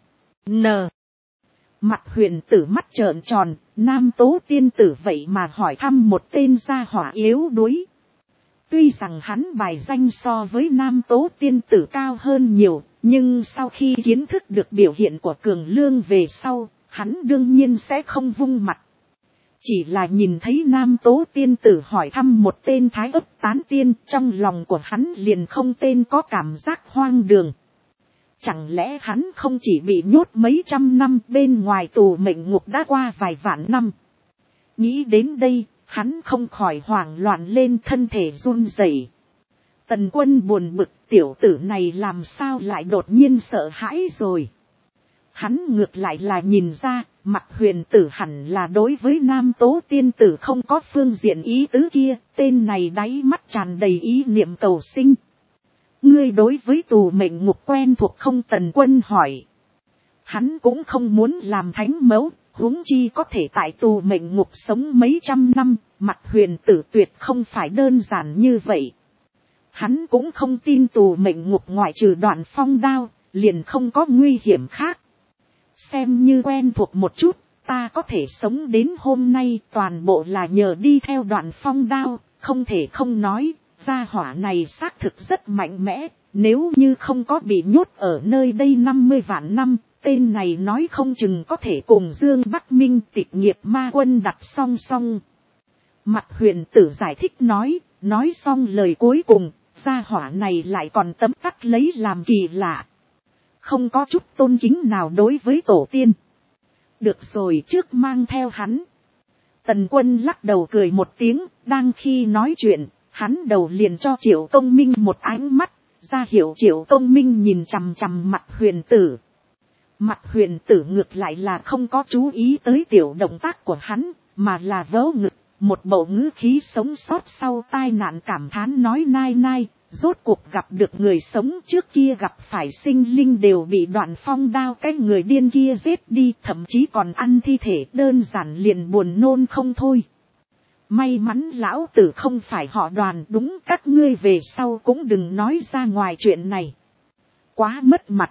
Speaker 1: Mặt huyền tử mắt trợn tròn, Nam Tố tiên tử vậy mà hỏi thăm một tên gia hỏa yếu đuối. Tuy rằng hắn bài danh so với Nam Tố tiên tử cao hơn nhiều, nhưng sau khi kiến thức được biểu hiện của Cường Lương về sau, hắn đương nhiên sẽ không vung mặt. Chỉ là nhìn thấy Nam Tố tiên tử hỏi thăm một tên Thái Ấp tán tiên, trong lòng của hắn liền không tên có cảm giác hoang đường. Chẳng lẽ hắn không chỉ bị nhốt mấy trăm năm, bên ngoài tù mệnh ngục đã qua vài vạn năm? Nghĩ đến đây, hắn không khỏi hoảng loạn lên, thân thể run rẩy. Tần Quân buồn bực, tiểu tử này làm sao lại đột nhiên sợ hãi rồi? Hắn ngược lại là nhìn ra, Mặt Huyền Tử hẳn là đối với Nam Tố tiên tử không có phương diện ý tứ kia, tên này đáy mắt tràn đầy ý niệm cầu sinh. Ngươi đối với tù mệnh ngục quen thuộc không? Tần Quân hỏi. Hắn cũng không muốn làm thánh mẫu, huống chi có thể tại tù mệnh ngục sống mấy trăm năm, Mặt Huyền Tử tuyệt không phải đơn giản như vậy. Hắn cũng không tin tù mệnh ngục ngoại trừ Đoạn Phong đao, liền không có nguy hiểm khác. Xem như quen thuộc một chút, ta có thể sống đến hôm nay toàn bộ là nhờ đi theo Đoạn Phong đao, không thể không nói, gia hỏa này xác thực rất mạnh mẽ, nếu như không có bị nhốt ở nơi đây 50 vạn năm, tên này nói không chừng có thể cùng Dương Bắc Minh Tịch Nghiệp Ma Quân đặt song song. Mặt Huyền Tử giải thích nói xong lời cuối cùng, gia hỏa này lại còn tấm tắc lấy làm kỳ lạ. Không có chút tôn kính nào đối với tổ tiên. Được rồi, trước mang theo hắn. Tần Quân lắc đầu cười một tiếng, đang khi nói chuyện, hắn đầu liền cho Triệu Công Minh một ánh mắt, ra hiệu Triệu Công Minh nhìn chằm chằm Mặt Huyền Tử. Mặt Huyền Tử ngược lại là không có chú ý tới tiểu động tác của hắn, mà là vớ ngực, một bộ ngữ khí sống sót sau tai nạn cảm thán nói nai nai. Rốt cuộc gặp được người sống, trước kia gặp phải sinh linh đều bị Đoạn Phong đao cái người điên kia giết đi, thậm chí còn ăn thi thể, đơn giản liền buồn nôn không thôi. May mắn lão tử không phải họ Đoàn, đúng, các ngươi về sau cũng đừng nói ra ngoài chuyện này. Quá mất mặt.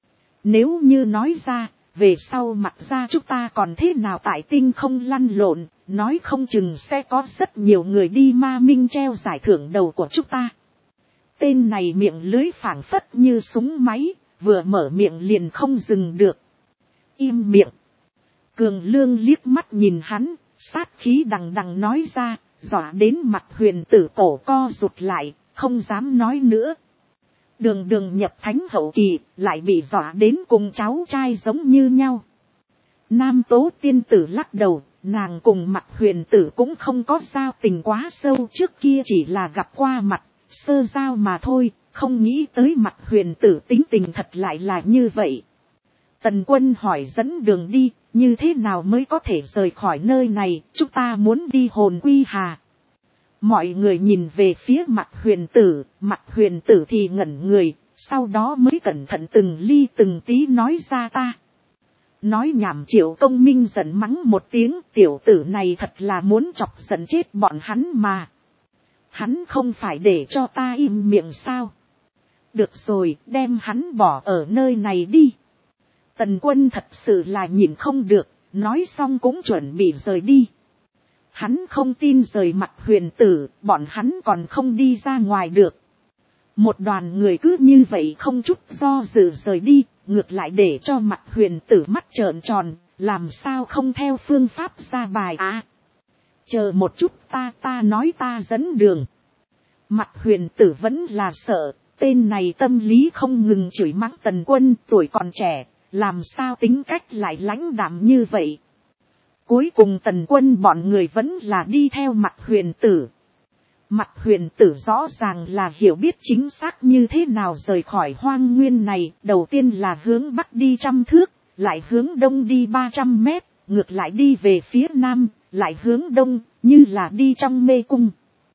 Speaker 1: Nếu như nói ra, về sau mặt ra chúng ta còn thế nào tại tinh không lăn lộn, nói không chừng sẽ có rất nhiều người đi ma minh treo giải thưởng đầu của chúng ta. Tên này miệng lưới phảng phất như súng máy, vừa mở miệng liền không dừng được. Im miệng. Cường Lương liếc mắt nhìn hắn, sát khí đằng đằng nói ra, dọa đến Mặt Huyền Tử cổ co rụt lại, không dám nói nữa. Đường đường nhập thánh hậu kỳ, lại bị dọa đến cùng cháu trai giống như nhau. Nam Tố tiên tử lắc đầu, nàng cùng Mặt Huyền Tử cũng không có giao tình quá sâu, trước kia chỉ là gặp qua mặt. Sơ giao mà thôi, không nghĩ tới Mặt Huyền Tử tính tình thật lại là như vậy. Tần Quân hỏi dẫn đường đi, như thế nào mới có thể rời khỏi nơi này, chúng ta muốn đi Hồn Quy Hà. Mọi người nhìn về phía Mặt Huyền Tử thì ngẩn người, sau đó mới cẩn thận từng ly từng tí nói ra ta. Nói nhảm. Triệu Công Minh giận mắng một tiếng, tiểu tử này thật là muốn chọc giận chết bọn hắn mà. Hắn không phải để cho ta im miệng sao? Được rồi, đem hắn bỏ ở nơi này đi. Tần Quân thật sự là nhìn không được, nói xong cũng chuẩn bị rời đi. Hắn không tin rời Mặt Huyền Tử, bọn hắn còn không đi ra ngoài được. Một đoàn người cứ như vậy không chút do dự rời đi, ngược lại để cho Mặt Huyền Tử mắt trợn tròn, làm sao không theo phương pháp ra bài à? Chờ một chút, ta nói ta dẫn đường. Mặt Huyền Tử vẫn là sợ, tên này tâm lý không ngừng chửi mắng Tần Quân, tuổi còn trẻ, làm sao tính cách lại lãnh đạm như vậy. Cuối cùng Tần Quân bọn người vẫn là đi theo Mặt Huyền Tử. Mặt Huyền Tử rõ ràng là hiểu biết chính xác như thế nào rời khỏi hoang nguyên này, đầu tiên là hướng bắc đi 100 thước, lại hướng đông đi 300 mét, ngược lại đi về phía nam, lại hướng đông, như là đi trong mê cung.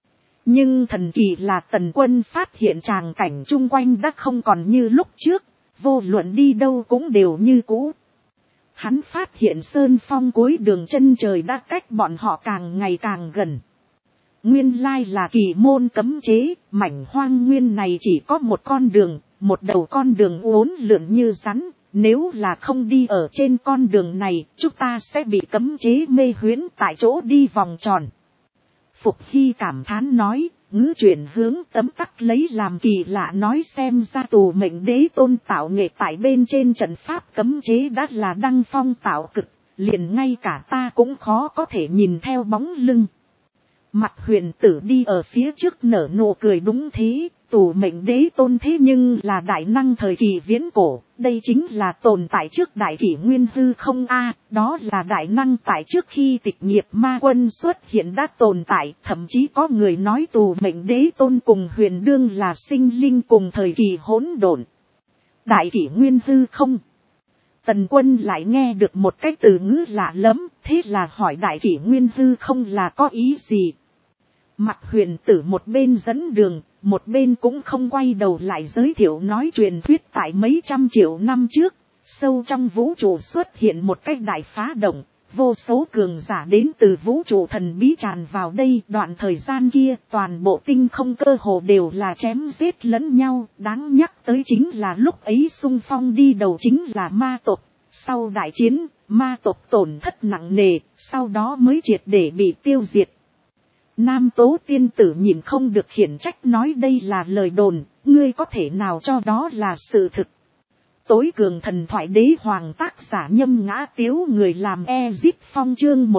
Speaker 1: Nhưng thần kỳ là Tần Quân phát hiện tràng cảnh chung quanh đã không còn như lúc trước, vô luận đi đâu cũng đều như cũ. Hắn phát hiện sơn phong cuối đường chân trời đã cách bọn họ càng ngày càng gần. Nguyên lai là kỳ môn cấm chế, mảnh hoang nguyên này chỉ có một con đường, một đầu con đường uốn lượn như rắn. Nếu là không đi ở trên con đường này, chúng ta sẽ bị cấm chế mê huyễn tại chỗ đi vòng tròn. Phục Hy cảm thán nói, ngữ chuyển hướng tấm tắc lấy làm kỳ lạ nói xem ra tù mệnh đế tôn tạo nghệ tại bên trên trận pháp cấm chế đã là đăng phong tạo cực, liền ngay cả ta cũng khó có thể nhìn theo bóng lưng. Mặt Huyền Tử đi ở phía trước nở nụ cười đúng thế, tù mệnh đế tôn thế nhưng là đại năng thời kỳ viễn cổ, đây chính là tồn tại trước đại kỷ nguyên hư không a, đó là đại năng tại trước khi Tịch Nghiệp Ma Quân xuất hiện đã tồn tại, thậm chí có người nói tù mệnh đế tôn cùng Huyền Đương là sinh linh cùng thời kỳ hỗn độn. Đại kỷ nguyên hư không. Tần Quân lại nghe được một cái từ ngữ lạ lắm, thế là hỏi Đại Kỷ Nguyên Hư không là có ý gì. Mặt Huyền Tử một bên dẫn đường, một bên cũng không quay đầu lại giới thiệu nói truyền thuyết tại mấy trăm triệu năm trước, sâu trong vũ trụ xuất hiện một cái đại phá động, vô số cường giả đến từ vũ trụ thần bí tràn vào đây. Đoạn thời gian kia toàn bộ tinh không cơ hồ đều là chém giết lẫn nhau, đáng nhắc tới chính là lúc ấy xung phong đi đầu chính là ma tộc. Sau đại chiến, ma tộc tổn thất nặng nề, sau đó mới triệt để bị tiêu diệt. Nam Tố tiên tử nhìn không được khiển trách nói đây là lời đồn, ngươi có thể nào cho đó là sự thực. Tối cường thần thoại đế hoàng tác giả Nhâm Ngã Tiếu người làm Ezip Phong chương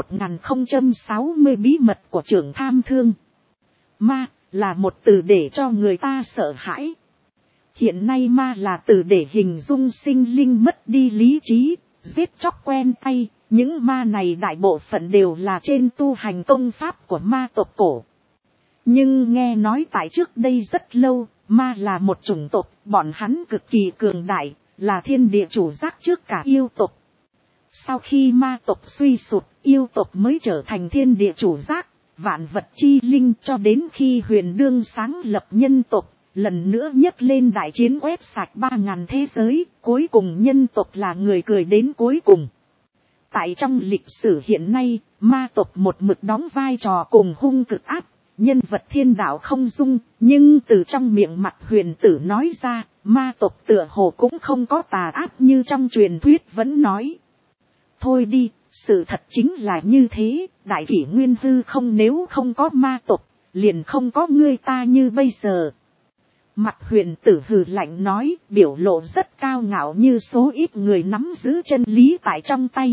Speaker 1: 1060 bí mật của trưởng tham thương. Ma là một từ để cho người ta sợ hãi. Hiện nay ma là từ để hình dung sinh linh mất đi lý trí, giết chóc quen tay. Những ma này đại bộ phận đều là trên tu hành công pháp của ma tộc cổ. Nhưng nghe nói tại trước đây rất lâu, ma là một chủng tộc, bọn hắn cực kỳ cường đại, là thiên địa chủ giác trước cả yêu tộc. Sau khi ma tộc suy sụp, yêu tộc mới trở thành thiên địa chủ giác, vạn vật chi linh, cho đến khi Huyền Đương sáng lập nhân tộc, lần nữa nhấc lên đại chiến quét sạch 3000 thế giới, cuối cùng nhân tộc là người cười đến cuối cùng. Tại trong lịch sử hiện nay, ma tộc một mực đóng vai trò cùng hung cực ác, nhân vật thiên đạo không dung, nhưng từ trong miệng Mặt Huyền Tử nói ra, ma tộc tựa hồ cũng không có tà ác như trong truyền thuyết vẫn nói. Thôi đi, sự thật chính là như thế, Đại Kỷ Nguyên Hư không, nếu không có ma tộc, liền không có ngươi ta như bây giờ. Mặt Huyền Tử hừ lạnh nói, biểu lộ rất cao ngạo như số ít người nắm giữ chân lý tại trong tay.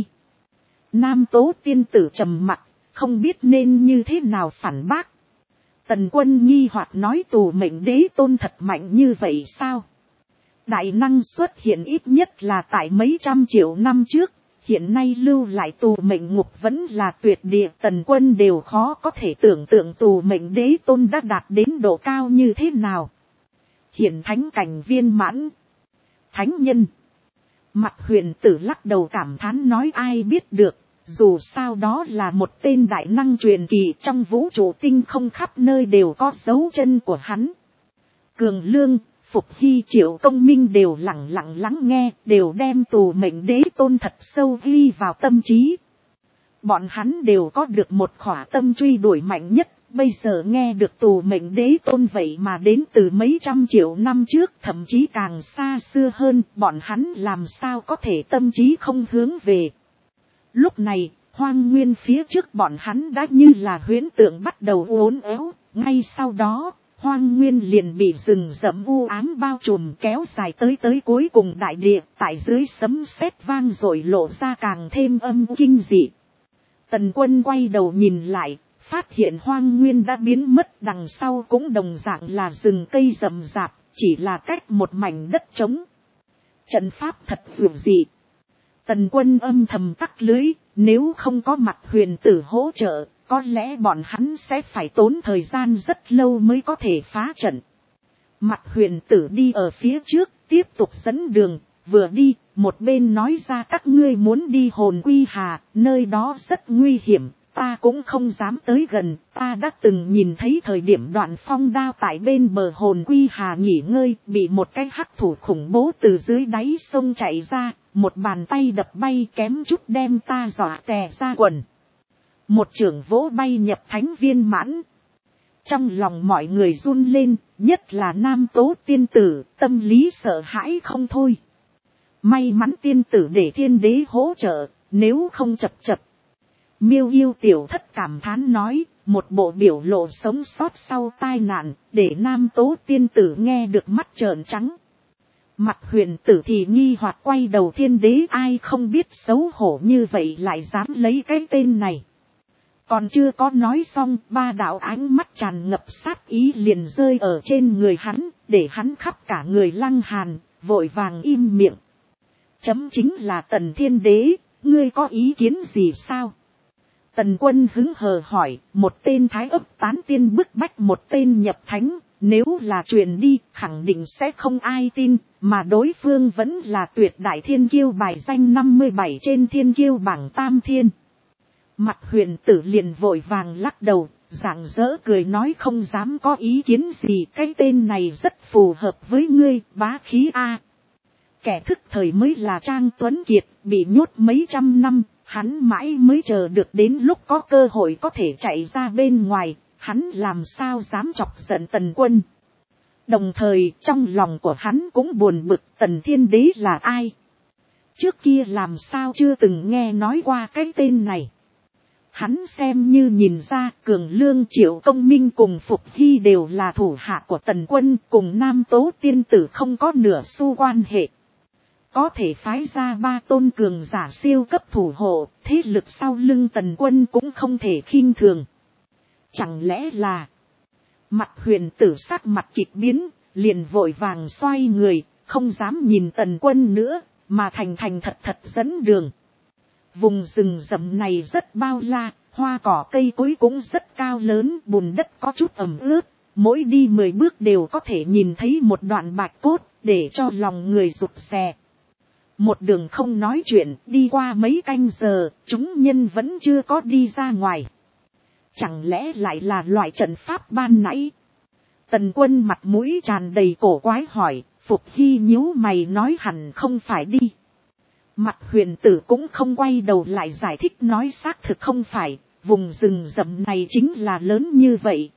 Speaker 1: Nam Tố tiên tử trầm mặc, không biết nên như thế nào phản bác. Tần Quân nghi hoặc nói tù mệnh đế tôn thật mạnh như vậy sao? Đại năng xuất hiện ít nhất là tại mấy trăm triệu năm trước, hiện nay lưu lại tù mệnh ngục vẫn là tuyệt địa. Tần Quân đều khó có thể tưởng tượng tù mệnh đế tôn đã đạt đến độ cao như thế nào. Hiện thánh cảnh viên mãn. Thánh nhân. Mặt Huyền Tử lắc đầu cảm thán nói ai biết được. Dù sao đó là một tên đại năng truyền kỳ, trong vũ trụ tinh không khắp nơi đều có dấu chân của hắn. Cường Lương, Phục Hy, Triệu Công Minh đều lặng lặng lắng nghe, đều đem tù mệnh đế tôn thật sâu ghi vào tâm trí. Bọn hắn đều có được một khỏa tâm truy đuổi mạnh nhất, bây giờ nghe được tù mệnh đế tôn vậy mà đến từ mấy trăm triệu năm trước, thậm chí càng xa xưa hơn, bọn hắn làm sao có thể tâm trí không hướng về. Lúc này, hoang nguyên phía trước bọn hắn đã như là huyễn tượng bắt đầu uốn éo, ngay sau đó, hoang nguyên liền bị rừng rậm u ám bao trùm kéo dài tới cuối cùng đại địa, tại dưới sấm sét vang rồi lộ ra càng thêm âm kinh dị. Tần Quân quay đầu nhìn lại, phát hiện hoang nguyên đã biến mất, đằng sau cũng đồng dạng là rừng cây rậm rạp, chỉ là cách một mảnh đất trống. Trận pháp thật dữ dị. Tần Quân âm thầm tắc lưới, nếu không có Mặt Huyền Tử hỗ trợ, có lẽ bọn hắn sẽ phải tốn thời gian rất lâu mới có thể phá trận. Mặt Huyền Tử đi ở phía trước, tiếp tục dẫn đường, vừa đi, một bên nói ra các ngươi muốn đi Hồn Quy Hà, nơi đó rất nguy hiểm, ta cũng không dám tới gần, ta đã từng nhìn thấy thời điểm Đoạn Phong đao tại bên bờ Hồn Quy Hà nghỉ ngơi, bị một cái hắc thủ khủng bố từ dưới đáy sông chạy ra, một bàn tay đập bay kém chút đem ta dọa tè ra quần. Một chưởng vỗ bay nhập thánh viên mãn. Trong lòng mọi người run lên, nhất là Nam Tố tiên tử, tâm lý sợ hãi không thôi. May mắn tiên tử để thiên đế hỗ trợ, nếu không chập chập. Miêu Yêu tiểu thất cảm thán nói, một bộ biểu lộ sống sót sau tai nạn, để Nam Tố tiên tử nghe được mắt trợn trắng. Mặt Huyền Tử thì nghi hoặc quay đầu thiên đế, ai không biết xấu hổ như vậy lại dám lấy cái tên này. Còn chưa có nói xong, ba đạo ánh mắt tràn ngập sát ý liền rơi ở trên người hắn, để hắn khắp cả người lăng hàn, vội vàng im miệng. Chấm chính là Tần Thiên Đế, ngươi có ý kiến gì sao? Tần Quân hứng hờ hỏi, một tên thái ấp tán tiên bức bách một tên nhập thánh, nếu là truyền đi khẳng định sẽ không ai tin, mà đối phương vẫn là tuyệt đại thiên kiêu bài danh 57 trên thiên kiêu bảng tam thiên. Mặt huyền tử liền vội vàng lắc đầu, rạng rỡ cười nói không dám có ý kiến gì, cái tên này rất phù hợp với ngươi, bá khí a. Kẻ thức thời mới là Trang Tuấn Kiệt, bị nhốt mấy trăm năm, hắn mãi mới chờ được đến lúc có cơ hội có thể chạy ra bên ngoài, hắn làm sao dám chọc giận Tần Quân. Đồng thời trong lòng của hắn cũng buồn bực, Tần Thiên Đế là ai? Trước kia làm sao chưa từng nghe nói qua cái tên này. Hắn xem như nhìn ra Cường Lương Triệu Công Minh cùng Phục Hy đều là thủ hạ của Tần Quân, cùng Nam Tố Tiên Tử không có nửa xu quan hệ. Có thể phái ra 3 tôn cường giả siêu cấp thủ hộ, thế lực sau lưng Tần Quân cũng không thể khinh thường. Chẳng lẽ là... Mặt huyền tử sắc mặt kịch biến, liền vội vàng xoay người, không dám nhìn Tần Quân nữa, mà thành thật thật dẫn đường. Vùng rừng rậm này rất bao la, hoa cỏ cây cối cũng rất cao lớn, bùn đất có chút ẩm ướt, mỗi đi 10 bước đều có thể nhìn thấy một đoạn bạch cốt, để cho lòng người rụt rè. Một đường không nói chuyện, đi qua mấy canh giờ, chúng nhân vẫn chưa có đi ra ngoài. Chẳng lẽ lại là loại trận pháp ban nãy? Tần Quân mặt mũi tràn đầy cổ quái hỏi, Phục Hy nhíu mày nói hẳn không phải đi. Mặt huyền tử cũng không quay đầu lại giải thích nói xác thực không phải, vùng rừng rậm này chính là lớn như vậy.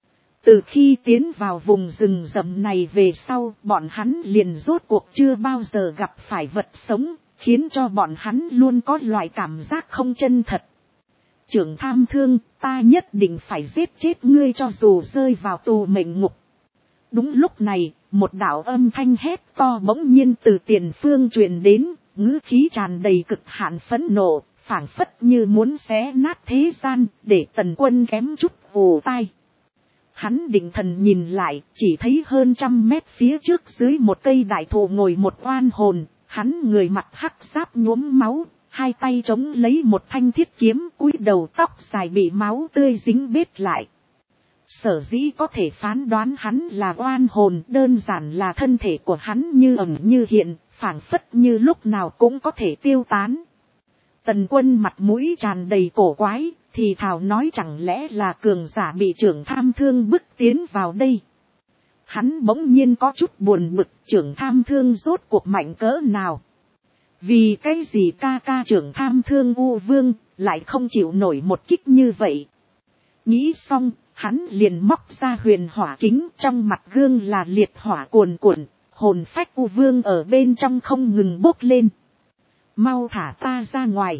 Speaker 1: Từ khi tiến vào vùng rừng rậm này về sau, bọn hắn liền rốt cuộc chưa bao giờ gặp phải vật sống, khiến cho bọn hắn luôn có loại cảm giác không chân thật. Trưởng Tham Thương, ta nhất định phải giết chết ngươi cho dù rơi vào tù mệnh ngục. Đúng lúc này, một đạo âm thanh hét to bỗng nhiên từ tiền phương truyền đến, ngữ khí tràn đầy cực hạn phẫn nộ, phảng phất như muốn xé nát thế gian, để Tần Quân kém chút ù tai. Hắn định thần nhìn lại, chỉ thấy hơn 100 mét phía trước dưới một cây đại thụ ngồi một oan hồn, hắn người mặt hắc giáp nhuốm máu, hai tay chống lấy một thanh thiết kiếm, cúi đầu tóc dài bị máu tươi dính bết lại. Sở dĩ có thể phán đoán hắn là oan hồn, đơn giản là thân thể của hắn như ẩn như hiện, phảng phất như lúc nào cũng có thể tiêu tán. Tần Quân mặt mũi tràn đầy cổ quái, thì thào nói chẳng lẽ là cường giả bị Trưởng Tham Thương bức tiến vào đây. Hắn bỗng nhiên có chút buồn bực, Trưởng Tham Thương rốt cuộc mạnh cỡ nào. Vì cái gì ca Trưởng Tham Thương U Vương lại không chịu nổi một kích như vậy. Nghĩ xong, hắn liền móc ra huyền hỏa kính, trong mặt gương là liệt hỏa cuồn cuộn, hồn phách U Vương ở bên trong không ngừng bốc lên. Mau thả ta ra ngoài.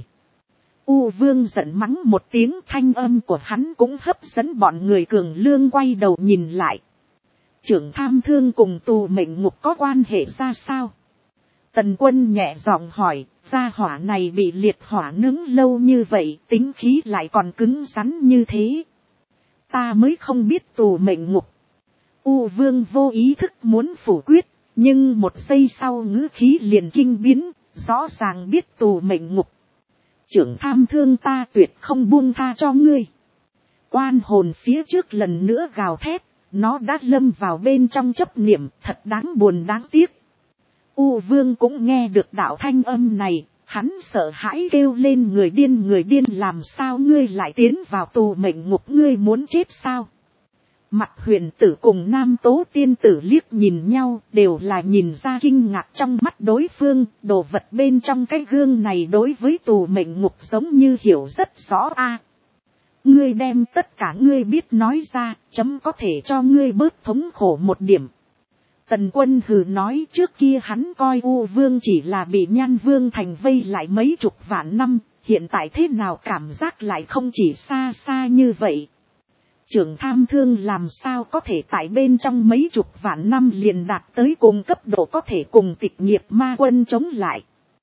Speaker 1: U Vương giận mắng một tiếng, thanh âm của hắn cũng hấp dẫn bọn người Cường Lương quay đầu nhìn lại. Trưởng Tham Thương cùng tù mệnh ngục có quan hệ ra sao? Tần Quân nhẹ giọng hỏi, gia hỏa này bị liệt hỏa nướng lâu như vậy, tính khí lại còn cứng rắn như thế. Ta mới không biết tù mệnh ngục. U Vương vô ý thức muốn phủ quyết, nhưng một giây sau ngữ khí liền kinh biến, rõ ràng biết tù mệnh ngục. Trưởng Tham Thương ta tuyệt không buông tha cho ngươi. Oan hồn phía trước lần nữa gào thét, nó đã lâm vào bên trong chấp niệm, thật đáng buồn đáng tiếc. U Vương cũng nghe được đạo thanh âm này, hắn sợ hãi kêu lên người điên làm sao ngươi lại tiến vào tù mệnh ngục, ngươi muốn chết sao? Mặt huyền tử cùng Nam Tố Tiên Tử liếc nhìn nhau, đều là nhìn ra kinh ngạc trong mắt đối phương, đồ vật bên trong cái gương này đối với tù mệnh ngục giống như hiểu rất rõ a. Ngươi đem tất cả ngươi biết nói ra, chấm có thể cho ngươi bớt thống khổ một điểm. Tần Quân hừ nói, trước kia hắn coi U Vương chỉ là bị Nhan Vương thành vây lại mấy chục vạn năm, hiện tại thế nào cảm giác lại không chỉ xa xa như vậy. Trưởng Tham Thương làm sao có thể tại bên trong mấy chục vạn năm liền đạt tới cùng cấp độ có thể cùng Tịch Nghiệp Ma Quân chống lại.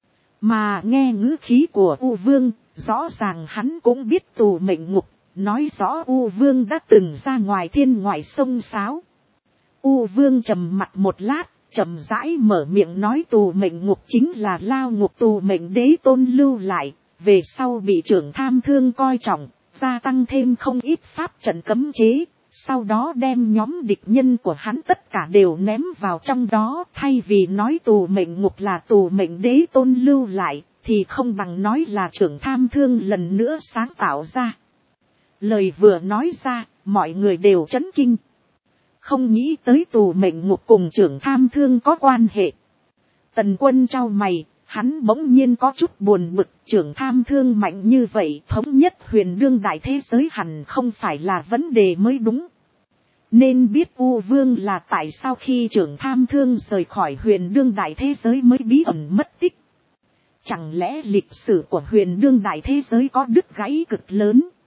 Speaker 1: Mà nghe ngữ khí của U Vương, rõ ràng hắn cũng biết tù mệnh ngục, nói rõ U Vương đã từng ra ngoài thiên ngoại sông sáo. U Vương trầm mặt một lát, chậm rãi mở miệng nói tù mệnh ngục chính là lao ngục tù mệnh đế tôn lưu lại, về sau bị Trưởng Tham Thương coi trọng, gia tăng thêm không ít pháp trận cấm chế, sau đó đem nhóm địch nhân của hắn tất cả đều ném vào trong đó, thay vì nói tù mệnh ngục là tù mệnh đế tôn lưu lại, thì không bằng nói là Trưởng Tham Thương lần nữa sáng tạo ra. Lời vừa nói ra, mọi người đều chấn kinh. Không nghĩ tới tù mệnh ngục cùng Trưởng Tham Thương có quan hệ. Tần Quân trao mày, hắn bỗng nhiên có chút buồn bực, Trưởng Tham Thương mạnh như vậy, thống nhất huyền đương đại thế giới hẳn không phải là vấn đề mới đúng. Nên biết U Vương là tại sao khi Trưởng Tham Thương rời khỏi huyền đương đại thế giới mới bí ẩn mất tích. Chẳng lẽ lịch sử của huyền đương đại thế giới có đứt gãy cực lớn?